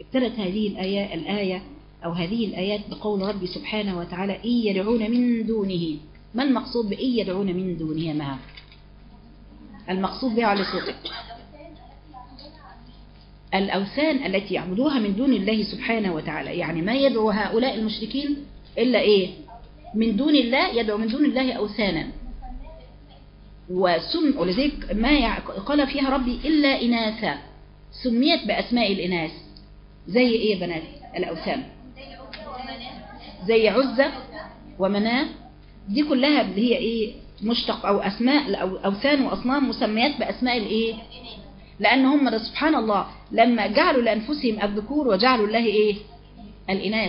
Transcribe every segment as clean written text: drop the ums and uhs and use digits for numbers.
ابتدت هذه الآية أو هذه الآيات بقول ربي سبحانه وتعالى إن يدعون من دونه. ما المقصود بإن يدعون من دونه معه؟ المقصود بها على صوتك. الأوثان التي يعبدوها من دون الله سبحانه وتعالى، يعني ما يدعو هؤلاء المشركين إلا إيه؟ من دون الله، يدعو من دون الله أوثانا. ولذلك ما قال فيها ربي إلا إناثا، سميت بأسماء الإناث. زي إيه بنات الأوثان؟ زي عزة ومناة، دي كلها اللي هي إيه؟ مشتق أو أسماء أوثان وأصنام مسميات بأسماء الإيه؟ لأن هم سبحان الله لما جعلوا لأنفسهم الذكور وجعلوا الله إيه؟ الإناث.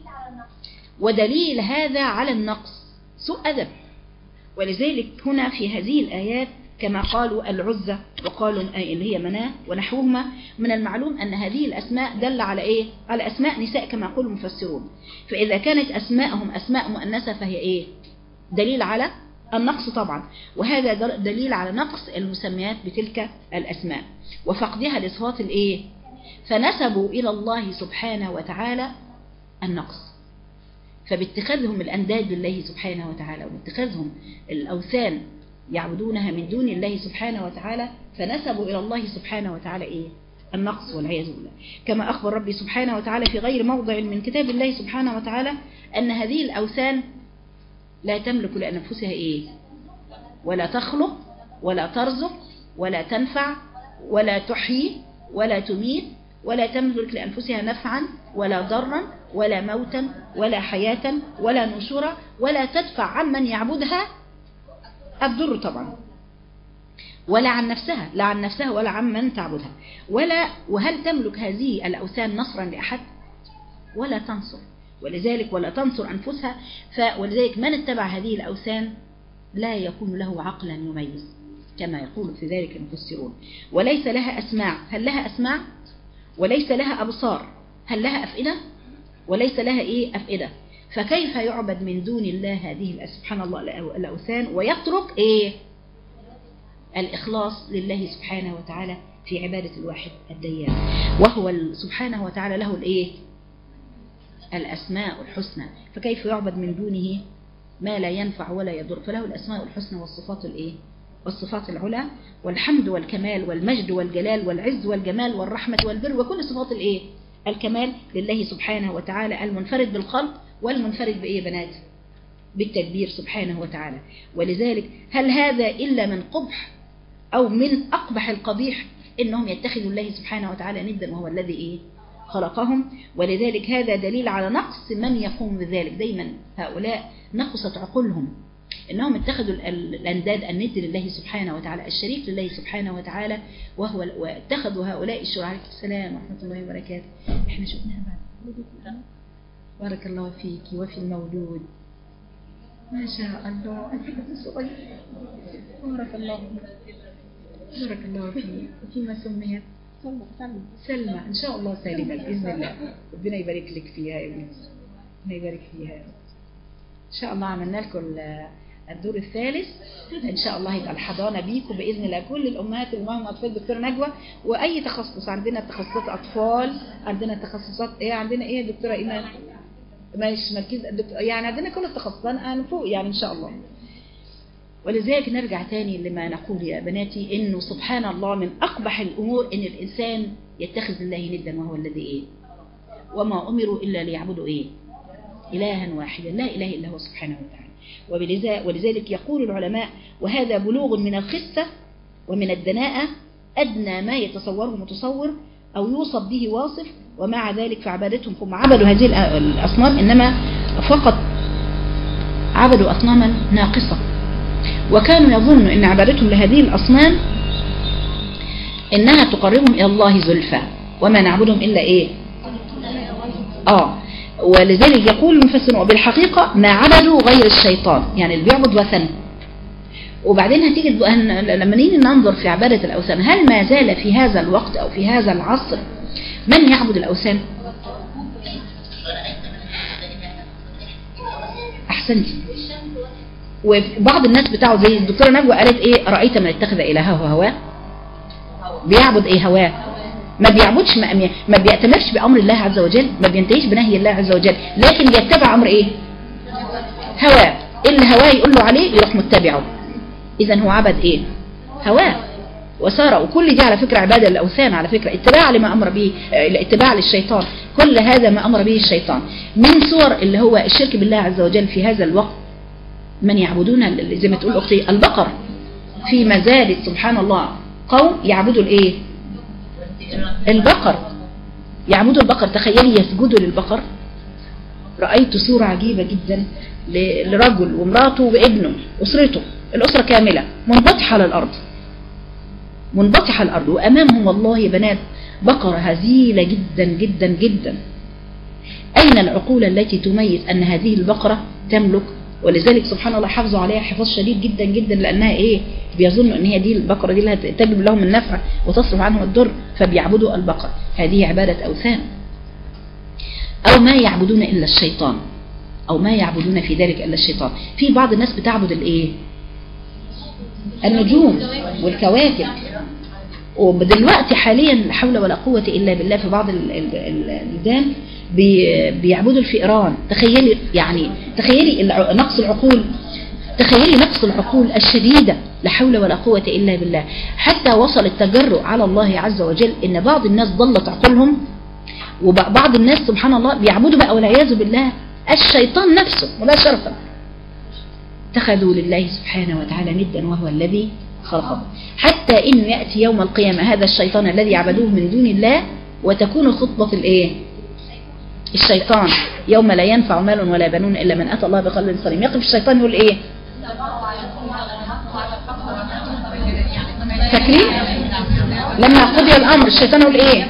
ودليل هذا على النقص سوء أدب. ولذلك هنا في هذه الآيات كما قالوا العزة وقالوا اللي هي مناة ونحوهما، من المعلوم أن هذه الأسماء دل على إيه؟ على أسماء نساء كما يقول المفسرون. فإذا كانت أسماءهم أسماء مؤنثة فهي إيه؟ دليل على النقص طبعا، وهذا دليل على نقص المسميات بتلك الأسماء وفقدها لصفات الإيه؟ فنسبوا إلى الله سبحانه وتعالى النقص. فباتخاذهم الأنداد لله سبحانه وتعالى وباتخاذهم الأوثان يعبدونها من دون الله سبحانه وتعالى فنسبوا إلى الله سبحانه وتعالى إيه؟ النقص والعياذ بالله. كما أخبر ربي سبحانه وتعالى في غير موضع من كتاب الله سبحانه وتعالى أن هذه الأوثان لا تملك لأنفسها إيه؟ ولا تخلق ولا ترزق ولا تنفع ولا تحيي ولا تميت ولا تملك لأنفسها نفعا ولا ضرا ولا موتا ولا حياة ولا نشورا ولا تدفع عمن يعبدها الضر طبعا، ولا عن نفسها، لا عن نفسها ولا عن من تعبدها. وهل تملك هذه الأوثان نصرا لأحد؟ ولا تنصر. ولذلك ولا تنصر أنفسها. ولذلك من اتبع هذه الأوثان لا يكون له عقلا يميز كما يقول في ذلك المفسرون. وليس لها أسماع، هل لها أسماع؟ وليس لها أبصار، هل لها أفئدة؟ وليس لها إيه؟ أفئدة. فكيف يعبد من دون الله هذه سبحان الله الأوثان ويترك إيه؟ الإخلاص لله سبحانه وتعالى في عبادة الواحد الديان، وهو سبحانه وتعالى له الإيه؟ الأسماء الحسنى. فكيف يعبد من دونه ما لا ينفع ولا يضر؟ فله الأسماء الحسنى والصفات الإيه؟ والصفات العلى والحمد والكمال والمجد والجلال والعز والجمال والرحمة والبر وكل صفات الإيه؟ الكمال لله سبحانه وتعالى المنفرد بالخلق والمنفرد بإيه بنات؟ بالتدبير سبحانه وتعالى. ولذلك هل هذا إلا من قبح أو من أقبح القبيح إنهم يتخذوا الله سبحانه وتعالى ندا وهو الذي إيه؟ خلقهم. ولذلك هذا دليل على نقص من يقوم بذلك. دايما هؤلاء نقصت عقولهم إنهم اتخذوا الأنداد الند لله سبحانه وتعالى، الشريك لله سبحانه وتعالى، واتخذوا هؤلاء الشرعاء. السلام ورحمة الله وبركاته. احنا شفناها بعد. بارك الله فيك وفي المولود ما شاء الله. بارك الله بارك الله فيك. وفيما سميت سلمى إن شاء الله سالمة بإذن الله. ربنا يبارك لك فيها يا ابنتي، ربنا يبارك فيها. إن شاء الله عملنا لكم الدور الثالث إن شاء الله يبقى الحضانة بيكم بإذن الله. كل الأمهات اللي معهم أطفال دكتورة نجوى وأي تخصص، عندنا تخصصات أطفال، عندنا تخصصات إيه، عندنا إيه دكتورة إيمان؟ مش مركز يعني عندنا كل التخصصات فوق يعني إن شاء الله. ولذلك نرجع تاني لما نقول يا بناتي إنه سبحان الله من أقبح الأمور إن الإنسان يتخذ الله ندا وهو الذي إيه؟ وما أمروا إلا ليعبدوا إيه؟ إلها واحدا لا إله إلا هو سبحانه وتعالى. ولذلك يقول العلماء وهذا بلوغ من الخسة ومن الدناءة أدنى ما يتصوره متصور أو يوصف به واصف. ومع ذلك فعبادتهم هم عبدوا هذه الأصنام إنما فقط عبدوا أصناما ناقصة، وكانوا يظنوا أن عبادتهم لهذه الأصنام إنها تقربهم إلى الله زلفى وما نعبدهم إلا إيه؟ ولذلك يقول المفسرون وبالحقيقة ما عبدوا غير الشيطان، يعني اللي بيعبد وثن. وبعدين هتيجي لما نيجي ننظر في عبادة الأوثان هل ما زال في هذا الوقت أو في هذا العصر من يعبد الأوثان؟ أحسنتي. وبعض الناس بتاعه زي الدكتورة نجوى قالت إيه؟ رأيت من اتخذ إلهه هواه، بيعبد إيه؟ هواه. ما بيعبدش، ما بيأتمرش بأمر الله عز وجل، ما بينتهيش بنهي الله عز وجل، لكن يتبع أمر إيه؟ هواه. اللي هواه يقول له عليه يروح متبعه. إذا هو عبد إيه؟ هواه وسار. وكل دي على فكرة عبادة الأوثان، على فكرة اتباع لما أمر به، اتباع للشيطان. كل هذا ما أمر به الشيطان من صور اللي هو الشرك بالله عز وجل في هذا الوقت. من يعبدون زي ما تقول أختي البقر في مزاد سبحان الله، قوم يعبدوا الإيه؟ البقر، يعبدوا البقر. تخيلي يسجدوا للبقر. رأيت صورة عجيبة جدا لرجل ومراته وابنه، أسرته، الأسرة كاملة منبطحة على الأرض، منبطحة الأرض، وأمامهم والله يا بنات بقرة هزيلة جدا جدا جدا. أين العقول التي تميز أن هذه البقرة تملك؟ ولذلك سبحان الله حافظوا عليها حفاظ شديد جدا جدا، لأنها إيه؟ بيظنوا أن هي دي البقرة دي اللي تجلب لهم النفع وتصرف عنهم الضر، فبيعبدوا البقر. هذه عبادة أوثان. أو ما يعبدون إلا الشيطان، أو ما يعبدون في ذلك إلا الشيطان. في بعض الناس بتعبد الإيه؟ النجوم والكواكب. ودلوقتي حاليا لا حول ولا قوة إلا بالله في بعض البلدان بيعبدوا الفئران. تخيلي يعني، تخيلي نقص العقول، تخيلي نقص العقول الشديدة، لا حول ولا قوة إلا بالله. حتى وصل التجرؤ على الله عز وجل إن بعض الناس ضلت عقولهم، وبعض الناس سبحان الله بيعبدوا بقى والعياذ بالله الشيطان نفسه مباشرة. اتخذوا لله سبحانه وتعالى ندا وهو الذي خلقهم. حتى إنه يأتي يوم القيامة هذا الشيطان الذي عبدوه من دون الله، وتكون خطبة الإيه؟ الشيطان يوم لا ينفع مال ولا بنون إلا من أتى الله بقلب سليم. يقف الشيطان يقول إيه؟ فاكرين لما قضي الأمر الشيطان يقول إيه؟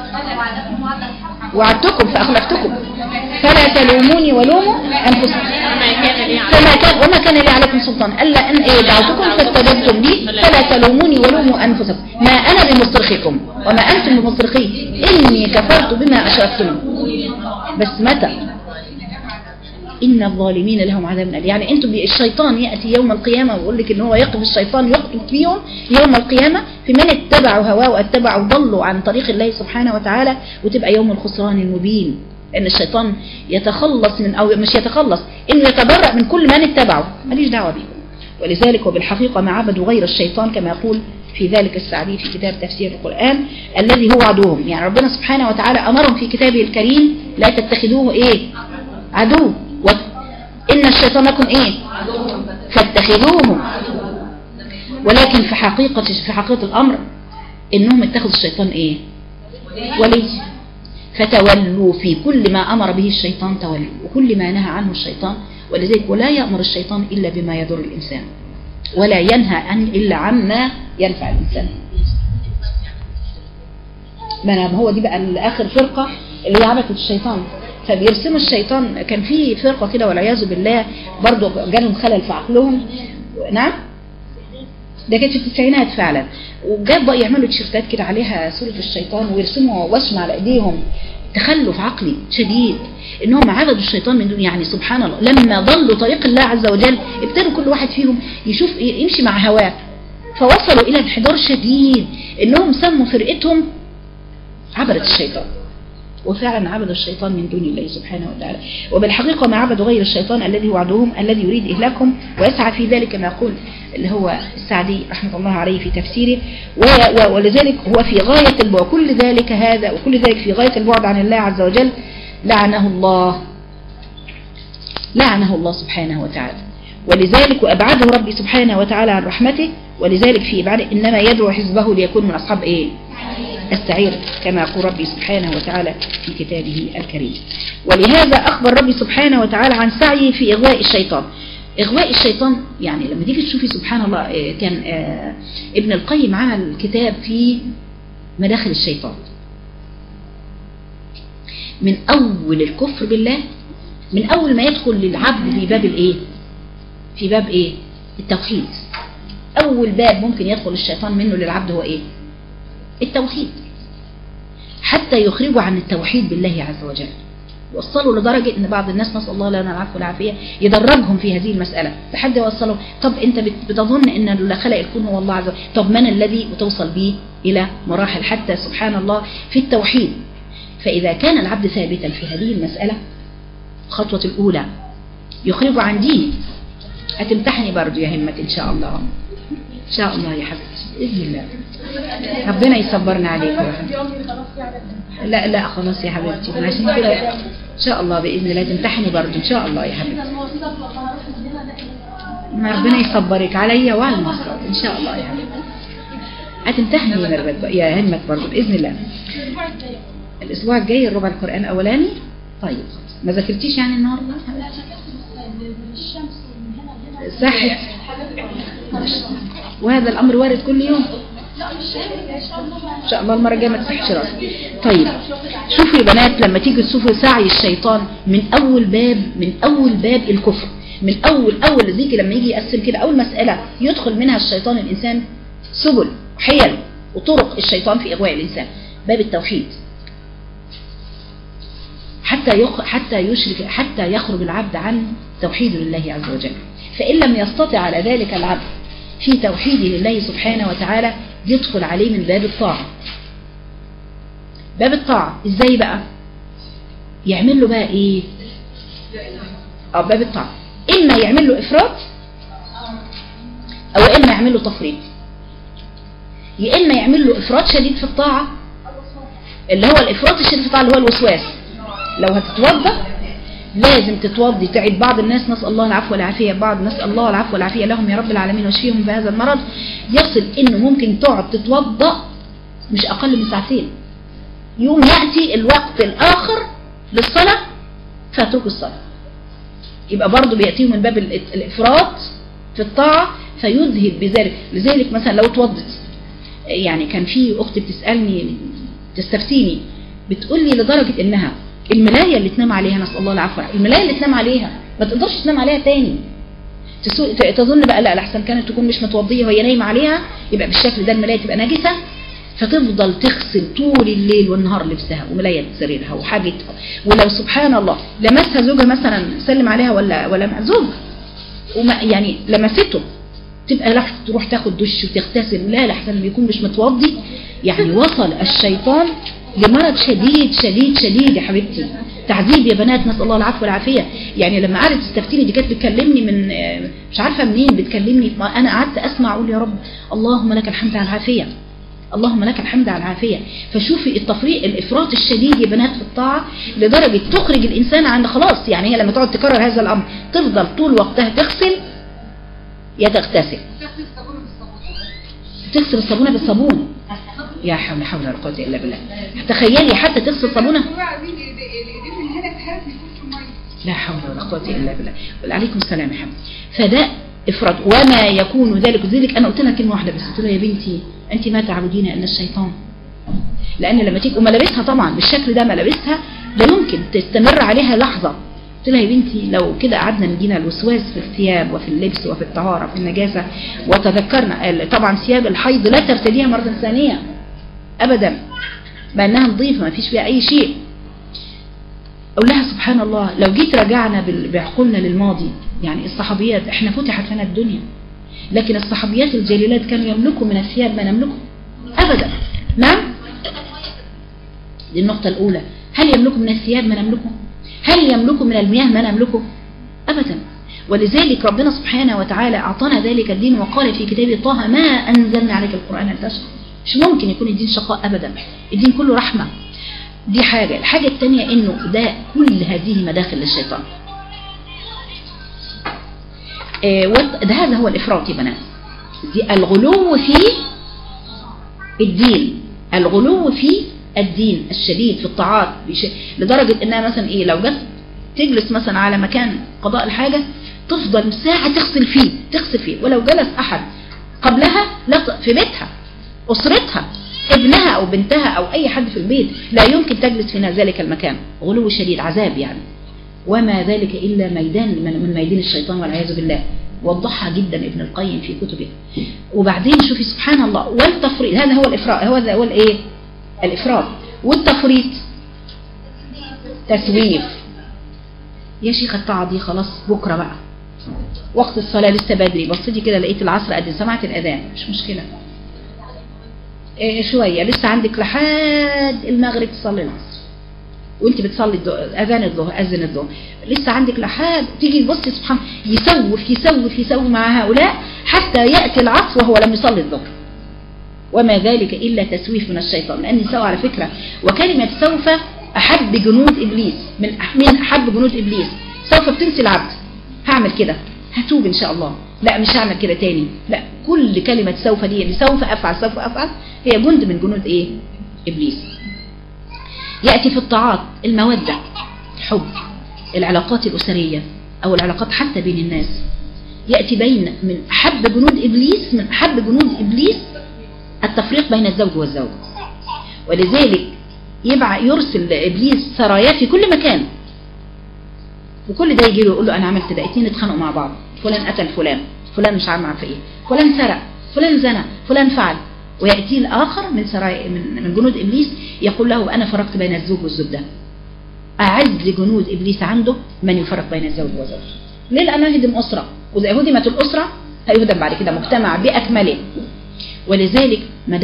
وعدتكم فأخلفتكم فلا تلوموني ولوموا أنفسكم وما كان لي عليكم سلطان ألا أن دعوتكم فاستجبتم لي فلا تلوموني ولوموا أنفسكم ما أنا بمصرخكم وما أنتم بمصرخي إني كفرت بما أشركتم. بس متى؟ إن الظالمين لهم عذاب أليم. يعني أنتم الشيطان يأتي يوم القيامة ويقول لك إن هو يقف الشيطان يقتل فيهم يوم القيامة في من اتبعوا هواه واتبعوا ضلوا عن طريق الله سبحانه وتعالى، وتبقى يوم الخسران المبين. إن الشيطان يتخلص من، أو مش يتخلص، إنه يتبرأ من كل من اتبعه، ماليش دعوة بيه. ولذلك وبالحقيقة ما عبدوا غير الشيطان كما يقول في ذلك السعدي في كتاب تفسير القرآن الذي هو عدوهم. يعني ربنا سبحانه وتعالى أمرهم في كتابه الكريم لا تتخذوه إيه؟ عدو. إن الشيطان لكم إيه؟ فاتخذوهم. ولكن في حقيقة الأمر إنهم اتخذوا الشيطان إيه؟ ولي. فتولوا في كل ما أمر به الشيطان تولوا، وكل ما نهى عنه الشيطان. ولذلك ولا يأمر الشيطان إلا بما يضر الإنسان، ولا ينهى إلا عما ينفع الإنسان. ما هو دي بقى آخر فرقة اللي هي عبدة الشيطان. فبيرسموا الشيطان. كان في فرقة كده والعياذ بالله برضو جالهم خلل في عقلهم. نعم ده كانت في التسعينات فعلا. وجاب بقى يعملوا تيشيرتات كده عليها صورة الشيطان ويرسموا وشم على ايديهم. تخلف عقلي شديد انهم عبدوا الشيطان من دون. يعني سبحان الله لما ضلوا طريق الله عز وجل ابتدوا كل واحد فيهم يشوف يمشي مع هواه، فوصلوا الى انحدار شديد انهم سموا فرقتهم عبدة الشيطان. وفعلا عبدوا الشيطان من دون الله سبحانه وتعالى. وبالحقيقة ما عبدوا غير الشيطان الذي هو عدوهم الذي يريد إهلاكهم ويسعى في ذلك كما يقول اللي هو السعدي رحمة الله عليه في تفسيره. ولذلك هو في غاية البعد، كل ذلك هذا وكل ذلك في غاية البعد عن الله عز وجل. لعنه الله سبحانه وتعالى. ولذلك وأبعده ربي سبحانه وتعالى عن رحمته. ولذلك في إبعاده إنما يدعو حزبه ليكون من أصحاب إيه؟ السعير كما يقول ربي سبحانه وتعالى في كتابه الكريم. ولهذا أخبر ربي سبحانه وتعالى عن سعيه في إغواء الشيطان. إغواء الشيطان يعني لما تيجي تشوفي سبحان الله كان ابن القيم عمل كتاب في مداخل الشيطان من أول الكفر بالله، من أول ما يدخل للعبد في باب الإيه؟ في باب إيه؟ التوحيد. أول باب ممكن يدخل الشيطان منه للعبد هو إيه؟ التوحيد، حتى يخرجوا عن التوحيد بالله عز وجل. وصلوا لدرجة ان بعض الناس نسأل الله لنا العفو والعافية يدرجهم في هذه المسألة لحد يوصلوا. طب انت بتظن ان اللي خلق الكون هو الله عز وجل، طب من الذي وتوصل به الى مراحل حتى سبحان الله في التوحيد. فاذا كان العبد ثابتا في هذه المسألة الخطوة الاولى يخرج عن دينه. هتمتحني برضو يا همة ان شاء الله، ان شاء الله يا حبيبتي باذن الله، ربنا يصبرنا عليك يا حبيبتي. لا خلاص يا حبيبتي، عشان كده ان شاء الله باذن الله تمتحني برضو ان شاء الله يا حبيبتي. ما ربنا يصبرك عليا وعلى المصر ان شاء الله يا حبيبتي. هتمتحني يا همة برضو باذن الله. الاسبوع الجاي الربع القرآن الاولاني. طيب خلاص ما ذاكرتيش يعني النهارده حبيبتي؟ صحت. وهذا الامر وارد كل يوم ان شاء الله. المره الجايه ما تفتحش راسك. طيب شوفوا يا بنات لما تيجي تشوفوا سعي الشيطان من اول باب الكفر، من اول ذيك لما يجي يقسم كده اول مساله يدخل منها الشيطان الانسان سبل حيل وطرق الشيطان في اغواء الانسان، باب التوحيد حتى يخرج العبد عن توحيده لله عز وجل. فإن لم يستطع على ذلك العبد في توحيده لله سبحانه وتعالى يدخل عليه من باب الطاعة. باب الطاعة ازاي بقى؟ يعمل له بقى ايه؟ باب الطاعة اما يعمل له افراط او اما يعمل له تفريط. يا اما يعمل له افراط شديد في الطاعة اللي هو الافراط الشديد في الطاعة اللي هو الوسواس. لو هتتوضى لازم تتوضي. تعب بعض الناس نسأل الله العفو والعافية، نسأل الله العفو والعافية لهم يا رب العالمين واشفيهم بهذا المرض، يصل انه ممكن تقعد تتوضى مش اقل من ساعتين، يوم يأتي الوقت الاخر للصلاة فاترك الصلاة. يبقى برضو بيأتيه من باب الافراط في الطاعة فيذهب بذلك. لذلك مثلا لو توضت، يعني كان في اخت بتسألني تستفتيني بتقول لي لدرجة انها الملاية اللي تنام عليها نسأل الله العفو، الملاية اللي تنام عليها ما تقدرش تنام عليها تاني، تظن بقى لا احسن كانت تكون مش متوضية وهي نايمة عليها يبقى بالشكل ده الملاية تبقى نجسة، فتفضل تغسل طول الليل والنهار لبسها وملاية سريرها وحاجتها. ولو سبحان الله لمسها زوجها مثلا سلم عليها ولا زوجها يعني لمسته تبقى لا تروح تاخد دش وتغتسل، لا احسن بيكون مش متوضي. يعني وصل الشيطان لمرض شديد شديد شديد يا حبيبتي، تعذيب يا بنات نسأل الله العفو والعافية. يعني لما قعدت تستفتيني دي كانت بتكلمني من مش عارفة منين بتكلمني، ما انا قعدت اسمع اقول يا رب اللهم لك الحمد على العافية، اللهم لك الحمد على العافية. فشوفي التفريق الافراط الشديد يا بنات في الطاعة لدرجة تخرج الانسان عن خلاص. يعني هي لما تقعد تكرر هذا الامر تفضل طول وقتها تغسل يا تغتسل، تغسل الصابونة بالصابون. يا حول ولا قوة الا بالله. تخيلي حتى تغسل صابونة، لا حول ولا قوة الا بالله. وعليكم السلام يا حبيبي. فده افراط وما يكون ذلك انا قلت لها كلمه واحده بس، قلت لها يا بنتي انت ما تعبدين الا الشيطان. لان لما تيجي وملابسها طبعا بالشكل ده ملابسها لا يمكن تستمر عليها لحظه. قلت لها يا بنتي لو كده قعدنا ندينا الوسواس في الثياب وفي اللبس وفي الطهاره في النجاسه وتذكرنا طبعا ثياب الحيض لا ترتديها مره ثانيه ابدا بانها نظيفه ما فيش فيها اي شيء. اقول لها سبحان الله لو جيت رجعنا بعقولنا للماضي، يعني الصحابيات احنا فتحت لنا الدنيا، لكن الصحابيات الجليلات كانوا يملكوا من الثياب ما نملكه ابدا. نعم دي النقطة الاولى. هل يملكوا من الثياب ما نملكه؟ هل يملكوا من المياه ما نملكه؟ ابدا. ولذلك ربنا سبحانه وتعالى اعطانا ذلك الدين وقال في كتابه طه ما انزلنا عليك القرآن لتشقى. مش ممكن يكون الدين شقاء ابدا، الدين كله رحمة. دي حاجة. الحاجة الثانية انه ده كل هذه مداخل للشيطان. هذا هو الافراط يا بنات، دي الغلو في الدين، الغلو في الدين الشديد في الطاعات لدرجة انها مثلا ايه لو جت تجلس مثلا على مكان قضاء الحاجة تفضل ساعة تغسل فيه، ولو جلس احد قبلها في بيتها اسرتها ابنها او بنتها او اي حد في البيت لا يمكن تجلس في ذلك المكان. غلو شديد عذاب يعني. وما ذلك الا ميدان من ميدان الشيطان والعياذ بالله. وضحها جدا ابن القيم في كتبه. وبعدين شوفي سبحان الله والتفريط، هذا هو الافراط، هذا هو الايه الافراط. والتفريط تسويف. يا شيخ الطاعة دي خلاص بكرة بقى، وقت الصلاة لسه بدري، بصيتي كده لقيت العصر أذن، سمعت الأذان، مش مشكلة شوية، لسه عندك لحد المغرب تصلي العصر وانت بتصلي أذان الظهر، أذن الظهر، لسه عندك لحد تيجي تبصي سبحان يسوف مع هؤلاء حتى يأتي العصر وهو لم يصلي الظهر، وما ذلك إلا تسويف من الشيطان. لأن سوى على فكرة، وكلمة سوف أحب جنود إبليس، من أحب جنود إبليس. سوف بتنسي العبد، هعمل كده، هتوب إن شاء الله، لا مش هعمل كده تاني، لا، كل كلمة سوف دي يعني سوف أفعل هي جند من جنود إيه؟ إبليس. يأتي في الطاعات المودة، الحب، العلاقات الأسرية أو العلاقات حتى بين الناس، يأتي بين من أحب جنود إبليس، من أحب جنود إبليس التفريق بين الزوج والزوج. ولذلك يرسل إبليس سرايات في كل مكان، وكل ده يجي له يقول له أنا عملت ده، اتنين اتخانقوا مع بعض، فلان قتل فلان مش عارف ايه، فلان سرق، فلان زنى، فلان فعل، ويأتي الآخر من سرايا من جنود إبليس يقول له أنا فرقت بين الزوج والزوج. ده أعز جنود إبليس عنده من يفرق بين الزوج والزوج. ليه؟ لأنه يهدم أسرة، وإذا هدمت الأسرة هيهدم بعد كده مجتمع بأكمله. ولذلك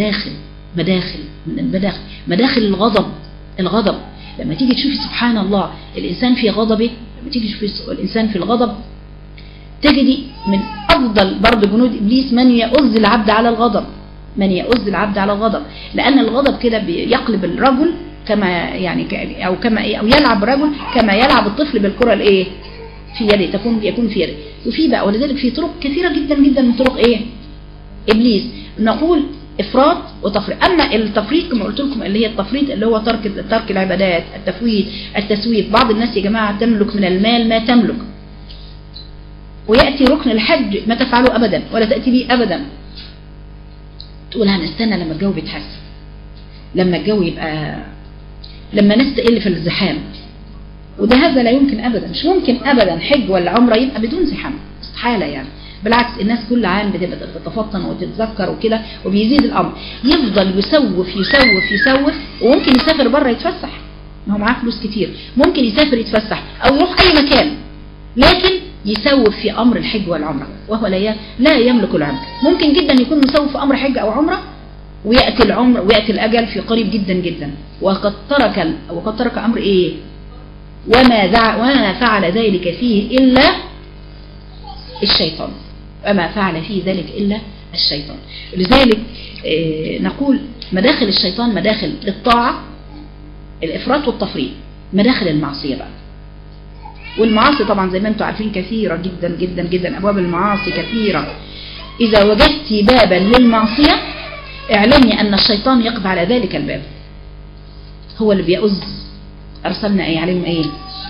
مداخل الغضب لما تيجي تشوفي سبحان الله الإنسان في غضبه، لما تيجي تشوفي الإنسان في الغضب تجدي من أفضل برضه جنود إبليس من يؤذ العبد على الغضب، لأن الغضب كده بيقلب الرجل كما يعني أو يلعب الرجل كما يلعب الطفل بالكرة الإيه في يده، يكون في يده. وفي بقى ولذلك في طرق كثيرة جدا جدا من طرق إيه إبليس، نقول إفراط وتفريط. أما التفريط كما قلت لكم اللي هي التفريط اللي هو ترك العبادات، التسويف. بعض الناس يا جماعة تملك من المال ما تملك، ويأتي ركن الحج ما تفعله أبدا ولا تأتي به أبدا، تقول هنستنى لما الجو بيتحسن، لما الجو يبقى، لما ناس تقل في الزحام. وده هذا لا يمكن أبدا، مش ممكن أبدا حج ولا عمرة يبقى بدون زحام، استحالة يعني. بالعكس الناس كل عام بتبقى تتفطن وتتذكر وكده، وبيزيد الأمر. يفضل يسوف وممكن يسافر بره يتفسح، ما هو معاه فلوس كتير، ممكن يسافر يتفسح أو يروح أي مكان، لكن يسوف في أمر الحج والعمرة وهو لا يملك العمر. ممكن جدا يكون مسوف في أمر حج أو عمرة ويأتي العمر ويأتي الأجل في قريب جدا جدا، وقد ترك أمر إيه؟ وما فعل ذلك فيه إلا الشيطان، وما فعل فيه ذلك إلا الشيطان. لذلك نقول مداخل الشيطان مداخل للطاعة الإفراط والتفريط، مداخل المعصية بقى. والمعاصي طبعا زي ما انتم عارفين كثيرة جدا جدا جدا، أبواب المعاصي كثيرة. إذا وجدت بابا للمعصية اعلمي أن الشيطان يقف على ذلك الباب، هو اللي بيؤذ. أرسلنا إيه عليهم إيه؟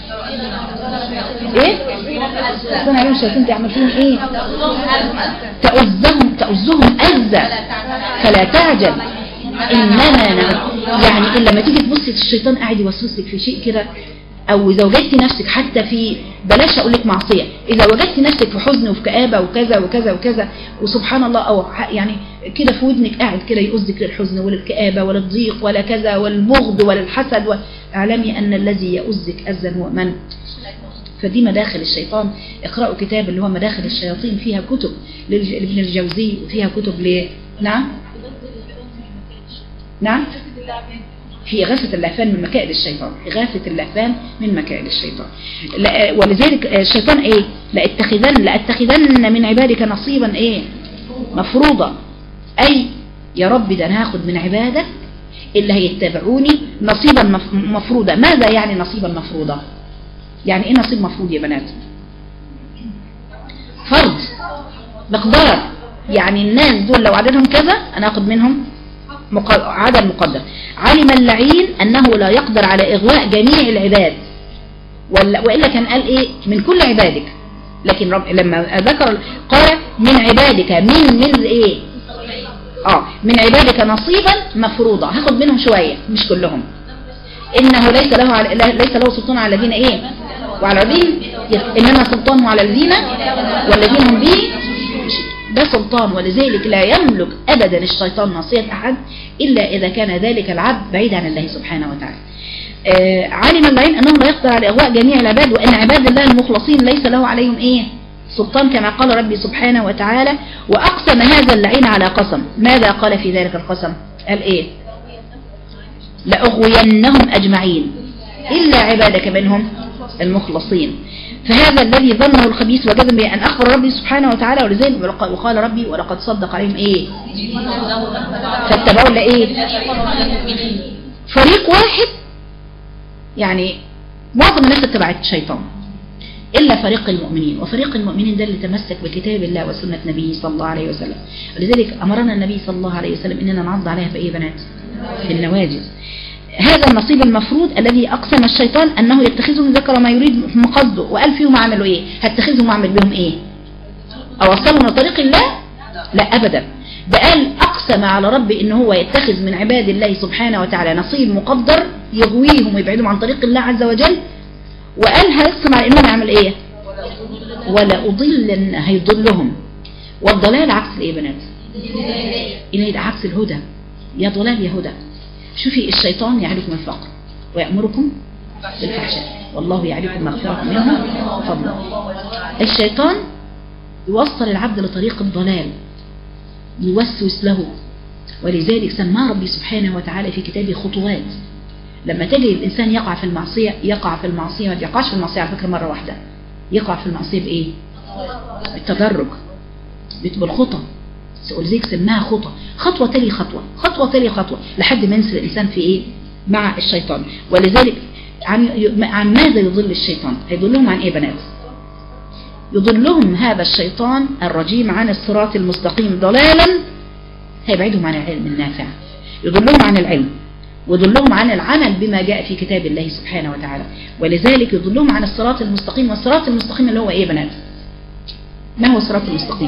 أرسلنا عليهم الشيطان تعمل فيهم إيه؟ تؤذهم أذى فلا تعجل، إنما يعني إلا لما تيجي تبصي الشيطان قاعد يوسوسك في شيء كده، أو إذا وجدت نفسك حتى في، بلاش أقول لك معصية، إذا وجدت نفسك في حزن وفي كآبة وكذا وكذا وكذا وسبحان الله، أو يعني كده في ودنك قاعد كده يؤذك للحزن وللكآبة وللضيق ولا كذا والبغض وللحسد، اعلمي أن الذي يؤذك أذى هو من؟ فدي مداخل الشيطان. اقرأوا كتاب اللي هو مداخل الشياطين، فيها كتب لابن الجوزي وفيها كتب نعم في إغاثة اللهفان من مكائد الشيطان، إغاثة اللهفان من مكائد الشيطان. ولذلك الشيطان إيه؟ لأتخذن من عبادك نصيبا إيه؟ مفروضة، أي يا رب ده أنا هاخد من عبادك اللي هيتبعوني نصيبا مفروضة. ماذا يعني نصيبا مفروضة؟ يعني إيه نصيب مفروض يا بنات؟ فرض، مقدار، يعني الناس دول لو عددهم كذا أنا هاخد منهم عدد مقدر. علم اللعين أنه لا يقدر على إغواء جميع العباد، وإلا كان قال إيه؟ من كل عبادك. لكن لما ذكر قال من عبادك من إيه؟ من عبادك نصيبا مفروضا، هاخد منهم شوية مش كلهم. إنه ليس له سلطان على الذين إيه؟ وعلى الذين، إنما سلطانه على الذين والذين هم به ده سلطان. ولذلك لا يملك أبدا الشيطان نصية أحد إلا إذا كان ذلك العبد بعيد عن الله سبحانه وتعالى. علم اللعين أنه لا يقدر على إغواء جميع العباد، وأن عباد الله المخلصين ليس له عليهم سلطان، كما قال ربي سبحانه وتعالى. وأقسم هذا اللعين على قسم، ماذا قال في ذلك القسم؟ قال لأغوينهم أجمعين إلا عبادك منهم المخلصين. فهذا الذي ظنه الخبيث وجزم به أن أخبر ربي سبحانه وتعالى، ولذلك وقال ربي ولقد صدق عليهم فاتبعوا فريق واحد، يعني معظم الناس اتبعت الشيطان إلا فريق المؤمنين. وفريق المؤمنين ده اللي تمسك بكتاب الله وسنة نبيه صلى الله عليه وسلم. ولذلك أمرنا النبي صلى الله عليه وسلم إننا نعض عليها في بنات في النواجذ. هذا النصيب المفروض الذي أقسم الشيطان أنه يتخذهم ذكر ما يريد مقصده، وقال فيهم عملوا هتخذهم وعمل بهم أوصلهم لطريق الله؟ لا أبدا. ده قال أقسم على ربي إن هو يتخذ من عباد الله سبحانه وتعالى نصيب مقدر يغويهم ويبعدهم عن طريق الله عز وجل، وقال هيقسم على إنهم يعمل ولا أضلن، هيضلهم. والضلال عكس بنات؟ إليه عكس الهدى. يا ضلال يا هدى. شوفي الشيطان يعدكم الفقر ويأمركم بالفحشاء والله يعدكم مغفرة منه فضلا. الشيطان يوصل العبد لطريق الضلال، يوسوس له، ولذلك سماه ربي سبحانه وتعالى في كتابه خطوات. لما تجد الإنسان يقع في المعصية ما بيقعش في المعصية على فكرة مرة واحدة، يقع في المعصية بالتدرج، بالخطى. ولذلك سماها خطوة تلي خطوة لحد ما ينسى الإنسان في مع الشيطان. ولذلك عن ماذا يضل الشيطان؟ هيضلهم عن بنات؟ يضلهم هذا الشيطان الرجيم عن الصراط المستقيم ضلالا، هيبعدهم عن العلم النافع، يضلهم عن العلم، ويضلهم عن العمل بما جاء في كتاب الله سبحانه وتعالى. ولذلك يضلهم عن الصراط المستقيم. والصراط المستقيم اللي هو بنات؟ ما هو الصراط المستقيم؟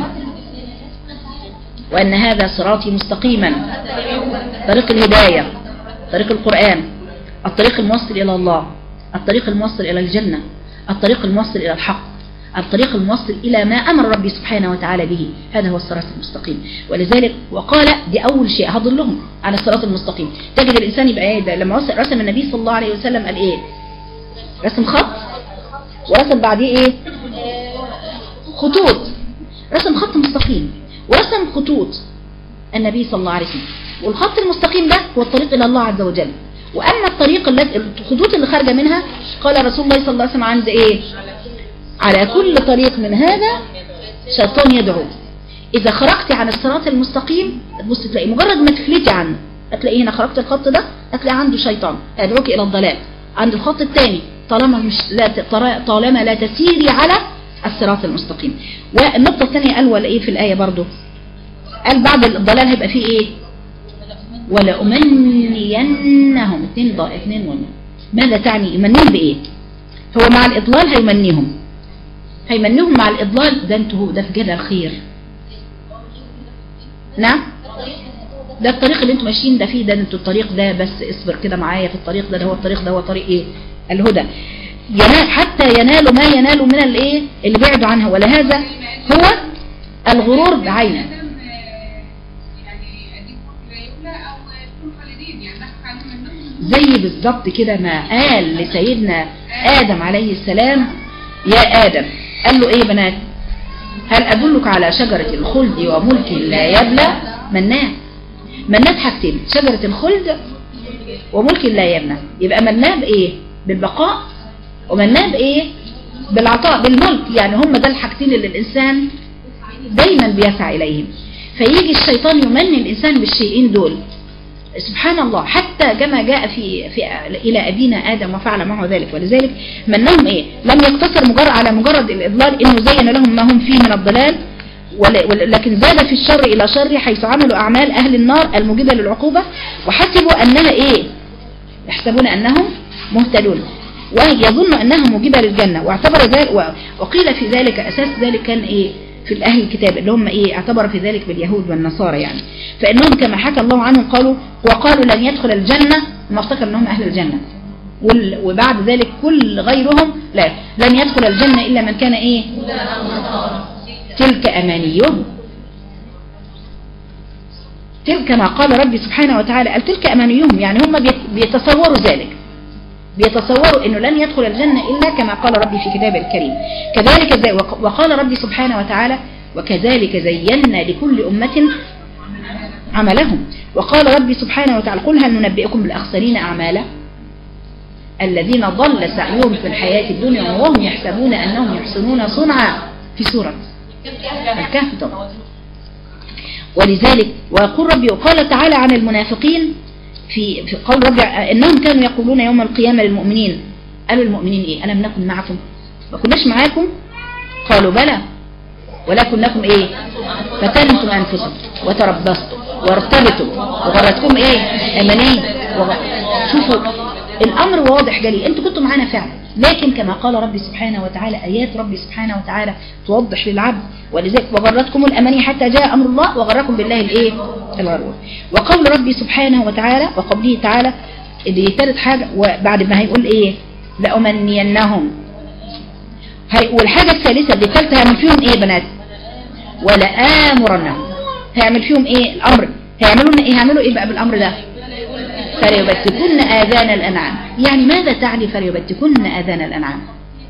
وأن هذا صراطي مستقيما، طريق الهداية، طريق القرآن، الطريق الموصل إلى الله، الطريق الموصل إلى الجنة، الطريق الموصل إلى الحق، الطريق الموصل إلى ما أمر ربي سبحانه وتعالى به. هذا هو الصراط المستقيم. ولذلك وقال دي أول شيء هضلهم على الصراط المستقيم. تجد الإنسان يبقى لما رسم النبي صلى الله عليه وسلم قال رسم خط، ورسم بعديه خطوط، رسم خط مستقيم ورسم خطوط النبي صلى الله عليه وسلم. والخط المستقيم ده هو الطريق إلى الله عز وجل. وأما الطريق الخطوط اللي خارجة منها قال رسول الله صلى الله عليه وسلم عند على كل طريق من هذا شيطان يدعو. إذا خرجت عن الصراط المستقيم تبص تلاقي مجرد ما تفلتي عنه هتلاقي هنا خرجت الخط ده هتلاقي عنده شيطان يدعوك إلى الضلال. عند الخط الثاني طالما لا تسيري على الصراط المستقيم. والنقطة الثانية قال ولا في الآية برضو قال بعد الضلال هيبقى فيه ولا أمنينهم اثنين ماذا تعني يمنيهم بإيه؟ هو مع الإضلال هيمنيهم مع الإضلال. ده في جدل الخير. نعم ده الطريق اللي انتم ماشيين ده فيه، ده انتوا الطريق ده بس اصبر كده معايا في الطريق ده هو الطريق ده هو طريق الهدى. حتى ينالوا ما ينالوا من اللي بعدوا عنها. ولهذا هو الغرور بعينه. زي بالضبط كده ما قال لسيدنا آدم عليه السلام يا آدم، قال له بنات هل أدلك على شجرة الخلد وملك لا يبلى؟ مناه حاجتين، شجرة الخلد وملك لا يبلى. يبقى مناه بالبقاء، ومناه بالعطاء، بالملك. يعني هم ده الحاجتين اللي الإنسان دايما بيسعى إليهم. فيجي الشيطان يمني الإنسان بالشيئين دول سبحان الله، حتى كما جاء إلى أبينا آدم وفعل معه ذلك. ولذلك منهم لم يقتصر على مجرد الإضلال إنه زين لهم ما هم فيه من الضلال، لكن زاد في الشر إلى شر، حيث عملوا أعمال أهل النار الموجبة للعقوبة وحسبوا أنها يحسبون أنهم مهتدون ويظن أنها موجبة للجنة. واعتبر ذلك وقيل في ذلك أساس ذلك كان في الأهل الكتاب اللي هم اعتبر في ذلك باليهود والنصارى يعني. فإنهم كما حكى الله عنهم وقالوا لن يدخل الجنة، ما افتكر أنهم أهل الجنة. وبعد ذلك كل غيرهم لن يدخل الجنة إلا من كان تلك أمانيهم. تلك ما قال ربي سبحانه وتعالى قال تلك أمانيهم، يعني هم بيتصوروا ذلك. بيتصوروا انه لن يدخل الجنة الا كما قال ربي في كتابه الكريم. كذلك وقال ربي سبحانه وتعالى وكذلك زينا لكل أمة عملهم. وقال ربي سبحانه وتعالى قل هل ننبئكم بالأخسرين أعمالا الذين ضل سعيهم في الحياة الدنيا وهم يحسبون أنهم يحسنون صنعا في سورة الكهف طبعا. ولذلك ويقول ربي وقال تعالى عن المنافقين في قول ربي إنهم كانوا يقولون يوم القيامة للمؤمنين قالوا المؤمنين إيه ألم نكن معكم ما كناش معاكم قالوا بلى ولكنكم إيه فتنتم أنفسكم وتربصتم وارتبتم وغرتكم إيه أمانين شوفوا الأمر واضح جلي أنتوا كنتوا معانا فعلا لكن كما قال ربي سبحانه وتعالى آيات ربي سبحانه وتعالى توضح للعبد ولذلك وغرتكم الأماني حتى جاء أمر الله وغركم بالله الإيه الغرور. وقول ربي سبحانه وتعالى وقوله تعالى اللي ثالث حاجة وبعد ما هيقول إيه لأمنينهم والحاجة الثالثة اللي الثالثة هيعمل فيهم إيه بنات ولا آمرنهم هيعمل فيهم إيه الأمر هيعملوا إيه بقى بالأمر ده فليبتكن آذان الأنعام. يعني ماذا تعني فليبتكن آذان الأنعام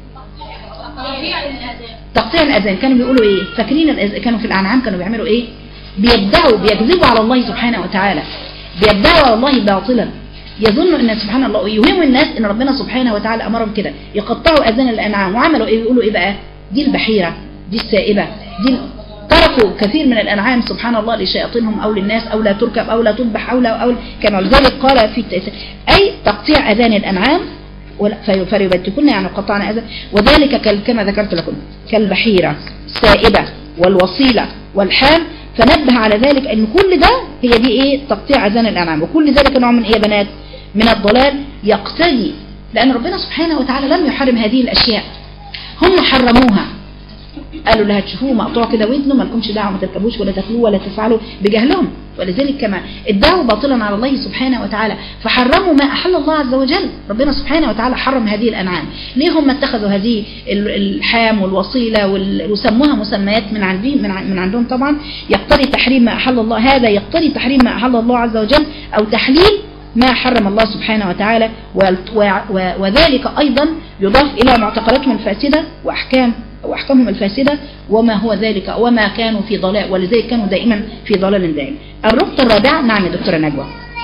تقطيع الأذان. كانوا بيقولوا إيه فاكرين كانوا في الأنعام كانوا بيعملوا إيه بيكذبوا على الله سبحانه وتعالى بيدعوا على الله باطلا يظنوا ان سبحان الله يوهموا الناس ان ربنا سبحانه وتعالى امرهم كده يقطعوا اذان الانعام وعملوا ايه يقولوا ايه بقى دي البحيرة دي السائبة دي تركوا كثير من الانعام سبحان الله لشياطينهم او للناس او لا تركب او لا تذبح او كما لذلك قال في اي تقطيع اذان الانعام فليبتكن يعني قطعنا اذان وذلك كما ذكرت لكم كالبحيرة السائبة والوصيلة والحام فنبه على ذلك ان كل ده هي دي ايه تقطيع اذان الانعام وكل ذلك نوع من ايه بنات من الضلال يقتدي لان ربنا سبحانه وتعالى لم يحرم هذه الاشياء هم حرموها قالوا لها تشوفوه مقطوع كده ودنه ما لكمش دعوه ما تركبوش ولا تاكلوه ولا تفعلوا بجهلهم ولذلك كما ادعوا باطلا على الله سبحانه وتعالى فحرموا ما احل الله عز وجل. ربنا سبحانه وتعالى حرم هذه الانعام ليه هم اتخذوا هذه الحام والوصيله وسموها مسميات من عندهم طبعا يقتضي تحريم ما احل الله هذا يقتضي تحريم ما احل الله عز وجل او تحليل ما حرم الله سبحانه وتعالى وذلك أيضا يضاف إلى معتقداتهم الفاسدة وأحكامهم الفاسدة وما هو ذلك وما كانوا في ضلال ولذلك كانوا دائما في ضلال دائم. النقطة الرابعة نعم يا دكتورة نجوى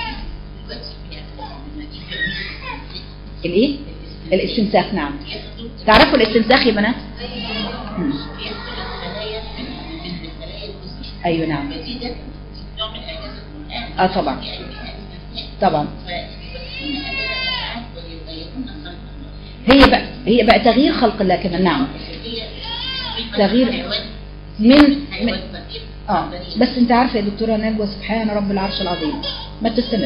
الايه الاستنساخ. نعم تعرفوا الاستنساخ يا بنات ايوه نعم طبعا هي بقى تغيير خلق الله كمان. نعم تغيير من بس انت عارفه يا دكتوره نجوى سبحان رب العرش العظيم ما تستمر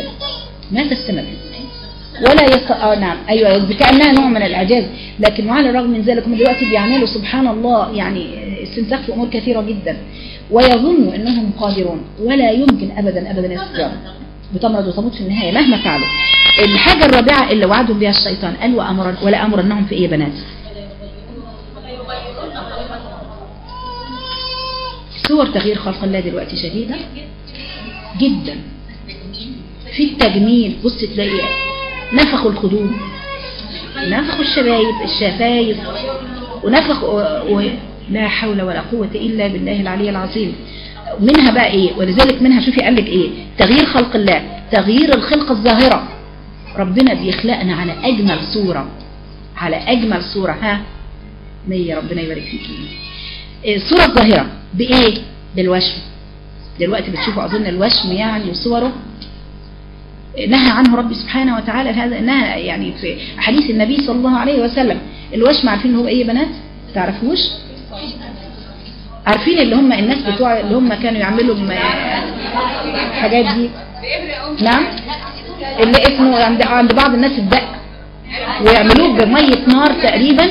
ولا نعم ايوه كانها نوع من الاعجاز لكن وعلى الرغم من ذلك هم دلوقتي بيعملوا سبحان الله يعني استنساخ في امور كثيره جدا ويظنوا انهم قادرون ولا يمكن ابدا استقرار بتمرض وتموت في النهاية مهما فعلوا. الحاجة الرابعة اللي وعدهم بها الشيطان قال ولا أمرنهم في إيه بنات صور تغيير خلق الله دلوقتي شديدة جدا في التجميل. بص تلاقي نفخوا الخدود نفخوا الشفايف ونفخوا لا حول ولا قوة إلا بالله العلي العظيم. منها بقى ايه ولذلك منها شوفي قال لك ايه تغيير خلق الله تغيير الخلقة الظاهرة. ربنا بيخلقنا على اجمل صورة ها مية ربنا يبارك فيكي. الصورة الظاهرة بايه بالوشم. دلوقتي بتشوفوا اظن الوشم يعني وصوره نهى عنه ربي سبحانه وتعالى هذا نهى يعني في حديث النبي صلى الله عليه وسلم. الوشم عارفين هو ايه يا بنات تعرفوش عارفين اللي هم الناس بتوع اللي هم كانوا يعملوا الحاجات دي. نعم اللي اسمه عند بعض الناس الدق ويعملوه بمية نار تقريبا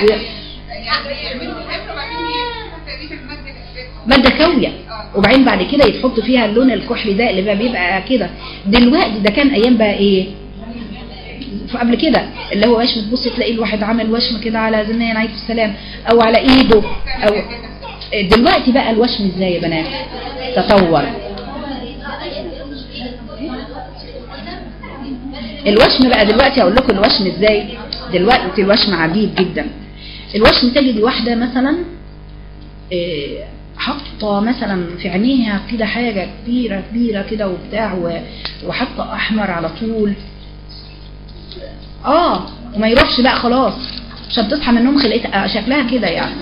مادة كاوية وبعدين بعد كده يتحطوا فيها اللون الكحلي ده اللي بيبقى كده. دلوقتي ده كان ايام بقى ايه قبل كده اللي هو وشم تبص تلاقي الواحد عمل وشم كده على زمان عليه السلام او على ايده او دلوقتي بقى الوشم ازاي يا بنات تطور الوشم بقى دلوقتي اقول لكم الوشم ازاي. دلوقتي الوشم عجيب جدا. الوشم تجد واحدة مثلا حاطه مثلا في عينيها كده حاجة كبيرة كبيرة كده وبتاع، وحاطه احمر على طول، وما يروحش بقى خلاص عشان تصحى من النوم خلقتها شكلها كده يعني.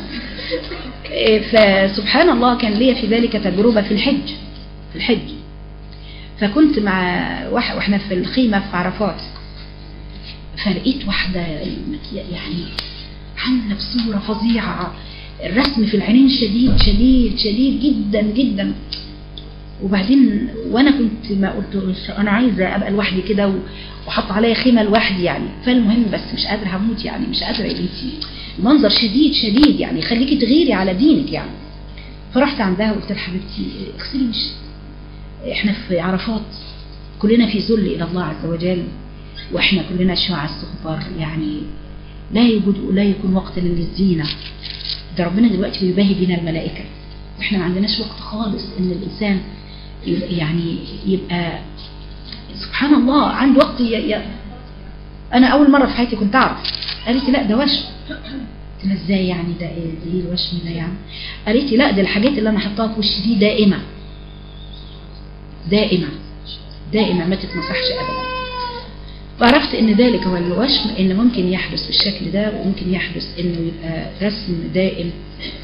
فسبحان الله كان لي في ذلك تجربة في الحج. فكنت مع واحنا في الخيمة في عرفات، فلقيت واحدة يعني عاملة بصورة فظيعة، الرسم في العينين شديد شديد شديد جدا جدا. وبعدين وانا كنت ما قلت انا عايزة ابقى لوحدي كده وحط عليا خيمة لوحدي يعني. فالمهم بس مش قادرة هموت يعني، مش قادرة يا بنتي، المنظر شديد شديد يعني يخليكي تغيري على دينك يعني. فرحت عندها وقلت لها حبيبتي اغسلي وشك، احنا في عرفات كلنا في ذل الى الله عز وجل، واحنا كلنا شعاع الصغبر يعني، لا يكون وقت للزينة. ده ربنا دلوقتي بيباهي بينا الملائكة، واحنا ما عندناش وقت خالص ان الانسان يعني يبقى سبحان الله عنده وقت. انا اول مرة في حياتي كنت اعرف. قالت لا ده وشم. قلت لها ازاي يعني؟ ده ايه الوشم ده يعني؟ قالت لي لا ده الحاجات اللي انا حطاها في وشي دي دائمة دائمة دائمة ما تتمسحش ابدا. وعرفت ان ذلك هو الوشم، ان ممكن يحدث بالشكل ده، وممكن يحدث انه يبقى رسم دائم،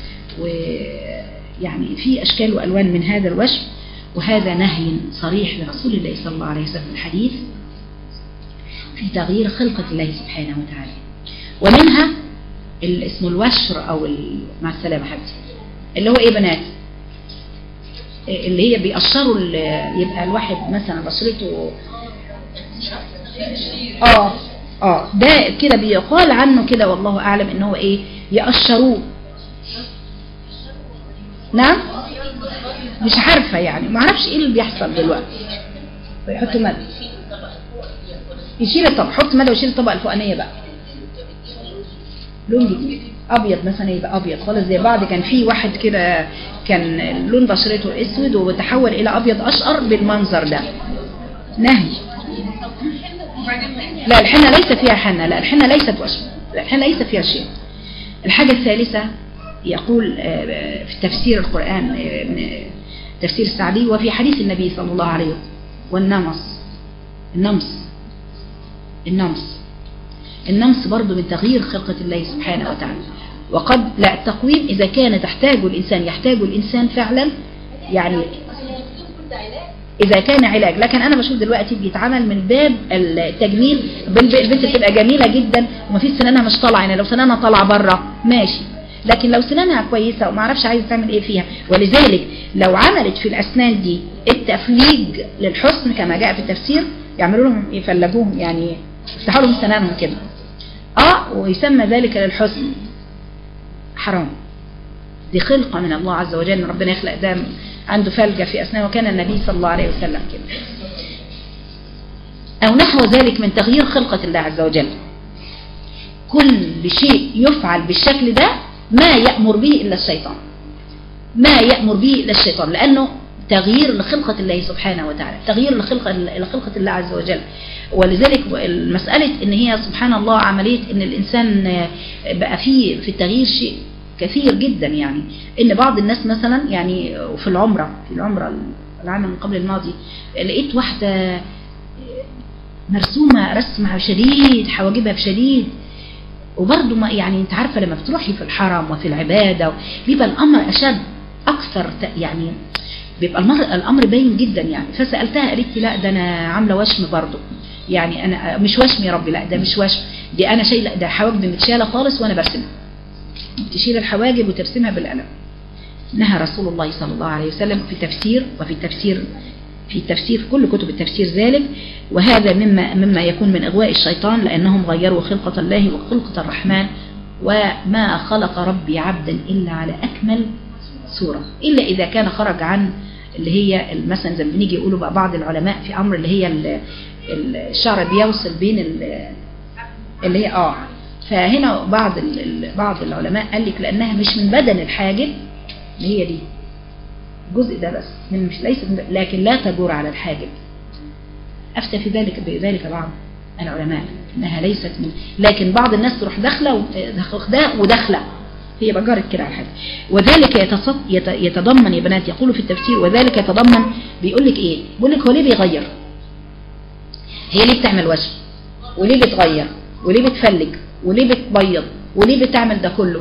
ويعني في اشكال والوان من هذا الوشم. وهذا نهي صريح لرسول الله صلى الله عليه وسلم الحديث في تغيير خلقة الله سبحانه وتعالى. ومنها اسمه الوشر او مع السلامة حبيبتي، اللي هو ايه بنات، اللي هي بيقشروا يبقى الواحد مثلا بشرته ده كده بيقال عنه كده والله اعلم ان هو ايه، يقشروه. نعم مش عارفة يعني، ما اعرفش ايه اللي بيحصل دلوقتي. يحطوا مادة، يشيل الطبق، حط مادة ويشيل الطبقة الفوقانية بقى لون جديد ابيض مثلا، يبقى ابيض خالص زي بعض. كان في واحد كده كان لون بشرته اسود وتحول الى ابيض اشقر بالمنظر ده. نهي. لا الحنة ليس فيها حنة، لا الحنة ليست وشم، لا الحنة ليس فيها شيء. الحاجة الثالثة يقول في تفسير القرآن تفسير السعدي وفي حديث النبي صلى الله عليه وسلم، والنمص النمص برضو من تغيير خلقة الله سبحانه وتعالى. وقد لا التقويم إذا كان يحتاج الإنسان فعلا يعني، إذا كان علاج. لكن أنا بشوف دلوقتي بيتعمل من باب التجميل، البنت تبقى جميلة جدا وما فيش سنانها مش طالعة يعني، لو سنانها طالعة بره ماشي، لكن لو سنانها كويسة وما عرفش عايزة تعمل إيه فيها. ولذلك لو عملت في الأسنان دي التفليج للحسن كما جاء في التفسير، يعملوا لهم يفلجوهم يعني، يفتحوا لهم سنانهم كده ويسمى ذلك للحسن. حرام، دي خلقة من الله عز وجل، ربنا يخلق دم عنده فلجة في أسنانه، وكان النبي صلى الله عليه وسلم كده. أو نحو ذلك من تغيير خلقة الله عز وجل. كل شيء يفعل بالشكل ده ما يأمر به إلا الشيطان، لأنه تغيير لخلقة الله سبحانه وتعالى، تغيير لخلقة الله عز وجل. ولذلك المسألة ان هي سبحان الله عملية ان الانسان بقى فيه في التغيير شيء كثير جدا يعني. ان بعض الناس مثلا يعني في العمرة العام من قبل الماضي لقيت واحدة مرسومة رسمها شديد، حواجبها بشديد، وبرضه ما يعني انت عارفة لما بتروحي في الحرم وفي العبادة بيبقى الامر اشد اكثر يعني، بيبقى الامر باين جدا يعني. فسألتها قالت لي لا ده انا عاملة وشم برضه يعني، انا مش وشم يا ربي، لا ده مش وشم، دي انا شايله، ده حواجبي متشاله خالص وانا برسمها. تشيل الحواجب وترسمها بالقلم. نهى رسول الله صلى الله عليه وسلم في تفسير كل كتب التفسير ذلك. وهذا مما يكون من اغواء الشيطان، لانهم غيروا خلقة الله وخلقة الرحمن. وما خلق ربي عبدا الا على اكمل صورة، الا اذا كان خرج عن اللي هي مثلا زي ما بنيجي يقولوا بقى بعض العلماء في امر اللي هي الشعر بيوصل بين اللي هي فهنا بعض العلماء قال لك لانها مش من بدن الحاجب، اللي هي دي الجزء ده بس مش ليس لكن لا تجور على الحاجب. افتى في ذلك بعض العلماء انها ليست من، لكن بعض الناس تروح داخله وداخله هي بجارة كده على حاجه. وذلك يتضمن يا بنات، يقولوا في التفسير وذلك يتضمن، بيقول لك ايه؟ بيقول لك هو ليه بيغير؟ هي ليه بتعمل وجه؟ وليه بتغير؟ وليه بتفلج؟ وليه بتبيض؟ وليه بتعمل ده كله؟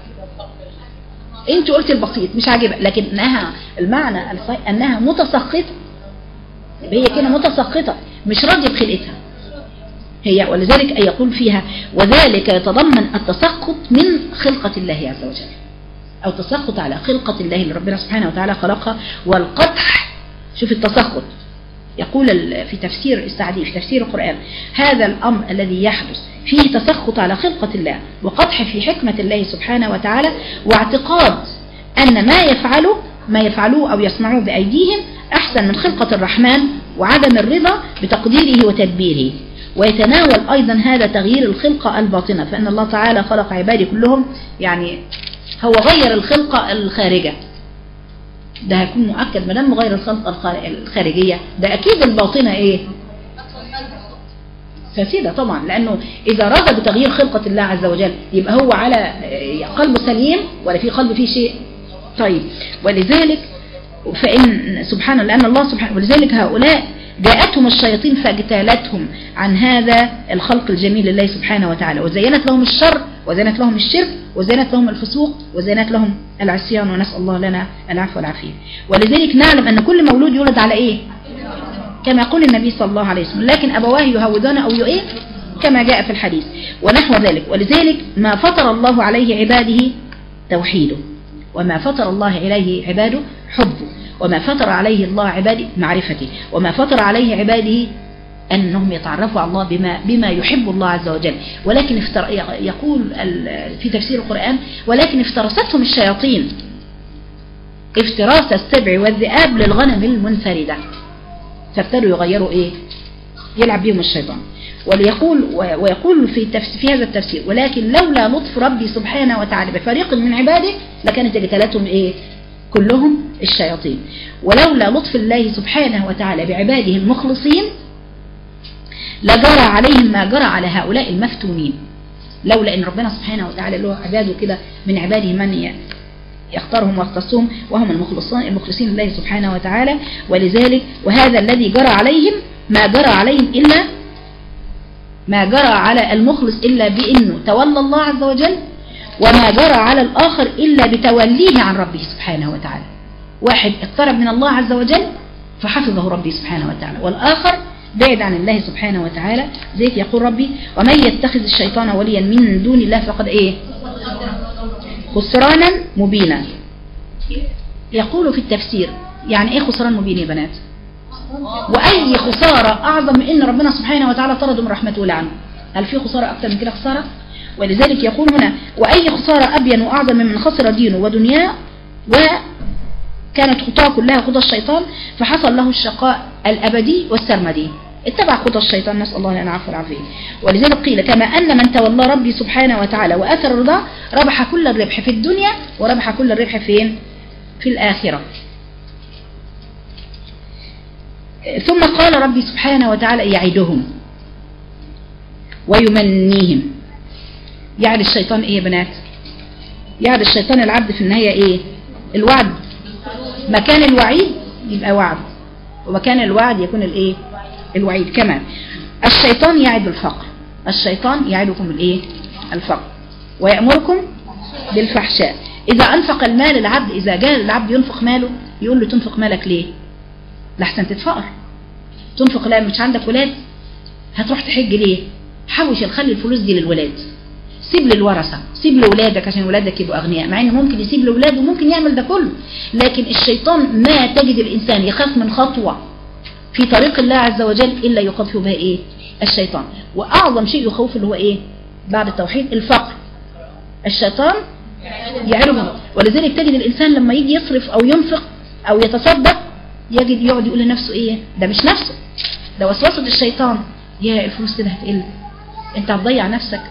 انت قلت البسيط مش عاجبك، لكن انها المعنى انها متسخطه، هي كده متسخطه مش راضيه بخلقتها هي. ولذلك يقول فيها وذلك يتضمن التسخط من خلقة الله عز وجل، أو تسخط على خلقة الله اللي ربنا سبحانه وتعالى خلقها، والقدح. شوف التسخط، يقول في تفسير السعدي في تفسير القرآن هذا الأمر الذي يحدث فيه تسخط على خلقة الله وقدح في حكمة الله سبحانه وتعالى، واعتقاد أن ما يفعلوه أو يصنعوه بأيديهم أحسن من خلقة الرحمن، وعدم الرضا بتقديره وتدبيره. ويتناول أيضا هذا تغيير الخلقة الباطنة، فإن الله تعالى خلق عبادي كلهم، يعني هو غير الخلقة الخارجة، ده هيكون مؤكد ما دام غير الخلقة الخارجية، ده أكيد الباطنة إيه؟ فاسدة طبعا، لأنه إذا رضى بتغيير خلقة الله عز وجل يبقى هو على قلبه سليم ولا في قلبه فيه شيء؟ طيب، ولذلك فإن سبحانه، لأن الله سبحانه، ولذلك هؤلاء جاءتهم الشياطين فاجتالتهم عن هذا الخلق الجميل لله سبحانه وتعالى، وزينت لهم الشر، وزينت لهم الشرك، وزينت لهم الفسوق، وزينت لهم العصيان، ونسأل الله لنا العفو والعافية. ولذلك نعلم أن كل مولود يولد على إيه؟ كما يقول النبي صلى الله عليه وسلم، لكن أبواه يهودان أو إيه؟ كما جاء في الحديث ونحو ذلك. ولذلك ما فطر الله عليه عباده توحيده، وما فطر الله عليه عباده حبه، وما فطر عليه الله عباده معرفته، وما فطر عليه عباده أنهم يتعرفوا على الله بما يحب الله عز وجل. ولكن يقول في تفسير القرآن ولكن افترستهم الشياطين افتراس السبع والذئاب للغنم المنفردة، فابتدوا يغيروا إيه؟ يلعب بهم الشيطان. ويقول في هذا التفسير ولكن لولا لطف ربي سبحانه وتعالى بفريق من عباده لكانت اجتالتهم إيه؟ كلهم الشياطين. ولولا لطف الله سبحانه وتعالى بعباده المخلصين لجرى عليهم ما جرى على هؤلاء المفتونين، لولا ان ربنا سبحانه وتعالى له عباده كده من عباده من يختارهم ويختصهم وهم المخلصين لله سبحانه وتعالى. ولذلك وهذا الذي جرى عليهم ما جرى عليهم إلا ما جرى على المخلص إلا بأنه تولى الله عز وجل، وما جرى على الآخر إلا بتوليه عن ربه سبحانه وتعالى. واحد اقترب من الله عز وجل فحفظه ربي سبحانه وتعالى، والآخر بعد عن الله سبحانه وتعالى. ذلك يقول ربي ومن يتخذ الشيطان وليا من دون الله فقد ايه؟ خسرانا مبينا. يقول في التفسير يعني ايه خسران مبين يا بنات؟ واي خسارة اعظم من ان ربنا سبحانه وتعالى طرده من رحمته ولعنه؟ هل في خسارة اكثر من كده خسارة؟ ولذلك يقول هنا واي خسارة ابين واعظم من خسر دينه ودنياه وكانت خطاه كلها خطى الشيطان فحصل له الشقاء الابدي والسرمدي، اتبع خطى الشيطان، نسأل الله لنا العفو والعافية. ولذلك قيل كما ان من تولى ربي سبحانه وتعالى واثر الرضا ربح كل الربح في الدنيا وربح كل الربح فين؟ في الآخرة. ثم قال ربي سبحانه وتعالى يعدهم ويمنيهم. يعد الشيطان ايه يا بنات؟ يعد الشيطان العبد في النهاية ايه؟ الوعد. مكان الوعيد يبقى وعد، ومكان الوعد يكون الايه؟ الوعيد. كمان الشيطان يعد الفقر، الشيطان يعدكم الايه؟ الفقر، ويأمركم بالفحشاء. إذا أنفق المال العبد، إذا جاء العبد ينفق ماله يقول له تنفق مالك ليه؟ لحسن تتفقر. تنفق لا مش عندك ولاد هتروح تحج ليه؟ حوش خلي الفلوس دي للولاد، سيب للورثة، سيب لولادك عشان ولادك يبقوا أغنياء، مع إنه ممكن يسيب لولاده وممكن يعمل ده كله. لكن الشيطان ما تجد الإنسان يخاف من خطوة في طريق الله عز وجل إلا يخاف بها إيه؟ الشيطان. وأعظم شيء يخوف اللي هو إيه؟ بعد التوحيد الفقر. الشيطان يعرفه. ولذلك تجد الإنسان لما يجي يصرف أو ينفق أو يتصدق يجد يقعد يقول لنفسه إيه؟ ده مش نفسه، ده وسوسة الشيطان. يا الفلوس كده هتقل، أنت هتضيع نفسك.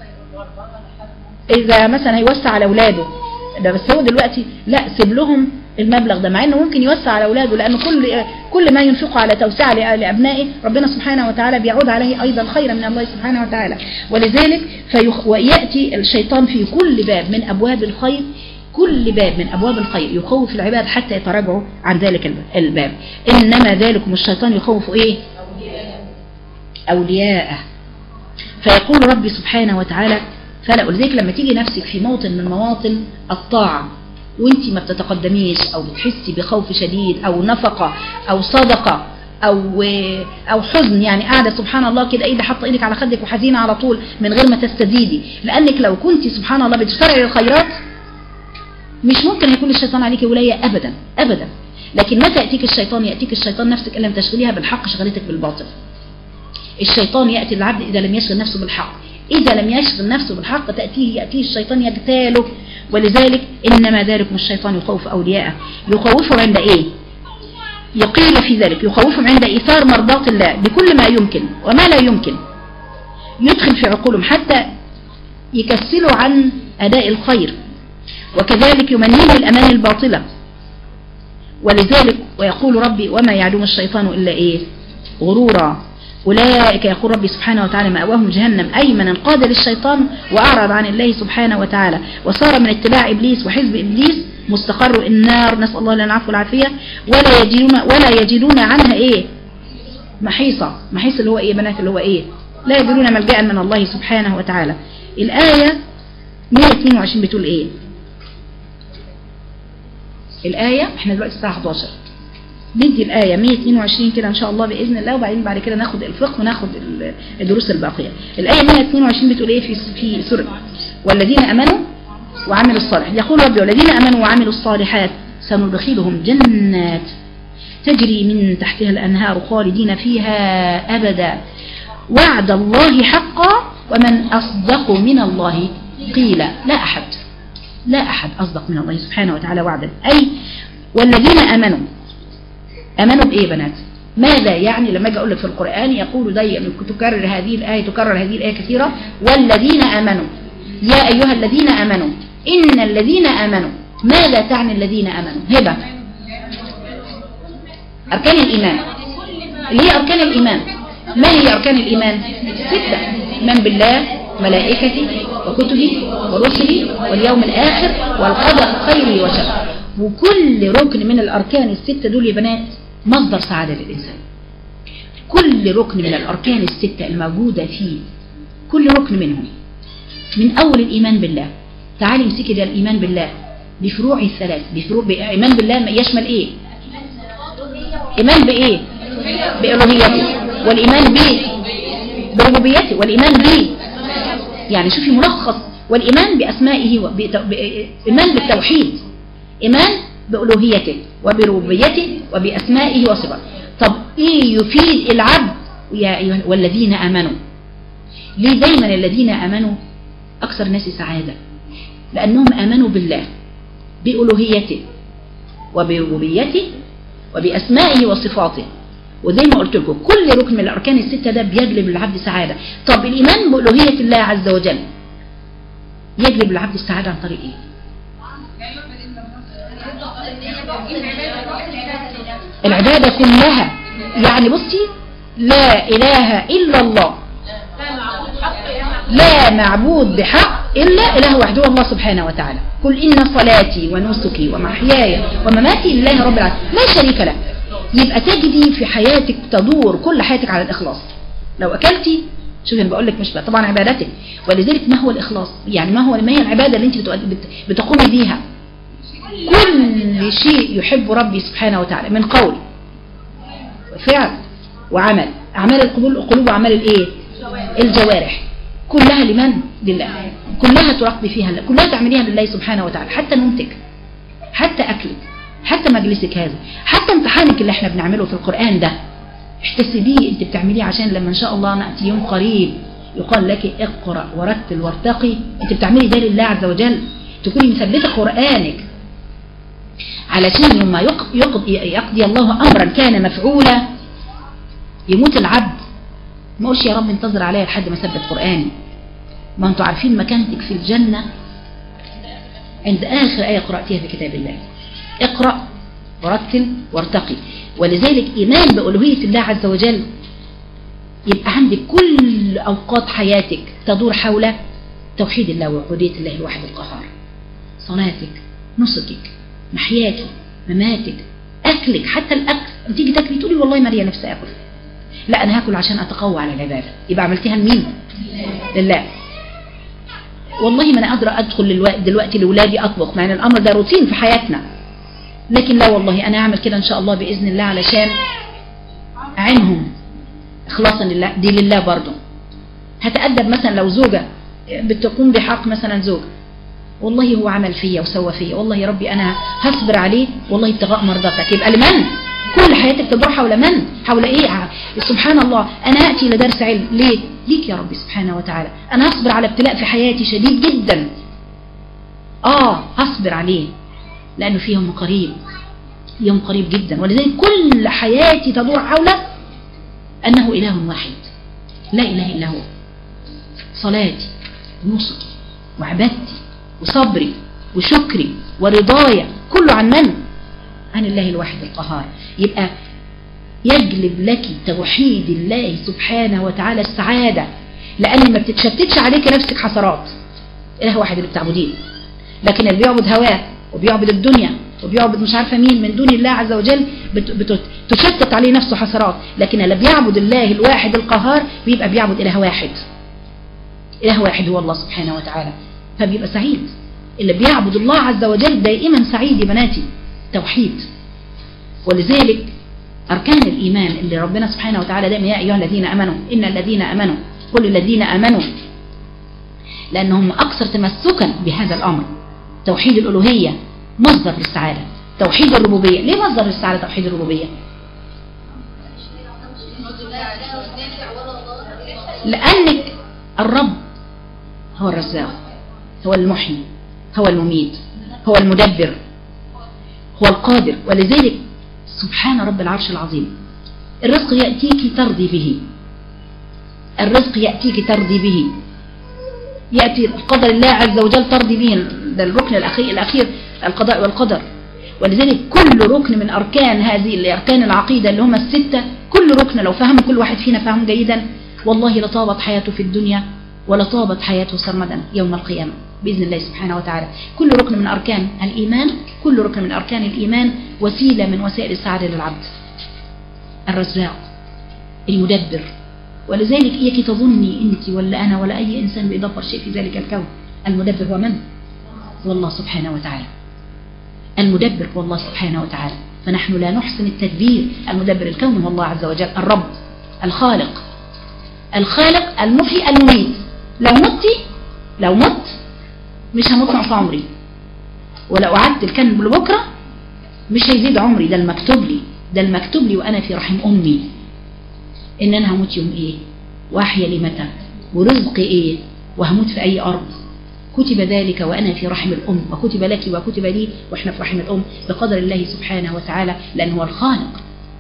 إذا مثلا هيوسع على أولاده ده، بس هو دلوقتي لا، سيب لهم المبلغ ده، مع انه ممكن يوسع على اولاده، لانه كل ما ينفقه على توسعه لابنائه ربنا سبحانه وتعالى بيعود عليه ايضا خيرا من الله سبحانه وتعالى. ولذلك وياتي الشيطان في كل باب من ابواب الخير، كل باب من ابواب الخير يخوف العباد حتى يتراجعوا عن ذلك الباب. انما ذلكم الشيطان يخوف ايه؟ اولياءه. فيقول ربي سبحانه وتعالى فلا. ولذلك لما تيجي نفسك في موطن من مواطن الطاعة وانت ما بتتقدميش او بتحسي بخوف شديد او نفقة او صدقة او حزن، يعني قاعدة سبحان الله كده ايدي حاطه ايدك على خدك وحزينة على طول من غير ما تستزيدي، لانك لو كنت سبحان الله بتشترعي الخيرات مش ممكن يكون الشيطان عليك ولاية ابدا ابدا. لكن متى يأتيك الشيطان نفسك ان لم تشغليها بالحق شغلتك بالباطل. الشيطان يأتي العبد إذا لم يشغل نفسه بالحق، إذا لم يشغل نفسه بالحق يأتيه الشيطان يجتاله. ولذلك إنما ذلكم الشيطان يخوف أولياءه. يخوفهم عند إيه؟ يقيل في ذلك يخوفهم عند إيثار مرضات الله بكل ما يمكن وما لا يمكن، يدخل في عقولهم حتى يكسلوا عن أداء الخير، وكذلك يمنيهم الأمان الباطلة. ولذلك ويقول ربي وما يعدهم الشيطان إلا إيه؟ غرورا. أولئك يقول ربي سبحانه وتعالى مأواهم جهنم، أي من انقاد للشيطان وأعرض عن الله سبحانه وتعالى وصار من اتباع إبليس وحزب إبليس مستقر النار، نسأل الله لنا العفو والعافية. ولا يجدون عنها إيه؟ محيصة. محيص اللي هو إيه بنات؟ اللي هو إيه؟ لا يجدون ملجأ من الله سبحانه وتعالى. الآية 122 بتقول إيه؟ الآية احنا دلوقتي الساعة 11 ندي الآية 122 كده إن شاء الله بإذن الله، وبعدين بعد كده ناخد الفقه وناخد الدروس الباقية. الآية 122 بتقول إيه في سورة والذين أمنوا وعملوا الصالحات؟ يقول ربي والذين أمنوا وعملوا الصالحات سندخلهم جنات تجري من تحتها الأنهار خالدين فيها أبدا وعد الله حقا ومن أصدق من الله قيلا. لا أحد أصدق من الله سبحانه وتعالى وعدا. أي والذين أمنوا بإيه بنات؟ ماذا يعني لما أجي أقول لك في القرآن يقول دايما تكرر هذه الآية كثيرة والذين آمنوا. يا أيها الذين آمنوا، إن الذين آمنوا، ماذا تعني الذين آمنوا؟ هبة أركان الإيمان، اللي هي أركان الإيمان. ما هي أركان الإيمان؟ 6: إيمان بالله ملائكته وكتبه ورسله واليوم الآخر والقدر خيره وشره. وكل ركن من الأركان ال6 دول يا بنات مصدر سعادة للإنسان. كل ركن من الأركان ال6 الموجودة فيه، كل ركن منهم، من أول الإيمان بالله. تعالي امسكي ده الإيمان بالله بفروعه الثلاث. إيمان بالله يشمل إيه؟ إيمان بإيه؟ بألوهيته، والإيمان بربوبيته، والإيمان يعني شوفي ملخص، والإيمان بأسمائه إيمان بالتوحيد، إيمان بألوهيته وبربوبيته وبأسمائه وصفاته. طب إيه يفيد العبد؟ يا أيها والذين آمنوا. ليه دايما الذين آمنوا أكثر ناس سعادة؟ لأنهم آمنوا بالله بألوهيته وبربوبيته وبأسمائه وصفاته. وزي ما قلت لكم كل ركن من الأركان ال6 ده بيجلب للعبد سعادة. طب الإيمان بألوهية الله عز وجل يجلب للعبد السعادة عن طريق إيه؟ العبادة كلها. يعني بصي لا إله إلا الله، لا معبود بحق إلا إله وحده الله سبحانه وتعالى. قل إن صلاتي ونسكي ومحياي ومماتي لله رب العالمين لا شريك له. يبقى تجدي في حياتك تدور كل حياتك على الإخلاص. لو أكلتي شوفي بقول لك مش طبعا عبادتك. ولذلك ما هو الإخلاص؟ يعني ما هي العبادة اللي انت بتقومي بيها؟ كل شيء يحب ربي سبحانه وتعالى من قول وفعل وعمل. أعمال القلوب وأعمال الإيه؟ الجوارح كلها لمن؟ لله. كلها تراقبي فيها، كلها تعمليها لله سبحانه وتعالى. حتى نومتك، حتى أكلك، حتى مجلسك هذا، حتى امتحانك اللي احنا بنعمله في القرآن ده احتسبيه انت بتعمليه عشان لما ان شاء الله نأتي يوم قريب يقال لك اقرأ ورتل وارتقي. انت بتعملي ده لله عز وجل، تكوني مثبتة قرآنك علشان لما يقضي الله أمرا كان مفعولا يموت العبد ما قولش يا رب انتظر عليا لحد ما ثبت قرآني. ما انتوا عارفين مكانتك في الجنة عند آخر آية قرأتيها في كتاب الله. اقرأ ورتل وارتقي. ولذلك إيمان بألوهية الله عز وجل يبقى عندك كل أوقات حياتك تدور حول توحيد الله وعبودية الله الواحد القهار. صلاتك، نسكك، محياك، مماتك، أكلك، حتى الأكل تيجي تاكلي تقولي والله مالية نفسي أكل، لا أنا هاكل عشان أتقوى على العبادة، يبقى عملتها لمين؟ لله. والله ما أنا قادرة أدخل دلوقتي لأولادي أطبخ، مع أن الأمر ده روتين في حياتنا، لكن لا والله أنا أعمل كده إن شاء الله بإذن الله علشان أعينهم إخلاصا لله، دي لله برضه. هتأدب مثلا لو زوجة بتقوم بحق مثلا زوج، والله هو عمل فيا وسوى فيا، والله يا ربي أنا هصبر عليه والله ابتغاء مرضاتك، يبقى لمن؟ كل حياتك تدور حول من؟ حول إيه؟ سبحان الله، أنا أتي لدرس علم ليه؟ ليك يا ربي سبحانه وتعالى. أنا هصبر على ابتلاء في حياتي شديد جدا، هصبر عليه لأنه في يوم قريب، يوم قريب جدا. ولذلك كل حياتي تدور حول أنه إله واحد لا إله إلا هو. صلاتي ونسكي وعبادتي وصبري وشكري ورضايا كله عن من؟ عن الله الواحد القهار. يبقى يجلب لك توحيد الله سبحانه وتعالى السعادة، لأن ما بتتشتتش عليك نفسك حسرات. إله واحد اللي بتعبدين، لكن اللي بيعبد هواه وبيعبد الدنيا وبيعبد مش عارفة مين من دون الله عز وجل تشتت عليه نفسه حسرات. لكن اللي بيعبد الله الواحد القهار بيبقى بيعبد إله واحد، إله واحد هو الله سبحانه وتعالى، فبيبقى سعيد. اللي بيعبد الله عز وجل دائما سعيد يا بناتي، توحيد. ولذلك أركان الإيمان اللي ربنا سبحانه وتعالى دائما يا أيها الذين أمنوا، إن الذين أمنوا، كل الذين أمنوا، لأنهم أكثر تمسكا بهذا الأمر. توحيد الألوهية مصدر للسعادة. توحيد الربوبية، ليه مصدر للسعادة توحيد الربوبية؟ لأنك الرب هو الرزاق، هو المحيي، هو المميت، هو المدبر، هو القادر. ولذلك سبحان رب العرش العظيم، الرزق يأتيك ترضي به، الرزق يأتيك ترضي به، يأتي قدر الله عز وجل ترضي به. ده الركن الأخير القضاء والقدر. ولذلك كل ركن من أركان هذه الأركان العقيدة اللي هم الستة، كل ركن لو فهم كل واحد فينا فهم جيدا والله لطابت حياته في الدنيا ولطابت حياته سرمدا يوم القيامة بإذن الله سبحانه وتعالى. كل ركن من أركان الإيمان، كل ركن من أركان الإيمان وسيلة من وسائل السعادة للعبد. الرزاق، المدبر. ولذلك إياك تظني أنت ولا أنا ولا أي إنسان بيدبر شيء في ذلك الكون. المدبر هو من؟ هو الله سبحانه وتعالى. المدبر هو الله سبحانه وتعالى، فنحن لا نحسن التدبير. المدبر الكون هو الله عز وجل، الرب، الخالق، الخالق، المحيي، المميت. لو مت مش هموت نقص عمري، ولو قعدت الكلب لبكره مش هيزيد عمري. ده المكتوب لي، ده المكتوب لي وأنا في رحم أمي إن أنا هموت يوم إيه، وأحيا لي متى، ورزقي إيه، وهموت في أي أرض. كتب ذلك وأنا في رحم الأم، وكتب لك وكتب لي وإحنا في رحم الأم بقدر الله سبحانه وتعالى، لأنه هو الخالق.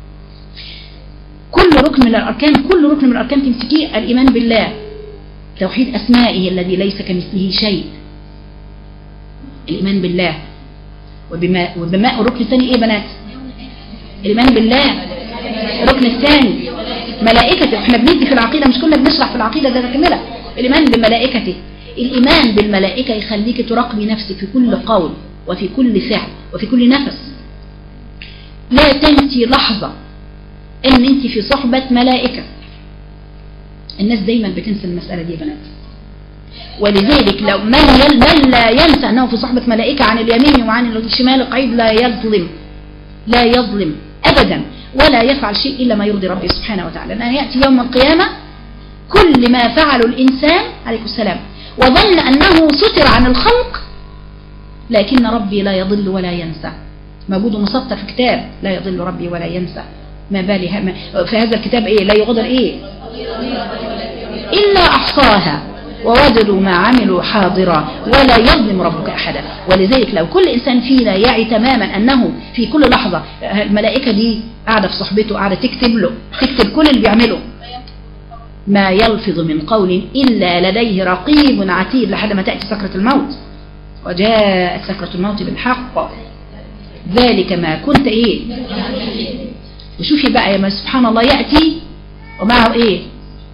كل ركن من الأركان، كل ركن من الأركان تمسكيه. الإيمان بالله، توحيد أسمائه الذي ليس كمثله شيء، الإيمان بالله. وبما الركن الثاني إيه بنات؟ الإيمان بالله. الركن الثاني ملائكته. احنا بندي في العقيدة، مش كنا بنشرح في العقيدة ده تكملة. الإيمان بملائكته، الإيمان بالملائكة يخليك تراقبي نفسك في كل قول وفي كل فعل وفي كل نفس. لا تنسي لحظة ان انت في صحبة ملائكة. الناس دايما بتنسى المسألة دي يا بنات. ولذلك لو من لا ينسى انه في صحبة ملائكة عن اليمين وعن الشمال قعيد لا يظلم ابدا، ولا يفعل شيء الا ما يرضي ربي سبحانه وتعالى. لأن يأتي يوم القيامة كل ما فعله الإنسان عليكم السلام وظن أنه ستر عن الخلق، لكن ربي لا يضل ولا ينسى. موجود مسطر في كتاب لا يضل ربي ولا ينسى. ما بالي في هذا الكتاب إيه؟ لا يغادر إيه إلا أحصاها ووجدوا ما عملوا حاضرا ولا يظلم ربك أحدا. ولذلك لو كل إنسان فينا يعي تماما أنه في كل لحظة الملائكة دي قاعدة في صحبته، قاعدة تكتب كل اللي بيعمله، ما يلفظ من قول إلا لديه رقيب عتيد، لحد ما تأتي سكرة الموت. وجاءت سكرة الموت بالحق ذلك ما كنت ايه. وشوفي بقى يا سبحان الله، يأتي ومعه ايه؟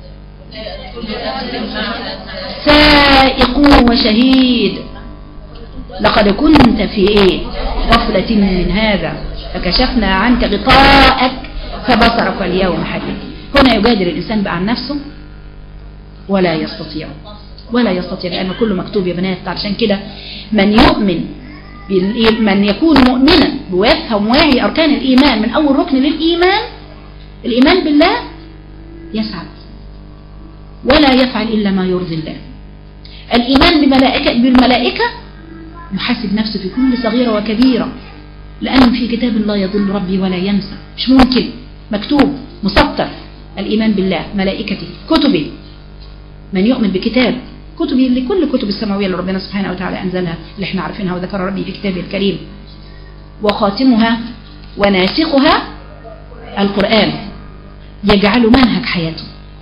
سائق وشهيد. لقد كنت في ايه؟ غفلة من هذا فكشفنا عنك غطاءك فبصرك اليوم حديد. هنا يجادل الإنسان بقى عن نفسه ولا يستطيع، لأنه كله مكتوب يا بنات. عشان كده من يؤمن من يكون مؤمنا ويفهم واعي أركان الإيمان من أول ركن للإيمان، الإيمان بالله، يسعد ولا يفعل إلا ما يرضي الله. الإيمان بالملائكة يحاسب نفسه في كل صغيرة وكبيرة، لأنه في كتاب الله يضل ربي ولا ينسى، مش ممكن، مكتوب مسطر. الإيمان بالله، ملائكته، كتبه. من يؤمن بكتاب كتبه، لكل كتب السماوية اللي ربنا سبحانه وتعالى أنزلها اللي احنا عارفينها وذكر ربي في كتابه الكريم، وخاتمها وناسخها القرآن، يجعل منهج حياته.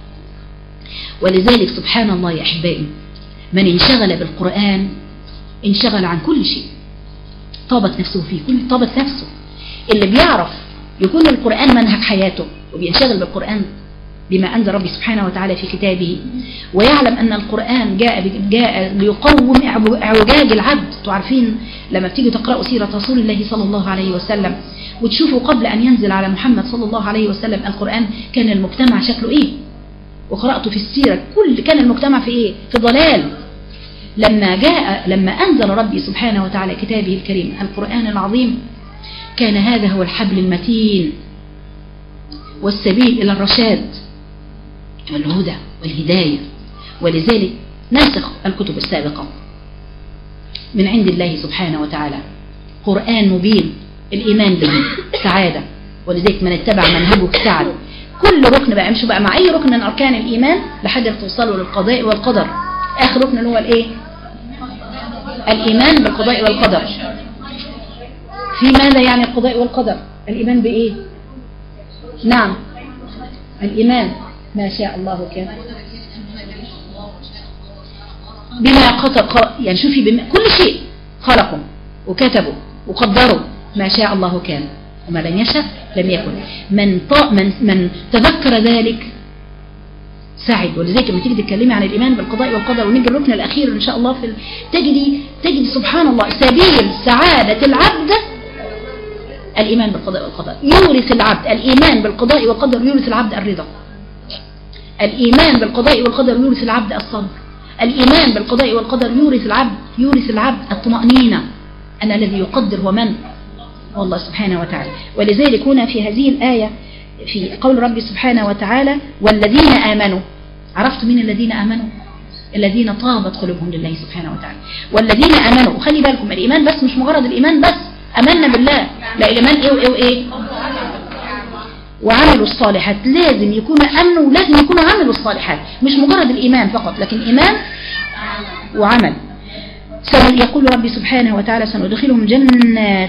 ولذلك سبحان الله يا أحبائي، من انشغل بالقرآن انشغل عن كل شيء، طابت نفسه فيه، طابت نفسه. اللي بيعرف يكون القرآن منهج حياته وبينشغل بالقرآن بما أنزل ربي سبحانه وتعالى في كتابه، ويعلم أن القرآن جاء ليقوم اعوجاج العبد. تعرفين لما بتيجي تقرأوا سيرة رسول الله صلى الله عليه وسلم وتشوفوا قبل أن ينزل على محمد صلى الله عليه وسلم القرآن كان المجتمع شكله إيه، وقرأته في السيرة كان المجتمع في إيه؟ في ضلال. لما أنزل ربي سبحانه وتعالى كتابه الكريم القرآن العظيم، كان هذا هو الحبل المتين والسبيل إلى الرشاد والهدى والهداية. ولذلك نسخ الكتب السابقة من عند الله سبحانه وتعالى قرآن مبين، الإيمان به سعادة، ولذلك من اتبع منهجه سعد. كل ركن بقى امشوا بقى مع أي ركن من أركان الإيمان لحد توصلوا للقضاء والقدر. آخر ركن اللي هو الإيه؟ الإيمان بالقضاء والقدر. في ماذا يعني القضاء والقدر؟ الإيمان بإيه؟ نعم، الإيمان ما شاء الله كان بما قدر، يعني شوفي كل شيء خلقه وكتبه وقدره، ما شاء الله كان وما لم يشاء لم يكن. من تذكر ذلك سعد. ولذلك لما تيجي تتكلمي عن الإيمان بالقضاء والقدر ونيجي الركن الأخير إن شاء الله تجدي سبحان الله سبيل سعادة العبد الإيمان بالقضاء والقدر. يورث العبد الإيمان بالقضاء والقدر، يورث العبد الرضا. الإيمان بالقضاء والقدر يورث العبد الصبر. الإيمان بالقضاء والقدر يورث العبد الطمأنينة، أن الذي يقدر هو من؟ والله سبحانه وتعالى. ولذلك هنا في هذه الآية في قول ربي سبحانه وتعالى والذين آمنوا. عرفتوا مين الذين آمنوا؟ الذين طابت قلوبهم لله سبحانه وتعالى. والذين آمنوا، وخلي بالكم الإيمان بس مش مجرد الإيمان بس أمنا بالله، لا، الإيمان إيه وإيه وإيه؟ وعملوا الصالحات. لازم يكونوا أمنوا ولازم يكونوا عملوا الصالحات، مش مجرد الإيمان فقط لكن إيمان وعمل. يقول ربي سبحانه وتعالى سندخلهم جنات.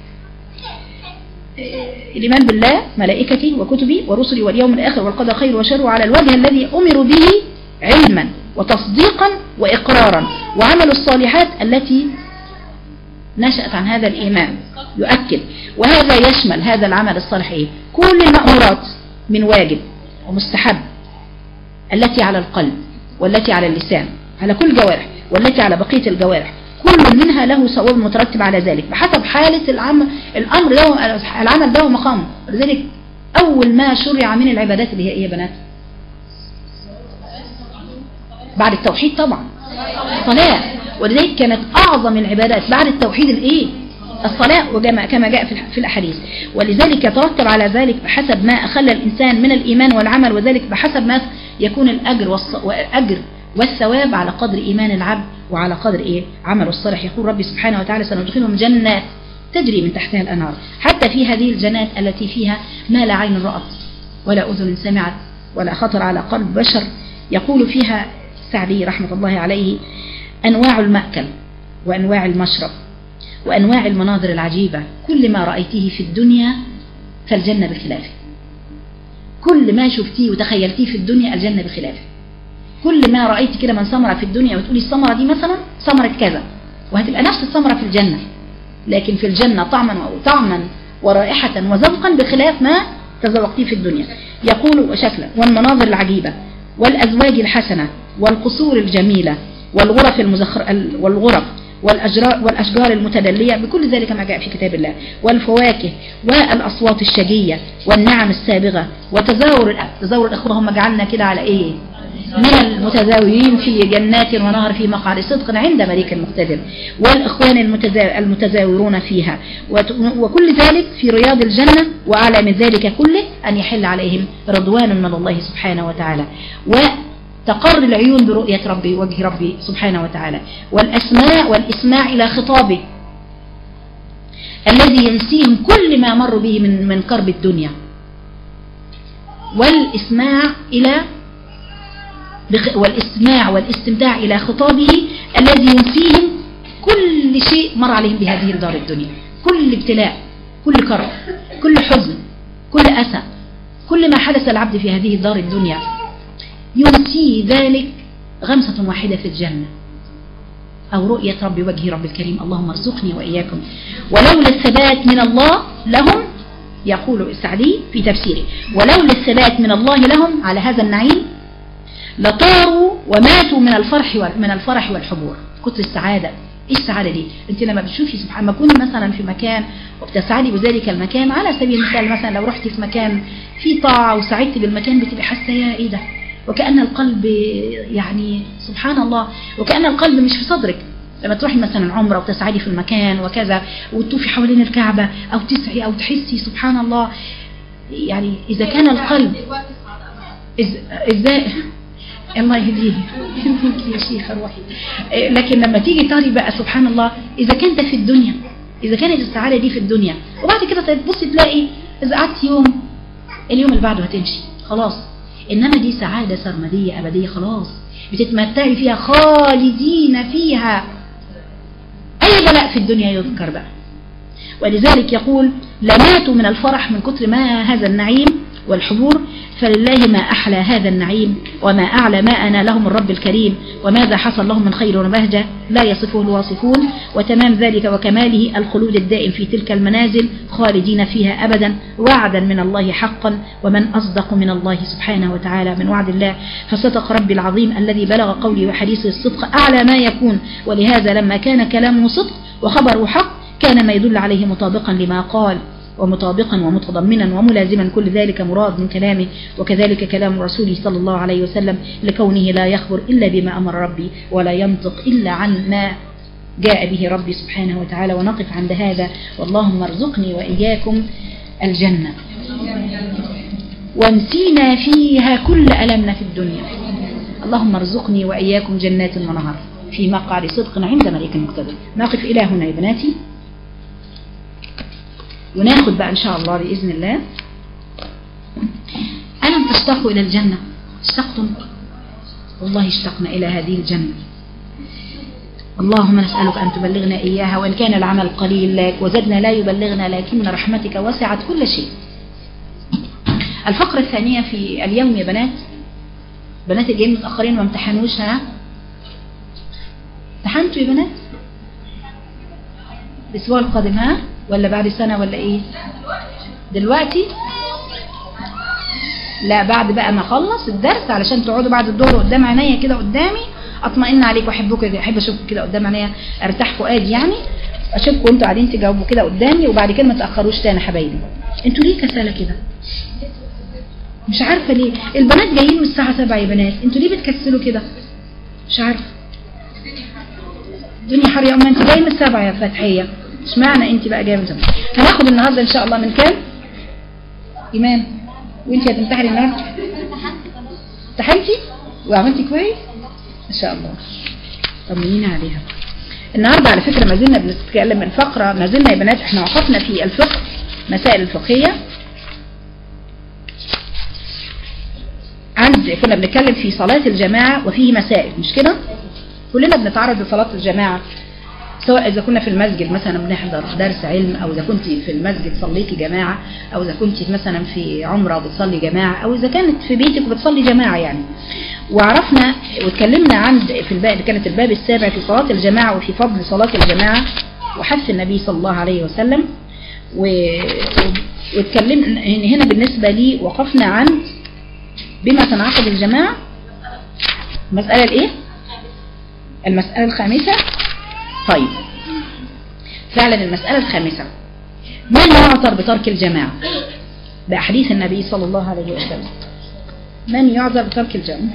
الإيمان بالله، ملائكته وكتبه ورسله واليوم الآخر والقدر خير وشر على الوجه الذي أمروا به علما وتصديقا وإقرارا، وعملوا الصالحات التي نشأت عن هذا الإيمان يؤكد. وهذا يشمل هذا العمل الصالح إيه؟ كل المأمورات من واجب ومستحب التي على القلب والتي على اللسان على كل جوارح والتي على بقية الجوارح، كل منها له ثواب مترتب على ذلك بحسب حالة الأمر له، العمل ده ومقامه. ولذلك أول ما شرع من العبادات اللي هي إيه يا بنات؟ بعد التوحيد طبعا الصلاة. ولذلك كانت أعظم العبادات بعد التوحيد الإيه؟ الصلاة، كما جاء في الأحاديث. ولذلك يترتب على ذلك بحسب ما أخل الإنسان من الإيمان والعمل، وذلك بحسب ما يكون الأجر والثواب على قدر إيمان العبد وعلى قدر إيه؟ عمله الصالح. يقول ربي سبحانه وتعالى سندخلهم جنات تجري من تحتها الأنهار. حتى في هذه الجنات التي فيها ما لا عين رأت ولا أذن سمعت ولا خطر على قلب بشر، يقول فيها السعدي رحمة الله عليه أنواع المأكل وأنواع المشرب وأنواع المناظر العجيبة، كل ما رأيته في الدنيا فالجنة بخلافه. كل ما شفتيه وتخيلتيه في الدنيا الجنة بخلافه. كل ما رأيت كده من ثمرة في الدنيا وتقولي الثمرة دي مثلا ثمرة كذا، وهتبقى نفس الثمرة في الجنة. لكن في الجنة طعما ورائحة وذوقا بخلاف ما تذوقتيه في الدنيا. يقول شكلا والمناظر العجيبة والأزواج الحسنة والقصور الجميلة والغرف والأشجار المتدلية بكل ذلك ما جاء في كتاب الله، والفواكه والأصوات الشجية والنعم السابغة وتزاور الأخوة. هم جعلنا كده على إيه؟ من المتزاورين في جنات ونهر في مقعد صدق عند مليك مقتدر، والإخوان المتزاورون فيها، وكل ذلك في رياض الجنة. وأعلى من ذلك كله أن يحل عليهم رضوان من الله سبحانه وتعالى، وتقر العيون برؤية ربي وجه ربي سبحانه وتعالى، والإسماع إلى خطابه الذي ينسيهم كل ما مروا به من كرب الدنيا، والاستمتاع إلى خطابه الذي ينسيهم كل شيء مر عليهم بهذه الدار الدنيا، كل ابتلاء، كل كرب، كل حزن، كل أسى، كل ما حدث العبد في هذه الدار الدنيا ينسي ذلك غمسة واحدة في الجنة أو رؤية رب وجه رب الكريم. اللهم ارزقني وإياكم. ولولا الثبات من الله لهم، يقول السعدي في تفسيره، ولولا الثبات من الله لهم على هذا النعيم لطاروا وماتوا من الفرح والحبور. كتر السعادة. ايش السعادة دي؟ انت لما بتشوفي سبحان ما تكوني مثلا في مكان وبتسعدي بذلك المكان، على سبيل المثال مثلا لو رحتي في مكان في طاعة وسعدتي بالمكان بتبقي حاسة يا ايه ده، وكأن القلب يعني سبحان الله، وكأن القلب مش في صدرك. لما تروحي مثلا عمرة وتسعدي في المكان وكذا وتطوفي حوالين الكعبة او تسعي او تحسي سبحان الله، يعني اذا كان القلب ازاي الله يهديه يا شيخ روحي. لكن لما تيجي تاري بقى سبحان الله، إذا كانت في الدنيا، إذا كانت السعادة دي في الدنيا، وبعد كده تبصي تلاقي إذا قعدت يوم اليوم اللي بعده هتمشي خلاص. إنما دي سعادة سرمدية أبدية خلاص، بتتمتعي فيها خالدين فيها. أي بلاء في الدنيا يذكر بقى. ولذلك يقول لماتوا من الفرح من كتر ما هذا النعيم والحبور. فلله ما أحلى هذا النعيم وما أعلى ما أنا لهم الرب الكريم، وماذا حصل لهم من خير وبهجة لا يصفه الواصفون. وتمام ذلك وكماله الخلود الدائم في تلك المنازل خالدين فيها أبدا، وعدا من الله حقا، ومن أصدق من الله سبحانه وتعالى من وعد الله. فصدق ربي العظيم الذي بلغ قولي وحديثه الصدق أعلى ما يكون. ولهذا لما كان كلامه صدق وخبره حق كان ما يدل عليه مطابقا لما قال، ومطابقا ومتضمنا وملازما كل ذلك مراد من كلامه. وكذلك كلام رسوله صلى الله عليه وسلم لكونه لا يخبر إلا بما أمر ربي ولا ينطق إلا عن ما جاء به ربي سبحانه وتعالى. ونقف عند هذا، واللهم ارزقني وإياكم الجنة ونسينا فيها كل ألمنا في الدنيا. اللهم ارزقني وإياكم جنات ونهر في مقعد صدق عند مليك مقتدر. نقف إلى هنا يا بناتي، وناخد بقى إن شاء الله بإذن الله. ألم تشتاقوا إلى الجنة؟ اشتقتم؟ والله اشتقنا إلى هذه الجنة. اللهم نسألك أن تبلغنا إياها، وإن كان العمل قليل لك وزدنا لا يبلغنا، لكن رحمتك وسعت كل شيء. الفقرة الثانية في اليوم يا بنات اللي جايين متأخرين وما امتحنوش، ها امتحنتوا يا بنات الأسبوع القادم ها ولا بعد سنة ولا ايه؟ دلوقتي؟ لا بعد بقى ما اخلص الدرس، علشان تقعدوا بعد الظهر قدام عينيا كده قدامي، اطمئن عليك واحبك، احب اشوفكم كده قدام عينيا، ارتاح فؤادي يعني، اشوفكم انتوا قاعدين تجاوبوا كده قدامي، وبعد كده ما تاخروش تاني حبايبي. انتوا ليه كسالة كده؟ مش عارفه ليه البنات جايين من الساعه 7 يا بنات، انتوا ليه بتكسلوا كده؟ مش عارفه. الدنيا حر يا انت جاي من 7 يا فتحيه، اشمعنى انت بقى جايه من 7؟ هناخد النهارده ان شاء الله من كام؟ ايمان، وانت هتمتحني النهارده؟ امتحنتي وعملتي كويس ان شاء الله، طمنينا عليها. النهارده على فكره ما زلنا بنتكلم الفقره، ما زلنا يا بنات احنا وقفنا في الفقه، مسائل الفقهيه. كنا بنتكلم في صلاه الجماعه وفيه مسائل، مش كده؟ كلنا بنتعرض لصلاه الجماعه، سواء إذا كنا في المسجد مثلا بنحضر درس علم، أو إذا كنت في المسجد صليتي جماعة، أو إذا كنت مثلا في عمرة وبتصلي جماعة، أو إذا كانت في بيتك وبتصلي جماعة يعني. وعرفنا واتكلمنا عن في الباب، كانت الباب السابع في صلاة الجماعة وفي فضل صلاة الجماعة. وحث النبي صلى الله عليه وسلم. واتكلمنا هنا بالنسبة لي وقفنا عن بما تنعقد الجماعة. المسألة الايه؟ المسألة الخامسة. طيب فعلا المسألة الخامسة، من يعذر بترك الجماعة بأحاديث النبي صلى الله عليه وسلم؟ من يعذر بترك الجماعة؟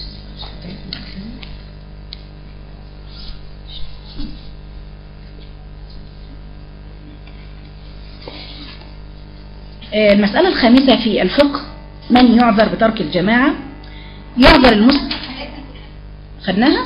المسألة الخامسة في الفقه، من يعذر بترك الجماعة؟ يعذر المسلم. خدناها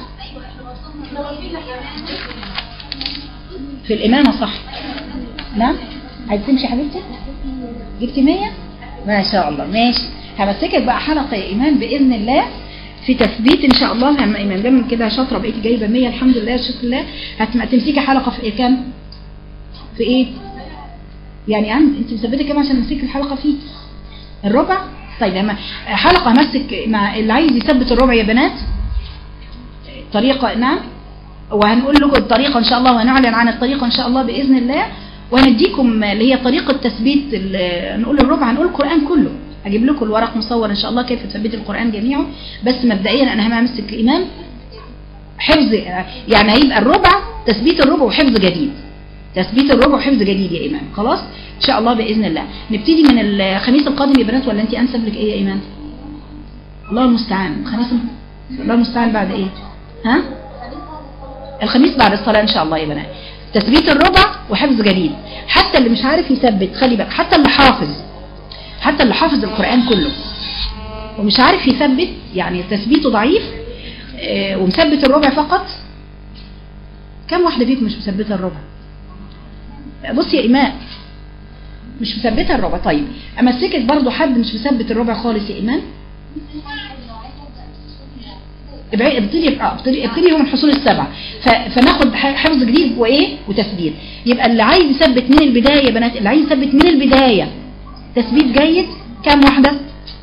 في الإمامة صح؟ نعم. عايز تمشي حبيبتي؟ جبتي 100؟ ما شاء الله. ماشي، همسكك بقى حلقة يا إيمان بإذن الله في تثبيت إن شاء الله. لما إيمان دايما كده شاطرة بقيتي جايبة 100 الحمد لله شكر الله. هتمسكي حلقة في إيه كام؟ في إيه؟ يعني أنت مثبتة كام عشان نمسك الحلقة فيه؟ الربع؟ طيب لما حلقة همسك مع اللي عايز يثبت الربع يا بنات طريقة. نعم، وهنقول لكم الطريقة إن شاء الله، وهنعلن عن الطريقة إن شاء الله بإذن الله، وهنديكم اللي هي طريقة تثبيت. نقول الربع، هنقول القرآن كله. هجيب لكم الورق مصور إن شاء الله كيف تثبت القرآن جميعه. بس مبدئيا أنا همسك إمام حفظ، يعني هيبقى الربع تثبيت الربع وحفظ جديد. تثبيت الربع وحفظ جديد يا إمام. خلاص إن شاء الله بإذن الله. نبتدي من الخميس القادم يا بنات، ولا أنت أنسب لك إيه يا إيمان؟ الله المستعان. الله المستعان بعد إيه؟ ها؟ الخميس بعد الصلاة إن شاء الله يا بنات. تثبيت الربع وحفظ جديد. حتى اللي مش عارف يثبت، خلي بالك، حتى اللي حافظ القرآن كله ومش عارف يثبت، يعني تثبيته ضعيف ومثبت الربع فقط. كم واحدة فيكم مش مثبتة الربع؟ بصي يا إيمان، مش مثبتة الربع. طيب أمسكك برضو حد مش مثبت الربع خالص يا إيمان. ابتدي يوم الحصول السبع، فناخد حفظ جديد وايه وتثبيت. يبقى اللي عايز يثبت من البداية يا بنات، اللي عايز يثبت من البداية تثبيت جيد، كم واحدة؟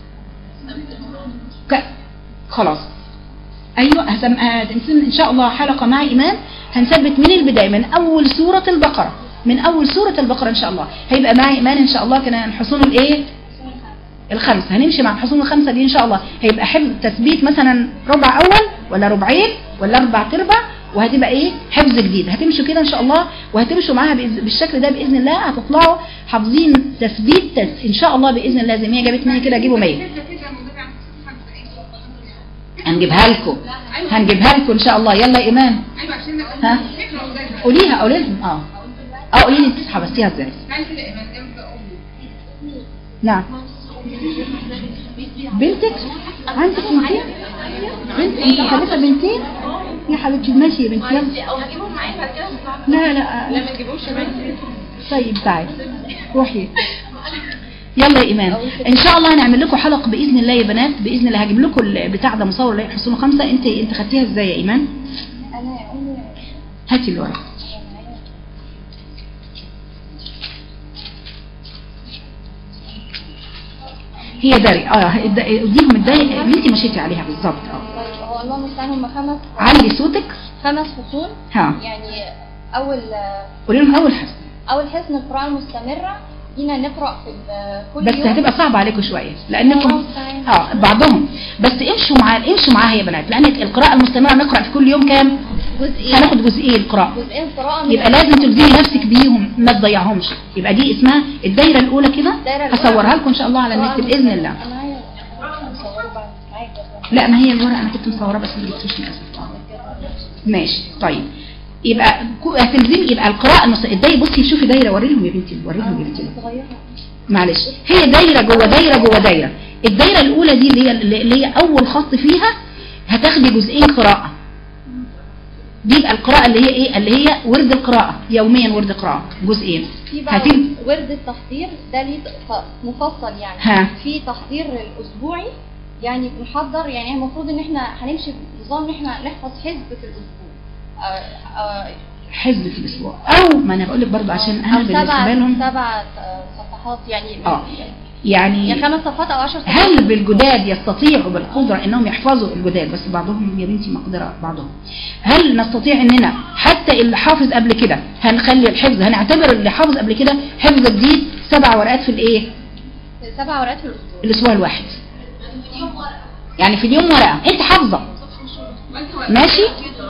خلاص ايوه. ان شاء الله حلقة مع إيمان هنثبت من البداية، من اول سورة البقرة، ان شاء الله هيبقى مع إيمان ان شاء الله. كان الحصول الايه الخمسة، هنمشي مع الحصول الخمسة دي ان شاء الله. هيبقى حفظ تثبيت مثلا ربع اول ولا ربعين ولا 4/4، وهتبقى ايه حفظ جديد. هتمشوا كده ان شاء الله، وهتمشوا معاها بالشكل ده باذن الله. هتطلعوا حافظين تثبيت ان شاء الله باذن الله. زي ما هي جابت 100 كده جيبوا 100. هنجيبها لكم ان شاء الله. يلا يا ايمان، ها قوليها لهم. قولي لي انت حفظتيها ازاي. نعم. بنتك عندك بنتين؟ انت خليتها بنتين يا حبيبتي. ماشي يا بنتي يلا. او هجيبهم معايا بعد كده. لا ما تجيبوش معايا. طيب تعالي روحي. يلا يا ايمان ان شاء الله هنعمل لكم حلقه باذن الله يا بنات، باذن الله. هجيب لكم البتاع ده مصور اللي حصول 5. انت خدتيها ازاي يا ايمان؟ هاتي الورق. هي داري اديهم الدايره اللي انت مشيتي عليها بالظبط. هو الله المستعان هم 5. علي صوتك. 5 فصول. يعني قولي لهم اول حصن القراءه المستمره جينا نقرا في كل بس يوم. هتبقى صعبه عليكم شويه لانكم بعضهم. بس امشوا معاها يا بنات، لان القراءه المستمره نقرا في كل يوم كام جزئين. هناخد جزئين قراءه. يبقى لازم تلزمي نفسك بيهم، ما تضيعهمش. يبقى دي اسمها الدايره الاولى كده. هصورها لكم ان شاء الله على النت باذن الله. لا ما هي الورقه انا كنت مصوره بس ما جبتوش للاسف. ماشي طيب. يبقى هتلزمي. يبقى القراءه الدايره. بصي شوفي دايره، وريهم يا بنتي معلش. هي دايره جوه دايره. الدايره الاولى دي اللي هي اول خط فيها هتاخدي جزئين قراءه. دي يبقى القراءه اللي هي ايه؟ اللي هي ورد القراءه يوميا، ورد قراءه جزئين. ورد التحضير ده ليه مفصل يعني. في تحضير الاسبوعي يعني بنحضر، يعني المفروض ان احنا هنمشي بنظام ان احنا نحفظ حزب في الاسبوع. حزب في الاسبوع، او ما انا بقول لك برضه عشان اهل بالنسبه لهم 7 صفحات يعني. يعني 5 صفحات او 10 صفحات. هل بالجداد يستطيعوا بالقدرة انهم يحفظوا الجداد؟ بس بعضهم يا بنتي مقدرة بعضهم. هل نستطيع اننا حتى اللي حافظ قبل كده هنخلي الحفظ، هنعتبر اللي حافظ قبل كده حفظ جديد 7 ورقات في الايه؟ 7 ورقات في الاسبوع الواحد. يعني في اليوم ورقة انت حافظة ماشي؟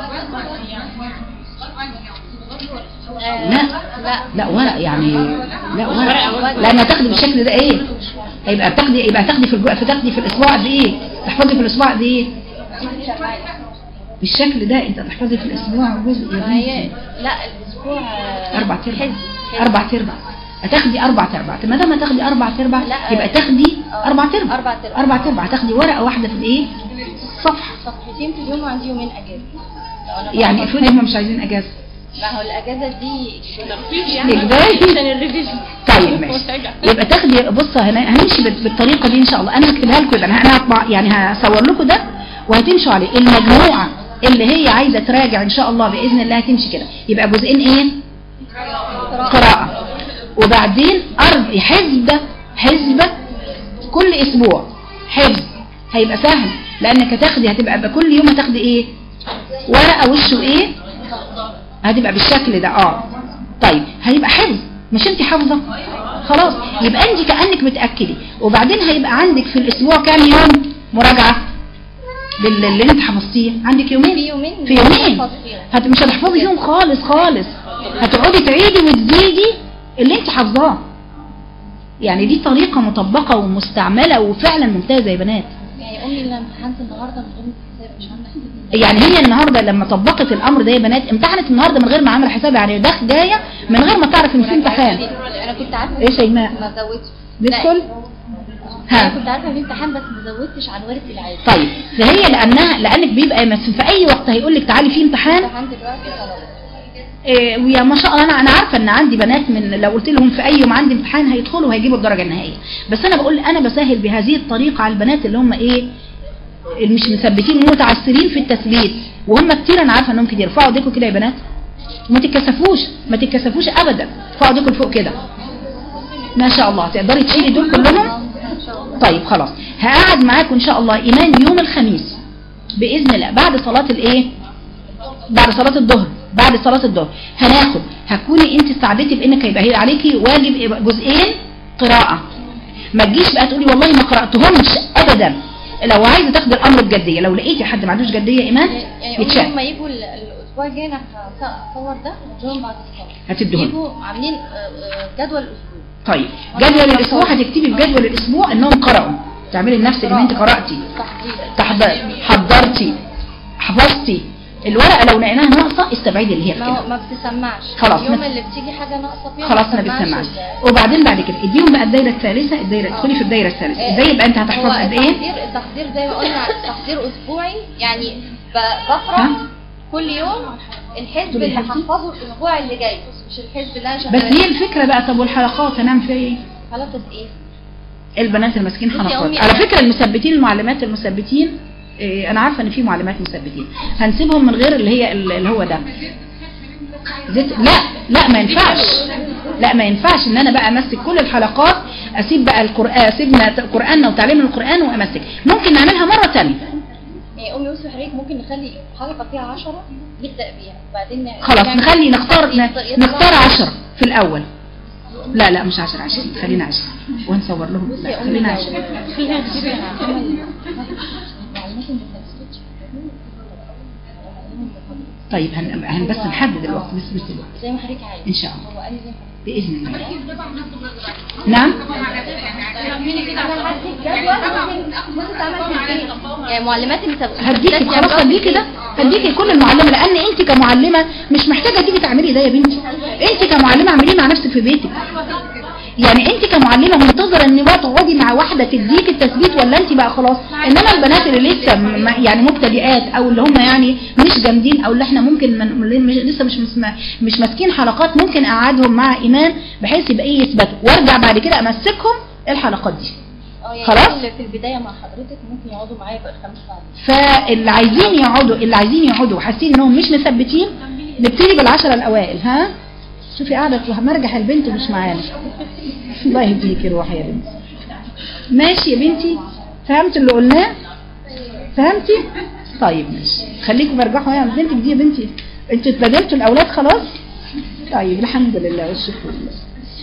لا ورق يعني، لا ورق لما تاخدي بالشكل ده ايه؟ يبقى تاخدي في الاسبوع قد ايه؟ تحفظي في الاسبوع قد ايه؟ بالشكل ده انت تحفظي في الاسبوع جزء يا بنتي. لا الاسبوع 4 ارباع. هتاخدي 4 ارباع. ما دام هتاخدي 4 ارباع يبقى تاخدي 4 ارباع. 4 ارباع هتاخدي ورقه واحده في الايه؟ صفحتين في اليوم وعندي يومين اجازه. يعني افرضي هم مش عايزين اجازه. ما هو الاجازه دي عشان الريفيجن. طيب ماشي. يبقى تاخدي، بص هنمشي بالطريقه دي ان شاء الله. انا هكتبها لكم، انا هطبع يعني هصور لكم ده وهتمشوا عليه. المجموعه اللي هي عايزه تراجع ان شاء الله باذن الله هتمشي كده. يبقى جزئين ايه؟ قراءه، وبعدين حسبه كل اسبوع حفظ. هيبقى سهل لانك هتبقى كل يوم هتاخدي ايه؟ ورقه وشه ايه؟ هتبقى بالشكل ده. طيب هيبقى حفظ، مش انت حافظه خلاص، يبقى انت كأنك بتأكدي. وبعدين هيبقى عندك في الاسبوع كام يوم مراجعة اللي انت حفظتيه؟ عندك يومين. في يومين مش هتحفظي فيهم خالص. هتقعدي تعيدي وتزيدي اللي انت حافظاه. يعني دي طريقة مطبقة ومستعملة وفعلا ممتازة يا بنات. يعني امي اللي امتحنت النهارده من غير حساب مش عامله حساب. يعني هي النهارده لما طبقت الامر ده يا بنات امتحنت النهارده من غير ما عامله حساب. يعني ده جايه من غير ما تعرف ان في امتحان. انا كنت عارفه ايه شيماء ما زودتش ندخل. انا كنت عارفه ان في امتحان بس ما زودتش عن ورقه العادي. طيب فهي لانك بيبقى مثلا في اي وقت هيقول لك تعالي في امتحان دلوقتي خلاص. ويا ما شاء الله انا عارفه ان عندي بنات من لو قلت لهم في اي يوم عندي امتحان هيدخلوا وهيجيبوا الدرجه النهائيه. بس انا بقول انا بسهل بهذه الطريقه على البنات اللي هم ايه؟ مش مثبتين متعسرين في التثبيت، وهم كتير انا عارفه انهم كتير. ارفعوا ايديكم كده يا بنات وما تتكسفوش ابدا. ارفعوا ايديكم فوق كده ما شاء الله. تقدري تشيلي دول كلهم؟ طيب خلاص. هقعد معاكم ان شاء الله ايمان يوم الخميس باذن الله بعد صلاه الايه؟ بعد صلاه الظهر. هكوني انت استعدتي بانك هيبقى عليكي واجب جزئين قراءه. ما تجيش بقى تقولي والله ما قراتهمش ابدا. لو عايزه تاخدي الامر بجديه، لو لقيتي حد ما عندوش جديه ايمان يتشاف. لما يجوا الاسبوع الجاي انا هصور ده واديهم بعد الصلاه. هتديهم يجوا عاملين جدول الاسبوع. طيب جدول الاسبوع هتكتبي في جدول الاسبوع انهم قرأوا. تعملي لنفسك ان انت قرأتي حضرتي حفظتي. الورقه لو لقيناها ناقصه استبعدي اللي هي كده. ما بتسمعش خلاص. اليوم اللي بتيجي حاجه ناقصه فيها خلاص ما بتسمعش. وبعدين بعد كده اديهم بقى الدايره الثالثه. ادخلي في الدايره الثالثه. ازاي يبقى انت هتحفظ قد ايه؟ التحضير زي ما قلنا تحضير اسبوعي. يعني بقرا كل يوم الحزب اللي هحفظه الاسبوع اللي جاي، مش الحزب اللي انا شغاله. بس هي الفكره بقى. طب والحلقات هنعمل فيها ايه؟ حلقه ايه؟ البنات المسكين حلقات. على فكره المثبتين المعلمات المثبتين انا عارفه ان في معلمات مثبتين هنسيبهم من غير اللي هو ده لا ما ينفعش ان انا بقى امسك كل الحلقات. اسيب بقى القران، سيبنا قراننا وتعليم القران وامسك. ممكن نعملها مره ثانيه. يعني امي وصفي حضرتك ممكن نخلي حلقه فيها 10 نبدا بيها وبعدين خلاص نختار 10 في الاول. لا مش 10 20. خلينا 10 ونصور لهم. لا خلينا 10. طيب بس نحدد الوقت. بس الوقت زي ما حضرتك عايزه ان شاء الله. هو قال لي زي باذن الله. نعم. يعني معلمات هديكي خلاص. هديكي كل المعلمه. لان انت كمعلمه مش محتاجه تيجي تعملي ده يا بنتي. انت كمعلمه اعمليه مع نفسك في بيتك. يعني انت كمعلمه منتظره ان بقى تقعدي مع واحده تديك التثبيت ولا انت بقى خلاص؟ انما البنات اللي لسه يعني مبتدئات او اللي هم يعني مش جامدين او اللي احنا ممكن لسه مش ماسكين حلقات، ممكن اقعدهم مع ايمان بحيث يبقى ايه يثبتوا وارجع بعد كده امسكهم الحلقات دي. خلاص. في البدايه مع حضرتك ممكن يقعدوا معايا بقى 5 ساعات. فاللي عايزين يقعدوا حاسين انهم مش مثبتين نبتدي بال10 الاوائل. ها شوفي قاعده مرجح البنت مش معانا. الله يهديكي روح يا بنت. ماشي يا بنتي، فهمت اللي قلناه؟ فهمتي؟ طيب ماشي، خليكم برجعوا يا بنتك دي. يا بنتي انتوا اتبادلتوا الاولاد خلاص؟ طيب الحمد لله والشكر لله.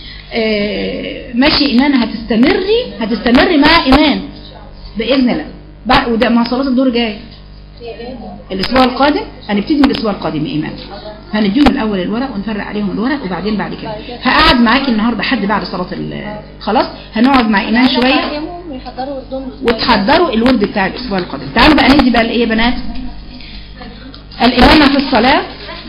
ماشي ايمان، هتستمري مع ايمان باذن الله بقى، وده مع صلاه الظهر جاي الاسبوع القادم. هنبتدي من الاسبوع القادم يا ايمان، هنديهم الاول الورق ونفرق عليهم الورق، وبعدين بعد كده هقعد معاكي النهارده حد بعد صلاه خلاص هنقعد مع ايمان شويه وتحضروا الورد بتاع الاسبوع القادم. تعالوا بقى ندي بقى الايه يا بنات، الامامه في الصلاه.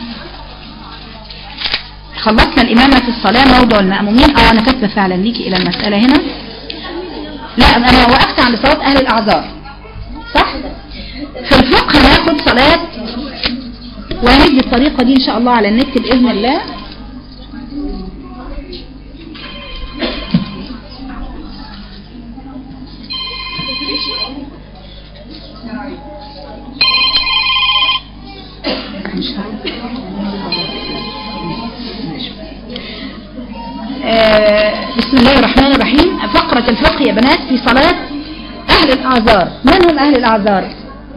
خلصنا الامامه في الصلاه، موضع المأمومين. انا كاتبه فعلا ليكي الى المساله هنا. لا انا وقفت عند صلاه اهل الاعذار صح. في الفقه هناخد صلاه، وهندي الطريقه دي ان شاء الله على النت باذن الله. بسم الله الرحمن الرحيم. فقرة الفقه يا بنات في صلاة أهل الأعذار. من هم أهل الأعذار؟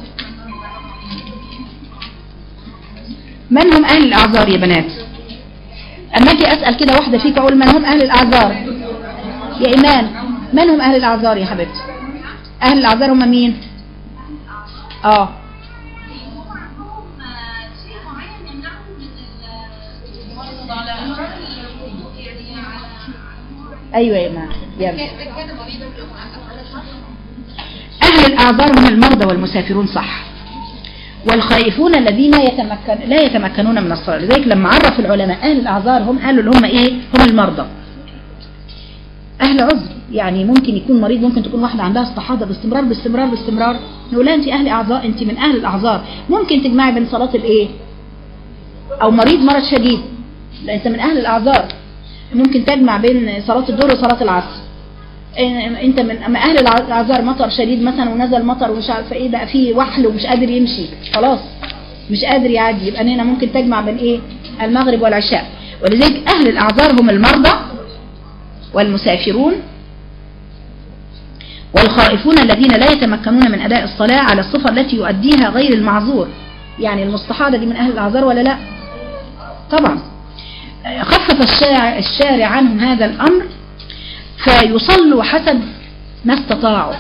من هم أهل الأعذار يا بنات؟ أما أجي أسأل كده واحدة فيك أقول من هم أهل الأعذار يا إيمان؟ من هم أهل الأعذار يا حبيبتي؟ أهل الأعذار هم مين؟ ايوه يا ايمان يلا. اهل الاعذار هم المرضى والمسافرون صح، والخائفون الذين لا يتمكنون من الصلاة. لذلك لما عرف العلماء اهل الاعذار هم قالوا اللي هم ايه؟ هم المرضى. اهل عذر يعني ممكن يكون مريض، ممكن تكون واحدة عندها استحاضة باستمرار نقول لها انت اهل اعذار، انت من اهل الاعذار. ممكن تجمعي بين صلاة الايه او مرض شديد، لا انت من اهل الاعذار. ممكن تجمع بين صلاة الظهر وصلاة العصر. انت من اهل الاعذار، مطر شديد مثلا ونزل مطر ومش عارفه ايه، بقى فيه وحل ومش قادر يمشي خلاص مش قادر يعدي، يبقى هنا ممكن تجمع بين ايه؟ المغرب والعشاء. ولذلك اهل الاعذار هم المرضى والمسافرون والخائفون الذين لا يتمكنون من اداء الصلاة على الصفة التي يؤديها غير المعذور. يعني المستحاضة دي من اهل الاعذار ولا لا؟ طبعا. خفف الشارع عنهم هذا الأمر فيصلوا حسب ما استطاعوا.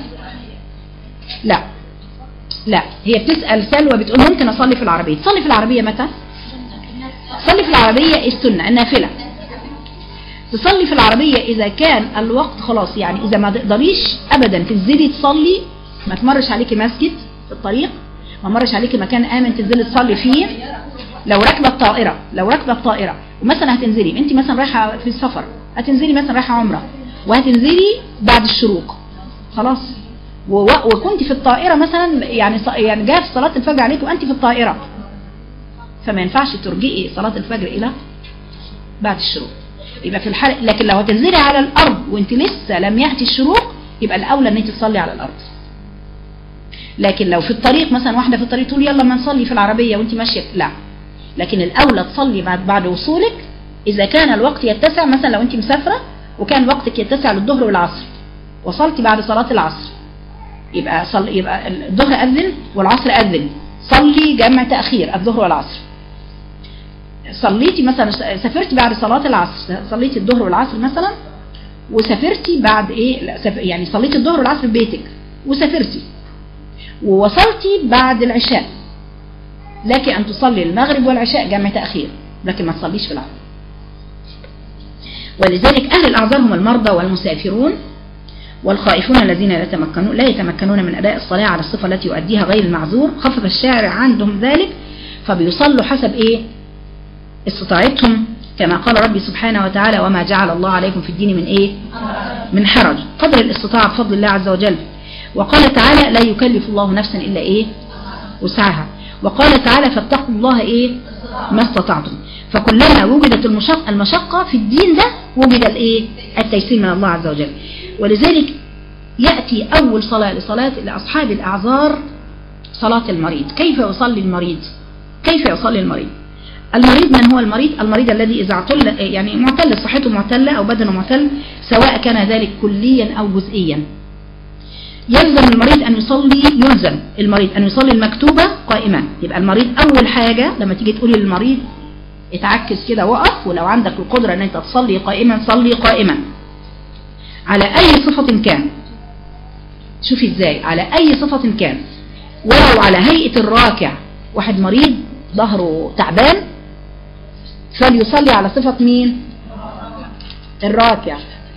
لا هي بتسأل سلوى بتقول ممكن أصلي في العربية. تصلي في العربية متى؟ تصلي في العربية السنة النافلة. تصلي في العربية إذا كان الوقت خلاص، يعني إذا ما تقدريش أبدا تنزلي تصلي، ما تمرش عليكي مسجد في الطريق، ما مرش عليكي مكان آمن تنزلي تصلي فيه. لو ركبة الطائرة ومثلا هتنزلي انت مثلا رايحه في السفر، هتنزلي مثلا رايحه عمره وهتنزلي بعد الشروق خلاص، وكنت في الطائره مثلا يعني جاء في صلاه الفجر عليك وانت في الطائره، فما ينفعش ترجئي صلاه الفجر الى بعد الشروق. يبقى في الحالة، لكن لو هتنزلي على الارض وانت لسه لم ياتي الشروق يبقى الاولى ان انت تصلي على الارض. لكن لو في الطريق مثلا واحده في الطريق تقول يلا ما نصلي في العربيه وانت ماشيه، لا، لكن الأولى تصلي بعد وصولك إذا كان الوقت يتسع. مثلا لو أنت مسافرة وكان وقتك يتسع للظهر والعصر، وصلتي بعد صلاة العصر، يبقى الظهر أذن والعصر أذن، صلي جمع تأخير الظهر والعصر. صليتي مثلا سافرتي بعد صلاة العصر، صليتي الظهر والعصر مثلا وسافرتي بعد يعني صليتي الظهر والعصر في بيتك وسافرتي ووصلتي بعد العشاء، لك أن تصلي المغرب والعشاء جمع تأخير، لكن ما تصليش في العصر. ولذلك أهل الأعذار هم المرضى والمسافرون والخائفون الذين لا يتمكنون من أداء الصلاة على الصفة التي يؤديها غير المعذور. خفف الشارع عندهم ذلك فبيصلوا حسب استطاعتهم، كما قال ربي سبحانه وتعالى وما جعل الله عليكم في الدين من من حرج، قدر الاستطاعة بفضل الله عز وجل. وقال تعالى لا يكلف الله نفسا إلا وسعها. وقال تعالى فاتقوا الله ما استطعتم. فكلما وجدت المشقة في الدين ده وجد التيسير من الله عز وجل. ولذلك يأتي أول صلاة لأصحاب الأعذار صلاة المريض. كيف يصلي المريض؟ المريض من هو المريض؟ المريض الذي إذا يعني معتل، صحته معتلة أو بدنه معتل، سواء كان ذلك كليا أو جزئيا، يلزم المريض أن يصلي، يلزم المريض أن يصلي المكتوبة قائما. يبقى المريض أول حاجة لما تيجي تقولي للمريض اتعكس كده وقف، ولو عندك القدرة أن أنت تصلي قائما صلي قائما على أي صفة كان. شوفي ازاي، على أي صفة كان، ولو على هيئة الراكع. واحد مريض ظهره تعبان فليصلي على صفة مين؟ الراكع.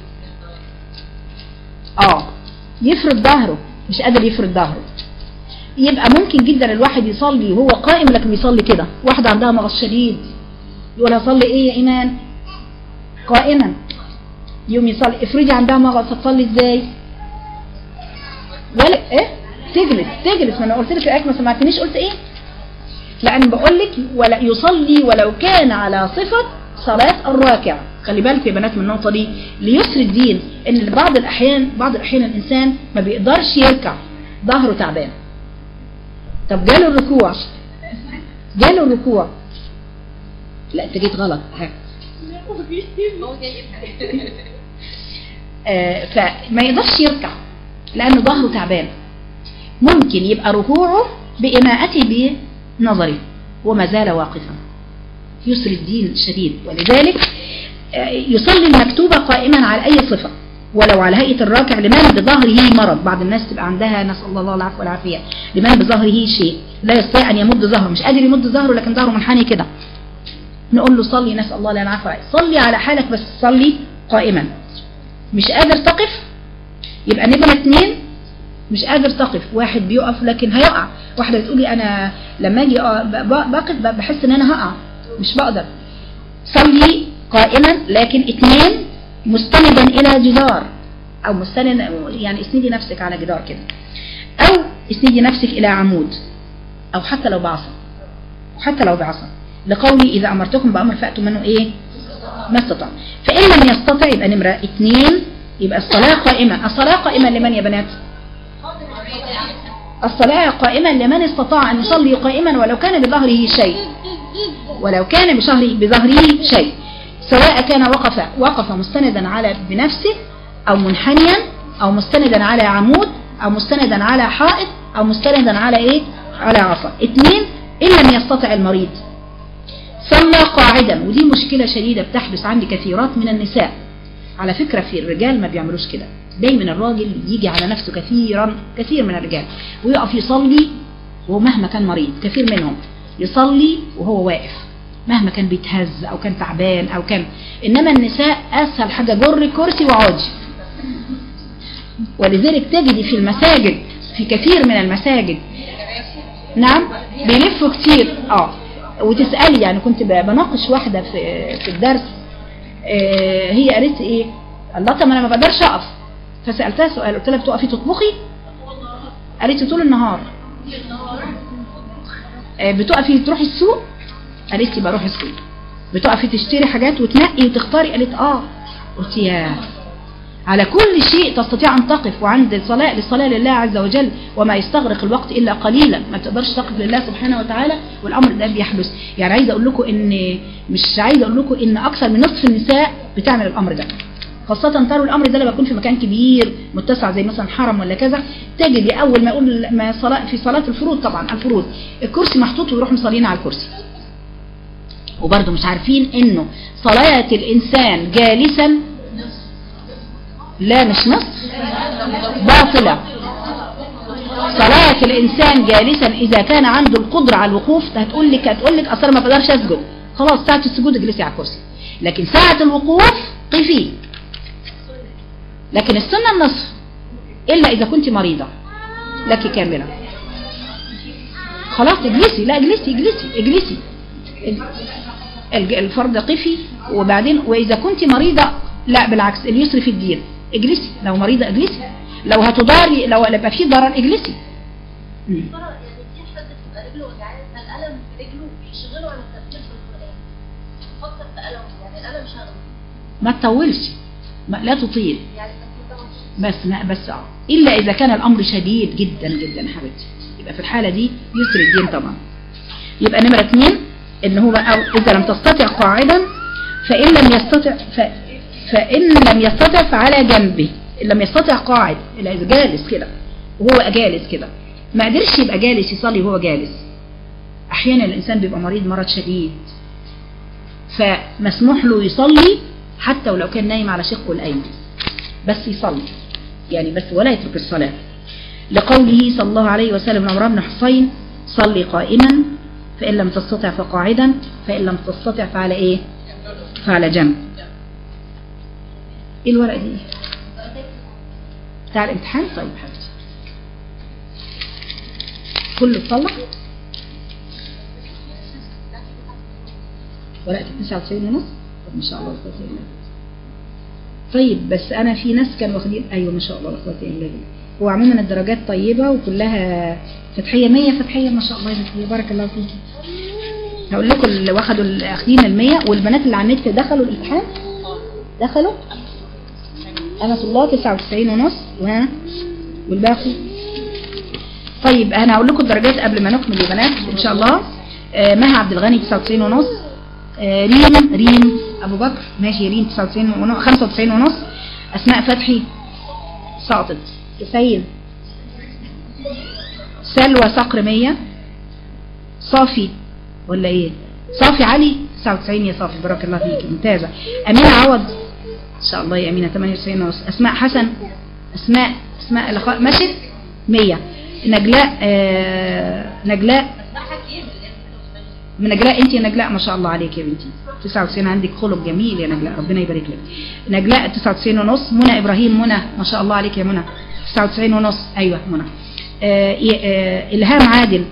يفرد ظهره، مش قادر يفرد ظهره. يبقى ممكن جدا الواحد يصلي وهو قائم لكن بيصلي كده. واحدة عندها مغص شديد يقول هصلي ايه يا ايمان؟ قائما. يوم يصلي، افرضي عندها مغص هتصلي ازاي؟ ولا ايه؟ تجلس. ما انا قلت لك الايه، ما سمعتنيش قلت ايه؟ لان بقول لك ولا يصلي ولو كان على صفة صلاة الراكع. خلي بالك يا بنات من النقطة دي ليسر الدين، ان بعض الاحيان الانسان ما بيقدرش يركع، ظهره تعبان. طب جاله الركوع، لا انت جيت غلط. فما يقدرش يركع لانه ظهره تعبان. ممكن يبقى ركوعه بإماءته بنظره وما زال واقفا. يسر الدين شديد. ولذلك يصلي المكتوبة قائما على أي صفة ولو على هيئة الراكع لمن بظهره مرض. بعض الناس تبقى عندها، نسأل الله العفو والعافية، لمن بظهره شيء لا يستطيع أن يمد ظهره، مش قادر يمد ظهره لكن ظهره منحني كده، نقول له صلي، نسأل الله العفو والعافية، صلي على حالك بس صلي قائما. مش قادر تقف، يبقى نبقى 2 مش قادر تقف. واحد بيقف لكن هيقع. واحدة بتقولي أنا لما أجي بقف بحس إن أنا هقع، مش بقدر. صلي قائما لكن 2 مستندا إلى جدار، أو مستند يعني اسندي نفسك على جدار كده، أو اسندي نفسك إلى عمود، أو حتى لو بعصا، لقولي إذا أمرتكم بأمر فأتوا منه إيه؟ ما استطاع. فإن لم يستطع يبقى نمرة 2 يبقى الصلاة قائمة. الصلاة قائمة لمن يا بنات؟ الصلاة قائمة لمن استطاع أن يصلي قائما ولو كان بظهره شيء، سواء كان وقف مستندا على بنفسه، أو منحنيا، أو مستندا على عمود، أو مستندا على حائط، أو مستندا على إيه؟ على عصا. 2 إن لم يستطع المريض صلى قاعدا. ودي مشكلة شديدة بتحدث عند كثيرات من النساء. على فكرة في الرجال ما بيعملوش كده، دايما الراجل يجي على نفسه كثير من الرجال ويقف يصلي ومهما كان مريض. كثير منهم يصلي وهو واقف مهما كان بيتهز أو كان تعبان أو كان. إنما النساء أسهل حاجة جر كرسي وعاجي. ولذلك تجدي في المساجد، في كثير من المساجد، نعم بيلفوا كتير. وتسألي، يعني كنت بناقش واحدة في الدرس، هي قالت ايه؟ الله، طب انا ما بقدرش اقف. فسألتها سؤال، قلت لها بتقفي تطبخي؟ قالت لي طول النهار. بتقفي تروحي السوق؟ قالت لي بروح السوق. بتقفي تشتري حاجات وتنقي وتختاري؟ قالت قلت يا، على كل شيء تستطيع أن تقف. وعند للصلاة لله عز وجل وما يستغرق الوقت إلا قليلا، ما تقدرش تقف لله سبحانه وتعالى، والأمر ده بيحدث. يعني عايزة أقول لكم إن أكثر من نصف النساء بتعمل الأمر ده، خاصة تروا الأمر ده لما يكون في مكان كبير متسع زي مثلا حرم ولا كذا. تجدي أول ما يقول في صلاة الفروض، طبعا الفروض الكرسي محطوط ويروحوا مصلين على الكرسي، وبرضه مش عارفين إنه صلاة الإنسان جالسا لا مش نصف، باطلة. صلاة الإنسان جالسا إذا كان عنده القدرة على الوقوف، هتقول لك أصلا ما بقدرش أسجد، خلاص ساعة السجود اجلسي على الكرسي، لكن ساعة الوقوف قفي. لكن السنة النصف إلا إذا كنت مريضة لك كاملة. خلاص اجلسي، لا اجلسي الفرض قفي. وبعدين وإذا كنت مريضة لا بالعكس، اليسر في الدين، اجلسي. لو مريضة اجلسي، لو هتضاري، لو يبقى في ضرر اجلسي. يعني في حد تبقى رجله وجعانه، فالألم في رجله بيشغله عن التفكير في القرآن، فكر في ألم، يعني الألم شغله. ما تطولش، لا تطيل، يعني بس إلا إذا كان الأمر شديد جدا جدا حبيبتي، يبقى في الحالة دي يسر الدين طبعا. يبقى نمرة 2 إن هو إذا لم تستطع قاعدا، فإن لم يستطع فعلى جنبه. إن لم يستطع قاعد، إلا إذا جالس كده وهو جالس كده، ما قدرش يبقى جالس يصلي وهو جالس. احيانا الانسان بيبقى مريض مرض شديد فمسموح له يصلي حتى ولو كان نايم على شقه الايمن، بس يصلي يعني بس ولا يترك الصلاة، لقوله صلى الله عليه وسلم عمران بن حصين صلي قائما فإن لم تستطع فقاعدا فإن لم تستطع فعلى ايه؟ فعلى جنب. ايه الورقة دي؟ بتاع الامتحان؟ طيب حبيبتي كله اتصلح؟ ورقة 99 ونص؟ طب ما شاء الله. طيب بس انا في ناس كانوا واخدين، ايوه ما شاء الله لا قوه الا بالله. هو عموما الدرجات طيبه وكلها فتحيه 100 فتحيه ما شاء الله يا بنتي بارك الله فيكي. هقول لكم اللي واخدوا اخدين ال100 والبنات اللي على النت دخلوا الامتحان دخلوا انا الله 99 ونص والباقي. طيب انا هقول لكم الدرجات قبل ما نكمل يا بنات ان شاء الله. مها عبد الغني 99 ونص، ريم ابو بكر ماشي ريم 95 ونص، اسماء فتحي ساقطت 90، سلوى صقر 100، صافي ولا ايه صافي علي 99 يا صافي بارك الله فيك ممتازه. امينه عوض ان شاء الله يا امينه 98 ونص، اسماء حسن اسماء مشت 100، نجلاء من نجلاء انت يا نجلاء ما شاء الله عليك يا بنتي 99 عندك خلق جميل يا نجلاء ربنا يبارك لك. نجلاء 99 ونص، منى ابراهيم ما شاء الله عليك يا منى 99 ونص ايوه منى. الهام عادل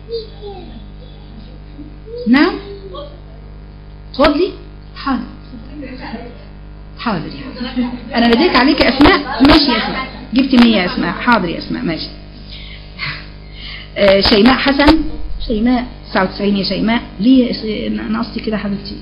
نعم تفضلي حاضر حاضر انا نديت عليك اسماء ماشي يا اسماء جبت 100 يا اسماء حاضر يا اسماء ماشي. شيماء حسن 99 يا شيماء ليه نقصتي كده حبيبتي.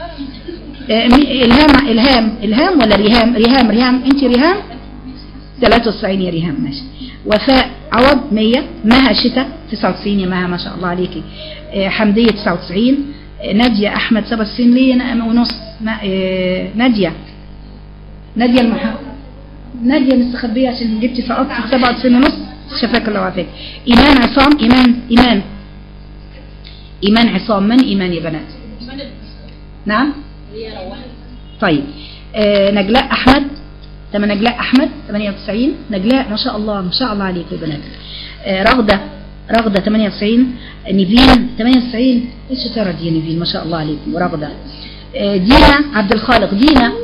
الهام ولا ريهام انت ريهام 93 يا ريهام ماشي. وفاء عوض 100، مها شتاء 99 يا مها ما شاء الله عليكي. حمدية 99، نادية احمد 97 ليه ونص. نادية نادية مستخبية عشان جبتي سقطت 97 ونص شفاك الله وعافاك. ايمان عصام ايمان عصام من ايمان يا بنات؟ نعم طيب. نجلاء احمد 98، نجلاء ما شاء الله عليك يا بنات. رغدة 98، نيفين 98 ايش ترى دي نيفين ما شاء الله عليك ورغدة. دينا عبد الخالق دينا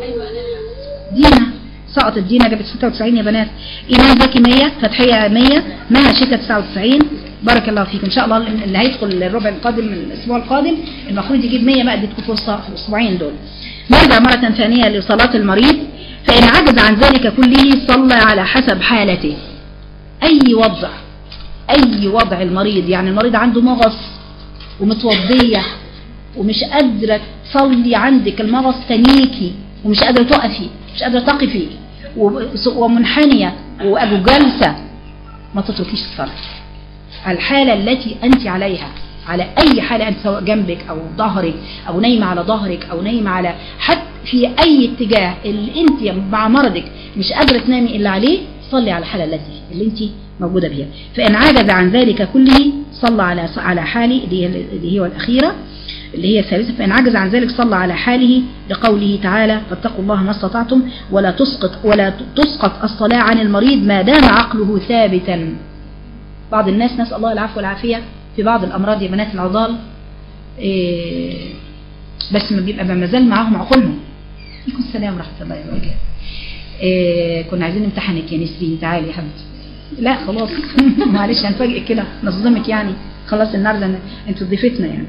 سقطت دينا جابت 96 يا بنات. ايمان زكي 100، فتحية 100، مها شتاء 99 بارك الله فيكم. ان شاء الله اللي هيدخل الربع القادم من الاسبوع القادم المفروض يجيب 100 بقى اديتكم فرصه في الاسبوعين دول. نرجع مره ثانيه لصلاه المريض. فان عجز عن ذلك كله صلى على حسب حالته. اي وضع المريض، يعني المريض عنده مغص ومتوضيه ومش قادره تصلي، عندك المغص تنيكي ومش قادره تقفي مش قادره تقفي ومنحنيه وجالسه ما تتركيش الصلاه. الحالة التي أنت عليها، على أي حالة أنت سواء جنبك أو ظهرك أو نايمة على ظهرك أو نايمة على حتى في أي اتجاه اللي أنت مع مرضك مش قادرة تنامي إلا عليه، صلي على الحالة اللي أنت موجودة بها. فإن عجز عن ذلك كله صلى على حاله اللي هي الأخيرة اللي هي الثالثة. فإن عجز عن ذلك صلى على حاله لقوله تعالى فاتقوا الله ما استطعتم ولا تسقط الصلاة عن المريض ما دام عقله ثابتا. بعض الناس نسأل الله العفو والعافية في بعض الأمراض يا بنات العضال بس ما بيبقى مازال معاهم عقولهم. عليكم السلام ورحمة الله وبركاته. كنا عايزين نمتحنك يا نسرين تعالي يا حبيبتي. لا خلاص معلش هنفاجئك كده نصدمك يعني خلاص النهارده انتوا ضيفتنا يعني.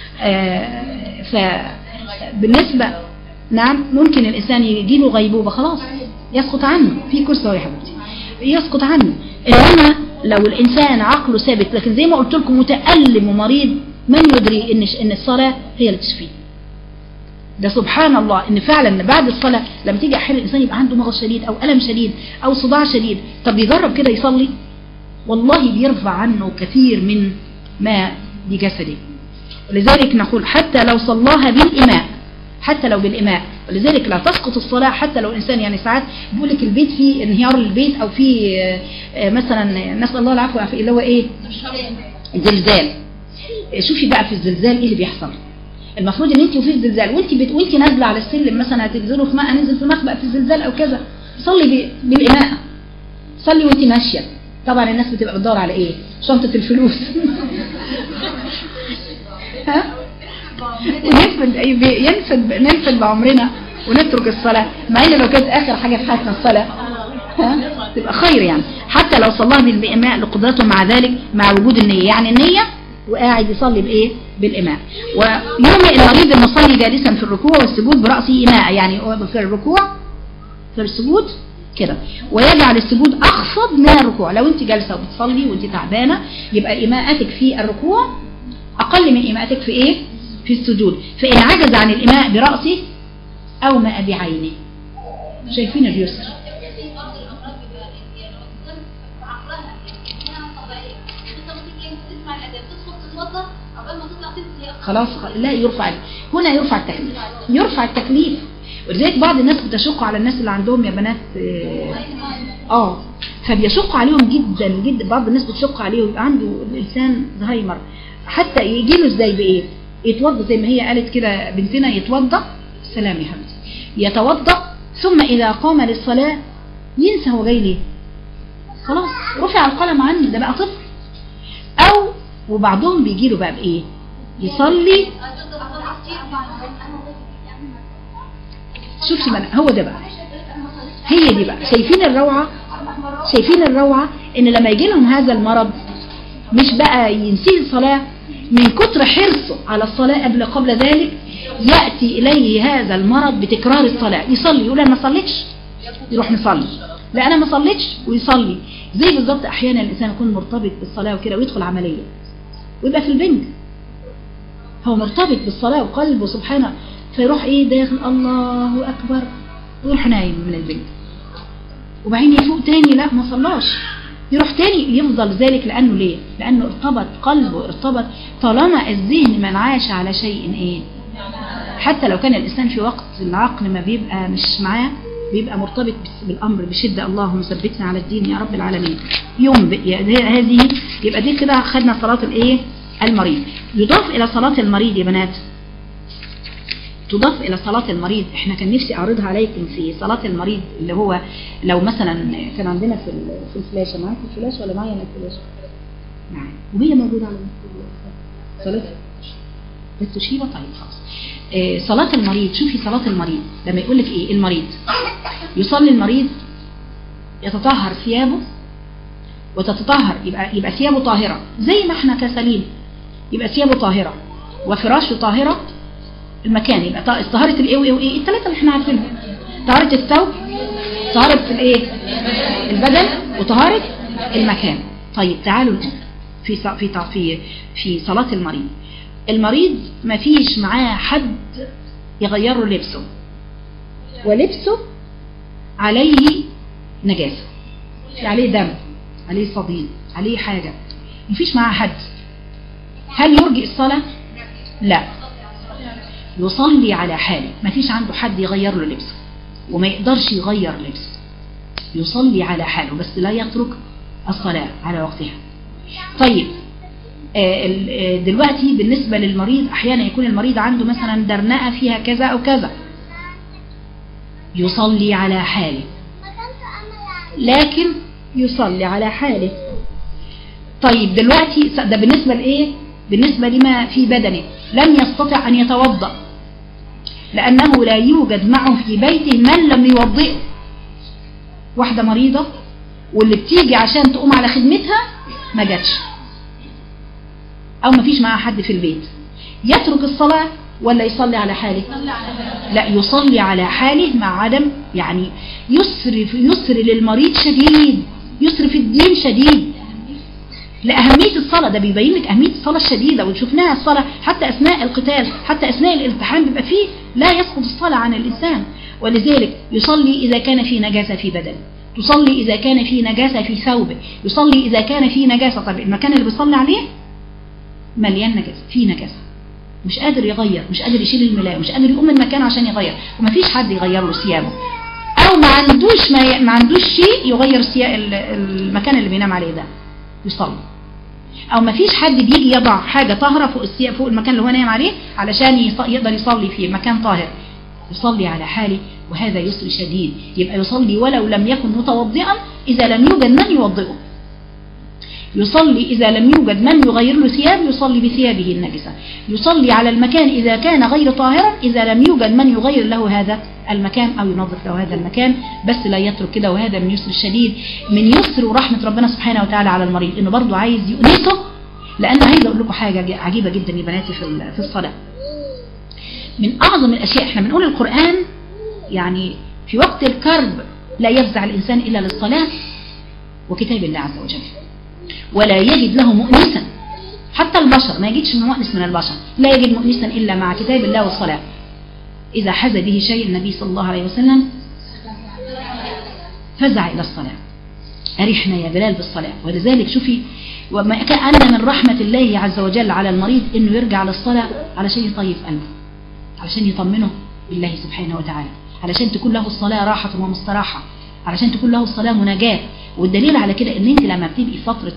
فبالنسبة نعم ممكن الإنسان يجيله غيبوبة خلاص يسقط عنه في كرسي يا حبيبتي يسقط عنه. إنما لو الإنسان عقله ثابت لكن زي ما قلت لكم متألم ومريض من يدري إن الصلاة هي اللي تشفيه. ده سبحان الله إن فعلا بعد الصلاة لما تيجي أحيانا الإنسان يبقى عنده مغص شديد أو ألم شديد أو صداع شديد، طب يجرب كده يصلي والله بيرفع عنه كثير من ما بجسده. ولذلك نقول حتى لو صلاها بالإماء حتى لو بالإماء. ولذلك لا تسقط الصلاة حتى لو الإنسان، يعني ساعات بيقول لك البيت فيه انهيار للبيت أو فيه مثلا نسأل الله العفو والعافية اللي هو إيه؟ زلزال. شوفي بقى في الزلزال إيه اللي بيحصل. المفروض ان انت وفي الزلزال وانت نازله على السلم مثلا هتنزلوا في ماء، ننزل في مخبأ في الزلزال او كذا، صلي بالإماءة، صلي وانت ماشيه. طبعا الناس بتبقى بتدور على ايه؟ شنطه الفلوس. ها؟ ننفد بعمرنا ونترك الصلاه، مع ان لو كانت اخر حاجه في حياتنا الصلاه ها تبقى خير يعني، حتى لو صلاها بالإماء لقدرته مع ذلك، مع وجود النيه. يعني النيه وقاعد يصلي بايه؟ بالإماء. ويومئ المريض المصلي جالسا في الركوع والسجود برأسه إماء، يعني في الركوع في السجود كده، ويجعل السجود أخفض من الركوع. لو انت جالسة وبتصلي وانت تعبانة يبقى إماءتك في الركوع أقل من إماءتك في ايه؟ في السجود. فإن عجز عن الإماء برأسه أو ماء بعينه. شايفين اليسر؟ خلاص لا يرفع، هنا يرفع التكليف، يرفع التكليف. ولذلك بعض الناس بتشق على الناس اللي عندهم يا بنات فبيشق عليهم جدا جدا. بعض الناس بتشق عليه ويبقى عنده الانسان زهايمر، حتى يجي له ازاي بايه؟ يتوضا زي ما هي قالت كده بنتنا، يتوضا سلام يا حبيبتي، يتوضا ثم اذا قام للصلاه ينسى هو جاي ليه، خلاص رفع القلم عنه، ده بقى طفل. او وبعضهم بيجي له بقى بايه؟ يصلي. شوفي بقى هو ده بقى، هي دي بقى. شايفين الروعة؟ شايفين الروعة ان لما يجي لهم هذا المرض مش بقى ينسي الصلاة، من كتر حرصه على الصلاة قبل ذلك يأتي إليه هذا المرض بتكرار الصلاة. يصلي يقول أنا ما صليتش، يروح مصلي، لا أنا ما صليتش ويصلي. زي بالظبط أحيانا الإنسان يكون مرتبط بالصلاة وكده ويدخل عملية ويبقى في البنج، هو مرتبط بالصلاة وقلبه سبحانه، فيروح ايه داخل الله أكبر ويروح نايم من البنج، وبعدين يفوق تاني لا ما صلاش، يروح تاني يفضل ذلك. لأنه ليه؟ لأنه ارتبط قلبه، ارتبط. طالما الذهن من عاش على شيء ايه، حتى لو كان الإنسان في وقت العقل ما بيبقى مش معاه، بيبقى مرتبط بالأمر بشدة. اللهم ثبتنا على الدين يا رب العالمين. يوم هذه يبقى دي كده خدنا صلاة الايه؟ المريض. يضاف إلى صلاة المريض يا بنات، تضاف إلى صلاة المريض. احنا كان نفسي أعرضها عليكم في صلاة المريض، اللي هو لو مثلا كان عندنا في الفلاشة، معاك الفلاشة ولا معايا أنا الفلاشة؟ معايا، وهي موجودة على صلاة بس شيبة. طيب خلاص. صلاة المريض، شوفي صلاة المريض لما يقول لك ايه؟ المريض يصلي، المريض يتطهر ثيابه وتتطهر، يبقى ثيابه طاهرة زي ما احنا كسليم، يبقى ثيابه طاهرة وفراشه طاهرة. المكان يبقى طهارة الايه وايه؟ الثلاثة اللي احنا عارفينهم: طهارة الثوب، طهارة الايه؟ البدن، وطهارة المكان. طيب تعالوا في صلاة المريض. المريض ما فيش معاه حد يغير له لبسه، ولبسه عليه نجاسة، عليه دم، عليه صديد، عليه حاجة، ما فيش معاه حد. هل يرجئ الصلاة؟ لا، يصلي على حاله. ما فيش عنده حد يغير له لبسه وما يقدرش يغير لبسه، يصلي على حاله بس لا يترك الصلاة على وقتها. طيب دلوقتي بالنسبة للمريض أحيانا يكون المريض عنده مثلا درنقة فيها كذا أو كذا، يصلي على حاله، لكن يصلي على حاله. طيب دلوقتي ده بالنسبة لإيه؟ بالنسبة لما في بدنه. لم يستطع أن يتوضأ لأنه لا يوجد معه في بيته من لم يوضئه. واحدة مريضة واللي بتيجي عشان تقوم على خدمتها ما جاتش، أو ما فيش معها حد في البيت، يترك الصلاة ولا يصلي على حاله؟ لا، يصلي على حاله مع عدم، يعني يسر للمريض شديد، يسر في الدين شديد لأهمية الصلاة. ده بيبين لك أهمية الصلاة الشديدة، وشفناها الصلاة حتى أثناء القتال، حتى أثناء الالتحام بيبقى فيه لا يسقط الصلاة عن الإنسان. ولذلك يصلي إذا كان في نجاسة في بدنه، تصلي إذا كان في نجاسة في ثوبه، يصلي إذا كان في نجاسة. طب المكان اللي بيصلي عليه مليان نجاسة، فيه نجاسة، مش قادر يغير، مش قادر يشيل الملاية، مش قادر يقوم من مكانه عشان يغير، ومفيش حد يغير له ثيابه، او ما عندوش شيء يغير المكان اللي بينام عليه ده يصلي، او مفيش حد بيجي يضع حاجة طاهرة فوق المكان اللي هو نايم عليه علشان يقدر يصلي فيه مكان طاهر، يصلي على حاله، وهذا يسر شديد. يبقى يصلي ولو لم يكن متوضئا إذا لم يوجد من يوضئه، يصلي إذا لم يوجد من يغير له ثياب يصلي بثيابه النجسة، يصلي على المكان إذا كان غير طاهرا إذا لم يوجد من يغير له هذا المكان أو ينظف له هذا المكان، بس لا يترك كده. وهذا من يسر الشديد، من يسر ورحمة ربنا سبحانه وتعالى على المريض، إنه برضه عايز يؤنسه. لأنه عايز أقول لكم حاجة عجيبة جدا يا بناتي في الصلاة، من أعظم الأشياء. إحنا بنقول القرآن يعني في وقت الكرب لا يفزع الإنسان إلا للصلاة وكتاب الله عز وجل، ولا يجد له مؤنسا، حتى البشر ما يجدش مؤنس من البشر، لا يجد مؤنسا إلا مع كتاب الله والصلاة. إذا حز به شيء النبي صلى الله عليه وسلم فزع إلى الصلاة، أرحنا يا بلال بالصلاة. ولذلك شوفي، وما كان من رحمة الله عز وجل على المريض إنه يرجع للصلاة علشان يطيب قلبه، علشان يطمنه بالله سبحانه وتعالى، علشان تكون له الصلاة راحة ومستراحة، علشان تكون له الصلاة مناجاة. والدليل على كده ان انت لما بتبقي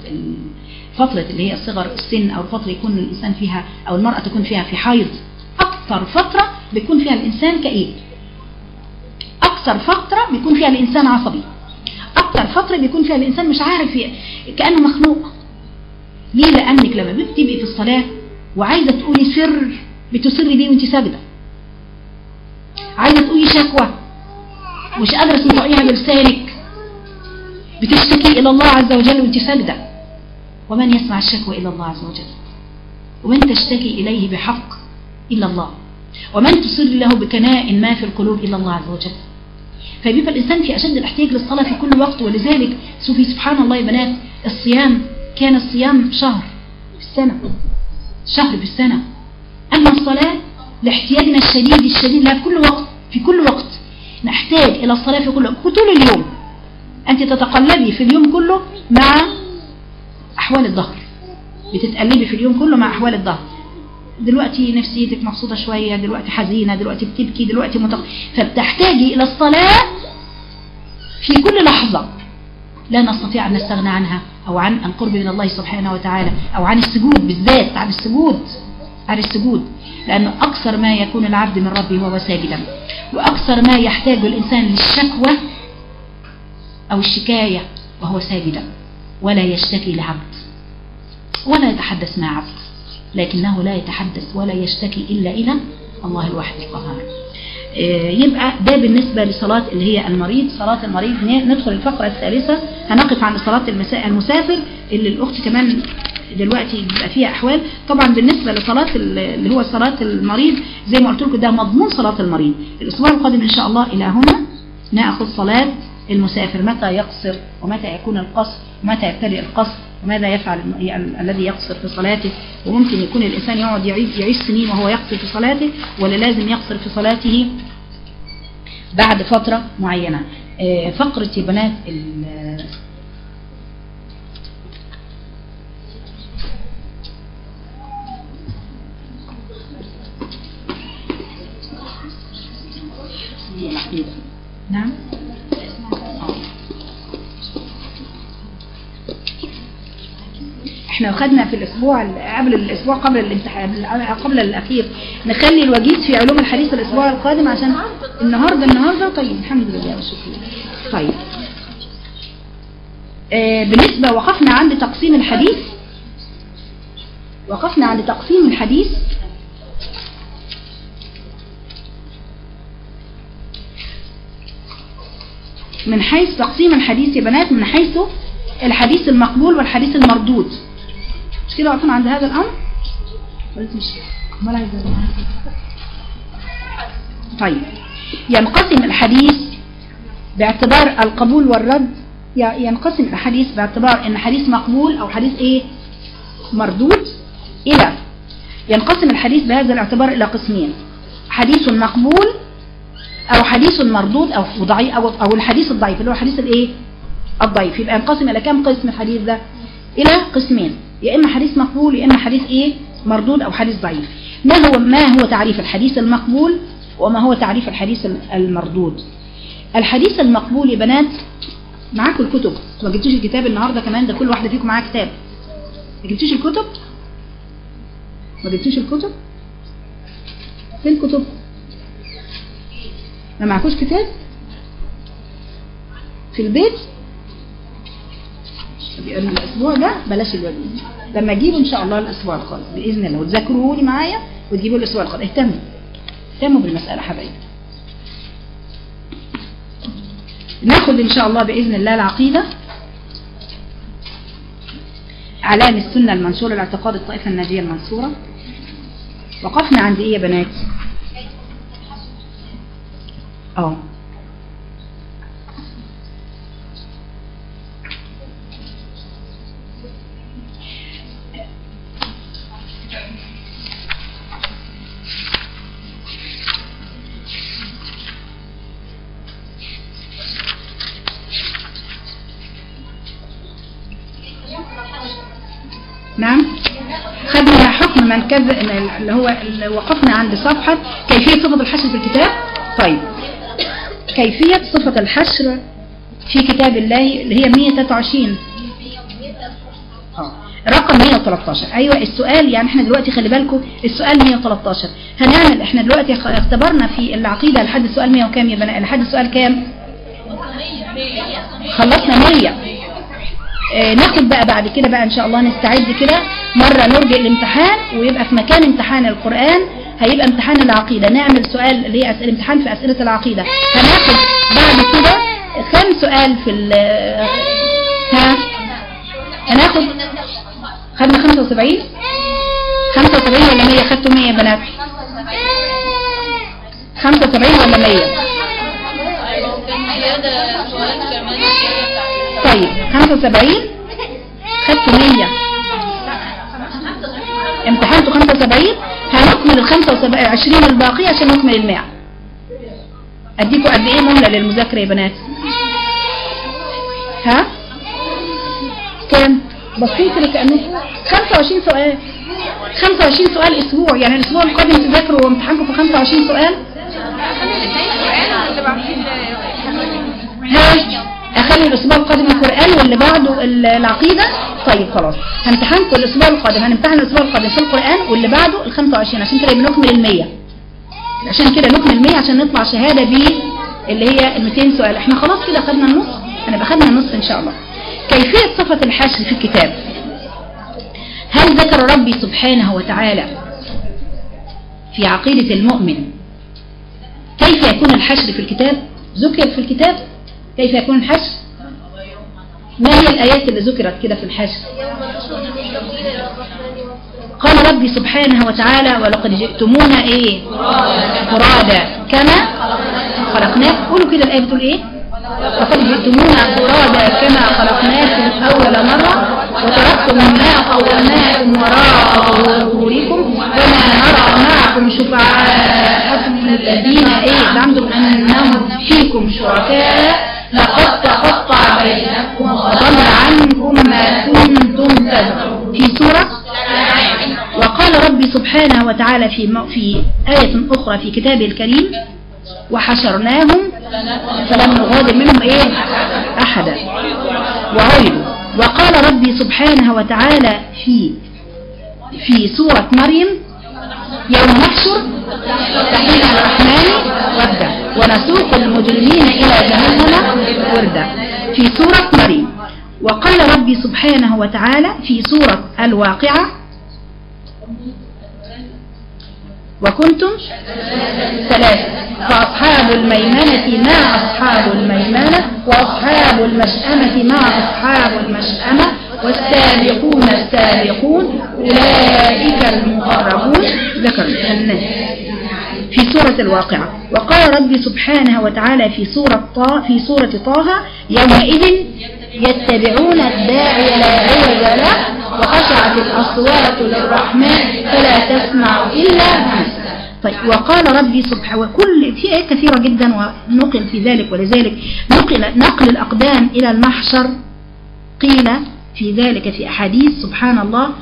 فترة اللي هي صغر السن، او الفترة يكون الانسان فيها او المرأة تكون فيها في حيض، اكثر فترة بيكون فيها الانسان كئيب، اكثر فترة بيكون فيها الانسان عصبي، اكثر فترة بيكون فيها الانسان مش عارف كأنه مخنوق. ليه؟ لانك لما بتبقي في الصلاة وعايزة تقولي سر بتسري بيه وانت ساجدة، عايزة تقولي شكوى مش قادرة تنطقيها بلسانك، بتشتكي إلى الله عز وجل وانت ساجدة. ومن يسمع الشكوى إلى الله عز وجل، ومن تشتكي إليه بحق إلا الله، ومن تصر له بكناء ما في القلوب إلا الله عز وجل. فبيبقى الإنسان في أشد الاحتياج للصلاة في كل وقت. ولذلك شوفي سبحان الله يا بنات، الصيام كان الصيام شهر في السنة، شهر في السنة، أما الصلاة لاحتياجنا الشديد لها في كل وقت نحتاج إلى الصلاة في كل وقت، طول اليوم. أنت تتقلبي في اليوم كله مع أحوال الظهر، بتتقلبي في اليوم كله مع أحوال الظهر. دلوقتي نفسيتك مبسوطة شوية، دلوقتي حزينة، دلوقتي بتبكي، دلوقتي فبتحتاجي إلى الصلاة في كل لحظة. لا نستطيع أن نستغنى عنها، أو عن القرب من الله سبحانه وتعالى، أو عن السجود بالذات، عن السجود، لأنه أكثر ما يكون العبد من ربه وهو ساجدا، وأكثر ما يحتاج الإنسان للشكوى أو الشكاية وهو ساجدا، ولا يشتكي لعبد ولا يتحدث مع عبد، لكنه لا يتحدث ولا يشتكي إلا إلى الله الواحد القهار. يبقى ده بالنسبة لصلاة اللي هي المريض. صلاة المريض ندخل الفقرة الثالثة، هنقف عند صلاة المسافر اللي الأخت كمان دلوقتي بيبقى فيها أحوال. طبعا بالنسبة لصلاة اللي هو صلاة المريض زي ما قلت لكم ده مضمون صلاة المريض. الأسبوع القادم إن شاء الله إلى هنا نأخذ صلاة المسافر، متى يقصر ومتى يكون القصر ومتى يبتدئ القصر وماذا يفعل الذي يقصر في صلاته، وممكن يكون الإنسان يقعد يعيش سنين وهو يقصر في صلاته، ولا لازم يقصر في صلاته بعد فترة معينة. فقرة يا بنات نعم احنا خدنا في الاسبوع قبل الاسبوع قبل الامتحان قبل الاخير نخلي الوجيز في علوم الحديث الاسبوع القادم عشان النهارده. طيب الحمد لله والشكر. طيب بالنسبه وقفنا عند تقسيم الحديث من حيث تقسيم الحديث يا بنات، من حيث الحديث المقبول والحديث المردود. مش كده واقفين عند هذا الامر؟ طيب ينقسم الحديث باعتبار القبول والرد، ينقسم الحديث باعتبار ان حديث مقبول او حديث مردود ينقسم الحديث بهذا الاعتبار الى قسمين: حديث مقبول او حديث مردود او ضعيف او الحديث الضعيف اللي هو حديث الضعيف. يبقى ينقسم الى كم قسم الحديث ده؟ الى قسمين: يا اما حديث مقبول يا اما حديث مردود او حديث ضعيف. ما هو تعريف الحديث المقبول وما هو تعريف الحديث المردود؟ الحديث المقبول يا بنات، معاكم الكتب، ما جبتوش الكتاب النهارده كمان؟ ده كل واحده فيكم معاها كتاب. ما جبتوش الكتب؟ ما جبتوش الكتب؟ فين الكتب؟ ما معكوش كتاب في البيت؟ الاسبوع ده بلاش الواجب، لما اجيبه ان شاء الله الاسبوع القادم باذن الله، وتذاكروه لي معايا وتجيبوا الاسبوع القادم. اهتموا بالمساله حبايبي. ناخد ان شاء الله باذن الله العقيده، اعلام السنه المنشوره لاعتقاد الطائفه الناجيه المنصوره. وقفنا عند ايه يا بنات؟ نعم، خدنا حكم من كذا اللي هو اللي وقفنا عند صفحة كيفية صفة الحشر في الكتاب. طيب، كيفية صفة الحشر في كتاب الله اللي هي 123 رقم 113. ايوه السؤال، يعني احنا دلوقتي خلي بالكم السؤال 113 هنعمل، احنا دلوقتي اختبرنا في العقيدة لحد السؤال 100 وكام يا بنات؟ لحد السؤال كام؟ خلصنا 100. ناخد بقى بعد كده بقى ان شاء الله نستعد كده مرة نرجع الامتحان، ويبقى في مكان امتحان القرآن هيبقى امتحان العقيدة، نعمل سؤال اللي هي امتحان في اسئلة العقيدة. هناخد بعد كده كام سؤال في هناخد، خدنا 75 ولا 100؟ خدتوا 100 يا بنات؟ 75 ولا 100؟ طيب 75 خدتوا 100 امتحنتوا 75. هنكمل ال 25 الباقية عشان نكمل ال 100. اديكوا قد ايه مهلة للمذاكرة يا بنات؟ ها كام؟ بسيط كده، كأنه 25 سؤال. 25 سؤال اسبوع، يعني الاسبوع القادم تذاكروا وامتحانكم في 25 سؤال. اخلي الاسبوع القادم القرآن واللي بعده العقيدة. طيب خلاص، همتحنكم الاسبوع القادم، هنمتحن الاسبوع القادم في القرآن واللي بعده ال 25، عشان كده بنكمل ال 100. عشان كده نكمل 100 عشان نطلع شهادة ب اللي هي ال 200 سؤال. احنا خلاص كده خدنا النص، هنبقى خدنا النص ان شاء الله. كيفية صفة الحشر في الكتاب، هل ذكر ربي سبحانه وتعالى في عقيدة المؤمن كيف يكون الحشر في الكتاب؟ ذكر في الكتاب كيف يكون الحشر؟ ما هي الآيات اللي ذكرت كده في الحشر؟ قال ربي سبحانه وتعالى ولقد جئتمونا ايه؟ فرادا كما خلقناكم. قولوا كده الآية بتقول ايه؟ لقد جئتمونا فرادا كما خلقناكم أول مرة وتركتم ما خولناكم وراء ظهوركم وما نرى معكم شفعاءكم الذين زعمتم أنهم فيكم شركاء لقد تقطع بينكم وضل عنكم ما كنتم تزعمون. في سورة وقال ربي سبحانه وتعالى في آية أخرى في كتابه الكريم وحشرناهم فلم نغادر منهم أحدا وعرضوا. وقال ربي سبحانه وتعالى في سورة مريم يوم نحشر تحت الرحمن وفدا ونسوق المجرمين إلى جهنم وردا في سورة مريم. وقال ربي سبحانه وتعالى في سورة الواقعة وكنتم ثلاثة فأصحاب الميمنة مع أصحاب الميمنة وأصحاب المشأمة مع أصحاب المشأمة والسابقون السابقون أولئك المقربون. ذكر الناس في سورة الواقعة. وقال ربي سبحانه وتعالى في سورة طه يومئذ يتبعون الداعي لا عوج له وخشعت الأصوات للرحمن فلا تسمع إلا همسا. طيب وقال ربي سبحانه وكل في آيات كثيرة جدا ونقل في ذلك، ولذلك نقل الأقدام إلى المحشر قيل في ذلك في أحاديث سبحان الله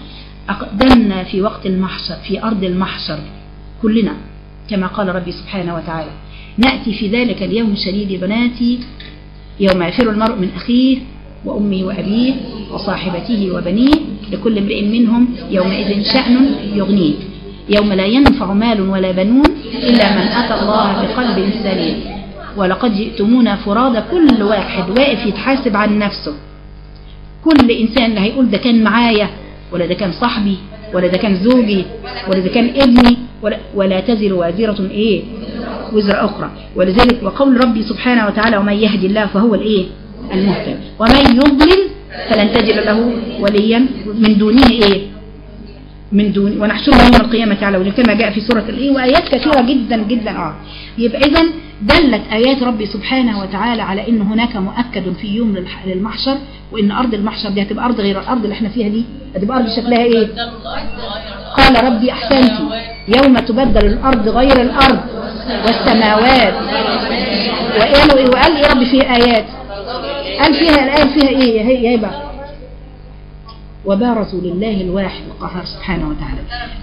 أقدمنا في وقت المحشر في أرض المحشر كلنا كما قال ربي سبحانه وتعالى نأتي في ذلك اليوم الشديد بناتي يوم يفر المرء من أخيه وأمه وأبيه وصاحبته وبنيه لكل امرئ منهم يومئذ شأن يغنيه يوم لا ينفع مال ولا بنون إلا من أتى الله بقلب سليم ولقد جئتمونا فرادى. كل واحد واقف يتحاسب عن نفسه. كل إنسان اللي هيقول ده كان معايا ولا ده كان صاحبي ولا ده كان زوجي ولا ده كان ابني ولا تزر وازرة إيه وزر أخرى. ولذلك وقول ربي سبحانه وتعالى ومن يهدي الله فهو الإيه المهتد ومن يضلل فلن تجد له وليا من دونه إيه من دون ونحشرهم يوم القيامة على وجه كما جاء في سورة الإيه وآيات كثيرة جدا جدا. يبقى إذن دلت آيات ربي سبحانه وتعالى على إن هناك مؤكد في يوم للمحشر وإن أرض المحشر دي هتبقى أرض غير الأرض اللي احنا فيها دي هتبقى أرض شكلها إيه. قال ربي أحسنتي يوم تبدل الأرض غير الأرض والسماوات وقال إيه ربي فيها آيات قال فيها الآية فيها إيه هي بقى وبارزوا لله الواحد القهار سبحانه وتعالى.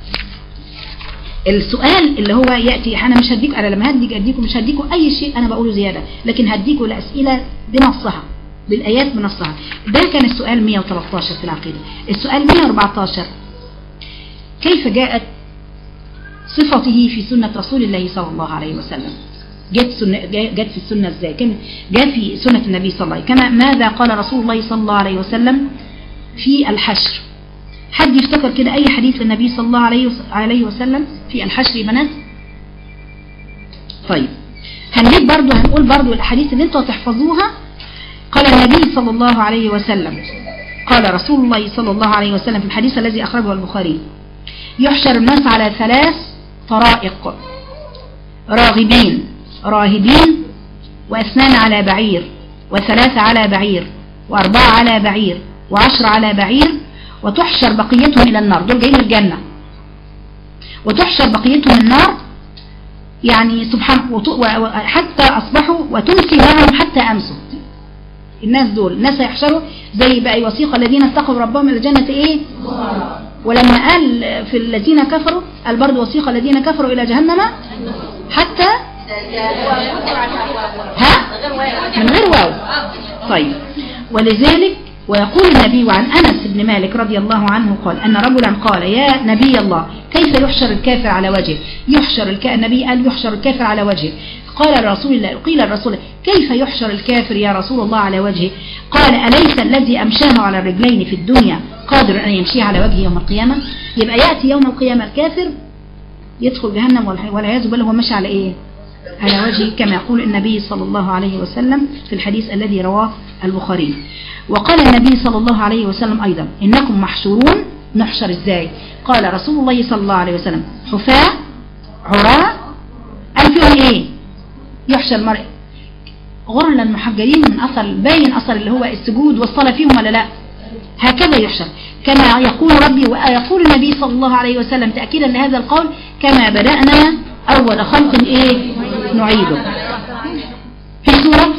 السؤال اللي هو يأتي أنا مش هديك أنا لما هديكم مش هديكم أي شيء أنا بقوله زيادة لكن هديكم الأسئلة بنصها بالآيات بنصها. ده كان السؤال 113 في العقيدة. السؤال 114 كيف جاءت صفته في سنة رسول الله صلى الله عليه وسلم جت في السنة ازاي جاء في سنة النبي صلى الله عليه وسلم كما ماذا قال رسول الله صلى الله عليه وسلم في الحشر. حد يفتكر كده أي حديث للنبي صلى الله عليه وسلم في الحشر يا بنات؟ طيب هنقول برضو الأحاديث اللي انتوا تحفظوها. قال النبي صلى الله عليه وسلم قال رسول الله صلى الله عليه وسلم في الحديث الذي أخرجه البخاري يحشر الناس على 3 طرائق راغبين راهبين و2 على بعير و3 على بعير و4 على بعير و10 على بعير وتحشر بقيتهم إلى النار. دول جايين الجنة وتحشر بقيتهم النار يعني سبحان حتى أصبحوا وتمسي معهم حتى أمسوا. الناس دول الناس هيحشروا زي بقى وثيق الذين اتقوا ربهم إلى الجنة إيه ولما قال في الذين كفروا قال برضه وثيق الذين كفروا إلى جهنم حتى من غير واو. طيب ولذلك ويقول النبي عن أنس بن مالك رضي الله عنه قال أن رجلا قال يا نبي الله كيف يحشر الكافر على وجهه النبي قال يحشر الكافر على وجهه. قال الرسول الله قيل الرسول كيف يحشر الكافر يا رسول الله على وجهه قال أليس الذي أمشاه على الرجلين في الدنيا قادر أن يمشي على وجهه يوم القيامة. يبقى يأتي يوم القيامة الكافر يدخل جهنم والعياذ بالله هو ماشي على إيه على وجهه كما يقول النبي صلى الله عليه وسلم في الحديث الذي رواه البخاري. وقال النبي صلى الله عليه وسلم أيضا إنكم محشورون. نحشر إزاي؟ قال رسول الله صلى الله عليه وسلم حفاة عراة قال فيهم إيه يحشر المرء غرلا محجلين من أثر باين أثر اللي هو السجود والصلاة فيهم ولا لا. هكذا يحشر كما يقول ربي ويقول النبي صلى الله عليه وسلم تأكيدا لهذا القول كما بدأنا أول خلق إيه نعيده في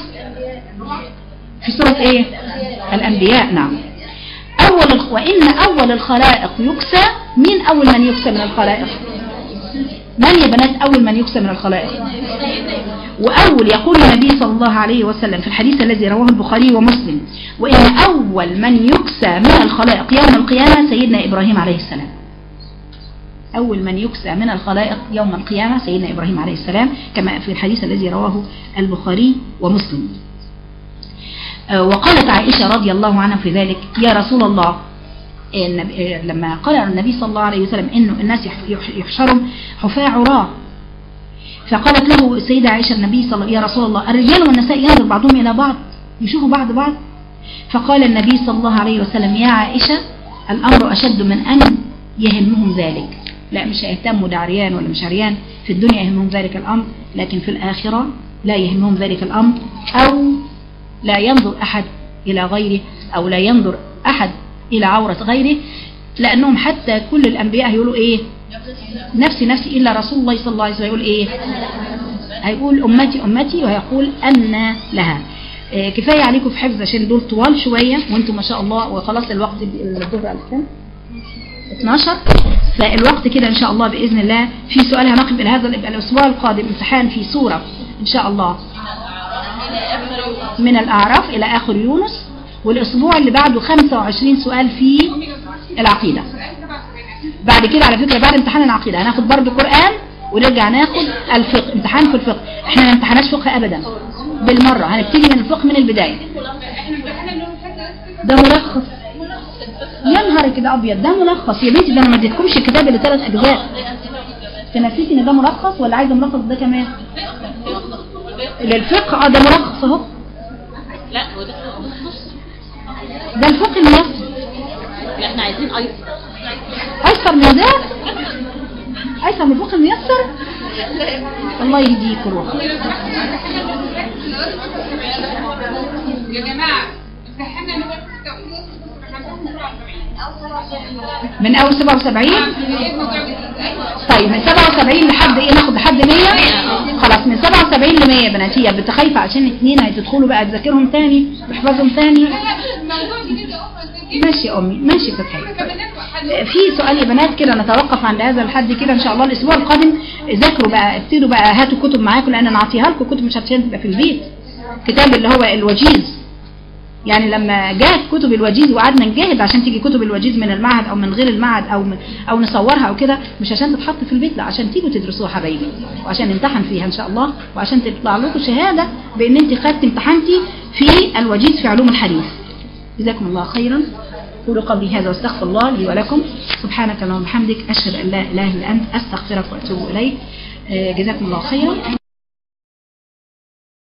سورة إيه الأنبياء. نعم وإن أول الخلائق يكسى. مين أول من يكسى من الخلائق؟ من يا بنات أول من يكسى من الخلائق؟ وأول يقول النبي صلى الله عليه وسلم في الحديث الذي رواه البخاري ومسلم وإن أول من يكسى من الخلائق يوم القيامة سيدنا إبراهيم عليه السلام. أول من يكسى من الخلائق يوم القيامة سيدنا إبراهيم عليه السلام كما في الحديث الذي رواه البخاري ومسلم. وقالت عائشة رضي الله عنها في ذلك يا رسول الله لما قال النبي صلى الله عليه وسلم إنه الناس يحشرهم حفاة عراة فقالت له السيدة عائشة النبي صلى الله عليه وسلم يا رسول الله الرجال والنساء ينظر بعضهم إلى بعض يشوفوا بعض فقال النبي صلى الله عليه وسلم يا عائشة الأمر أشد من أن يهمهم ذلك. لا مش هيهتموا ده عريان ولا مش عريان في الدنيا يهمهم ذلك الأمر لكن في الآخرة لا يهمهم ذلك الأمر أو لا ينظر أحد إلى غيره أو لا ينظر أحد إلى عورة غيره لأنهم حتى كل الأنبياء يقولوا إيه نفسي إلا رسول الله صلى الله عليه وسلم يقول إيه هيقول أمتي وهيقول أن لها. كفاية عليكم في حفظ عشان دول طوال شوية وانتم ما شاء الله وخلاص الوقت الظهر على كام 12. فالوقت كده ان شاء الله باذن الله في سؤال هنقف الى هذا الاسبوع القادم امتحان في سوره ان شاء الله من الاعراف الى اخر يونس، والاسبوع اللي بعده 25 سؤال في العقيده. بعد كده على فكره بعد امتحان العقيده هناخد برضه قران ونرجع ناخد الفقه، امتحان في الفقه. احنا ما امتحناش فقه ابدا بالمره، هنبتدي من الفقه من البدايه. ده ملخص يا نهار كده ابيض، ده ملخص يا بنتي، ده انا ما اديتكمش الكتاب اللي 3 اجزاء. فنسيتي ان ده ملخص ولا عايزه ملخص ده كمان للفقه؟ ده ملخص اهو. لا هو ده الفقه الميسر. لا احنا عايزين ايسر من ده، ايسر من الفقه الميسر. الله يهديك روح يا جماعه. امتحنا لغه التوحيد من اول 77. طيب من 77 لحد ايه؟ ناخد لحد 100. خلاص من 77 ل 100 يا بناتيه. بنت خايفه عشان 2 هتدخلوا بقى تذاكرهم تاني تحفظهم تاني. ماشي يا امي، ماشي فتحي. في سؤال يا بنات كده نتوقف عند هذا الحد كده ان شاء الله. الاسبوع القادم ذاكروا بقى، ابتدوا بقى هاتوا كتب معاكم لان انا اعطيها لكم كتب مش عشان تبقى في البيت. كتاب اللي هو الوجيز، يعني لما جاءت كتب الوجيز وقعدنا نجاهد عشان تيجي كتب الوجيز من المعهد او من غير المعهد او نصورها او كده، مش عشان تتحط في البيت، لا عشان تيجوا تدرسوها حبايبي وعشان نمتحن فيها ان شاء الله، وعشان تطلع لكم شهاده بان انت خدتي امتحنتي في الوجيز في علوم الحديث. جزاكم الله خيرا. قولوا قولي هذا واستغفر الله لي ولكم. سبحانك اللهم وبحمدك اشهد ان لا اله الا انت استغفرك واتوب اليك. جزاكم الله خيرا.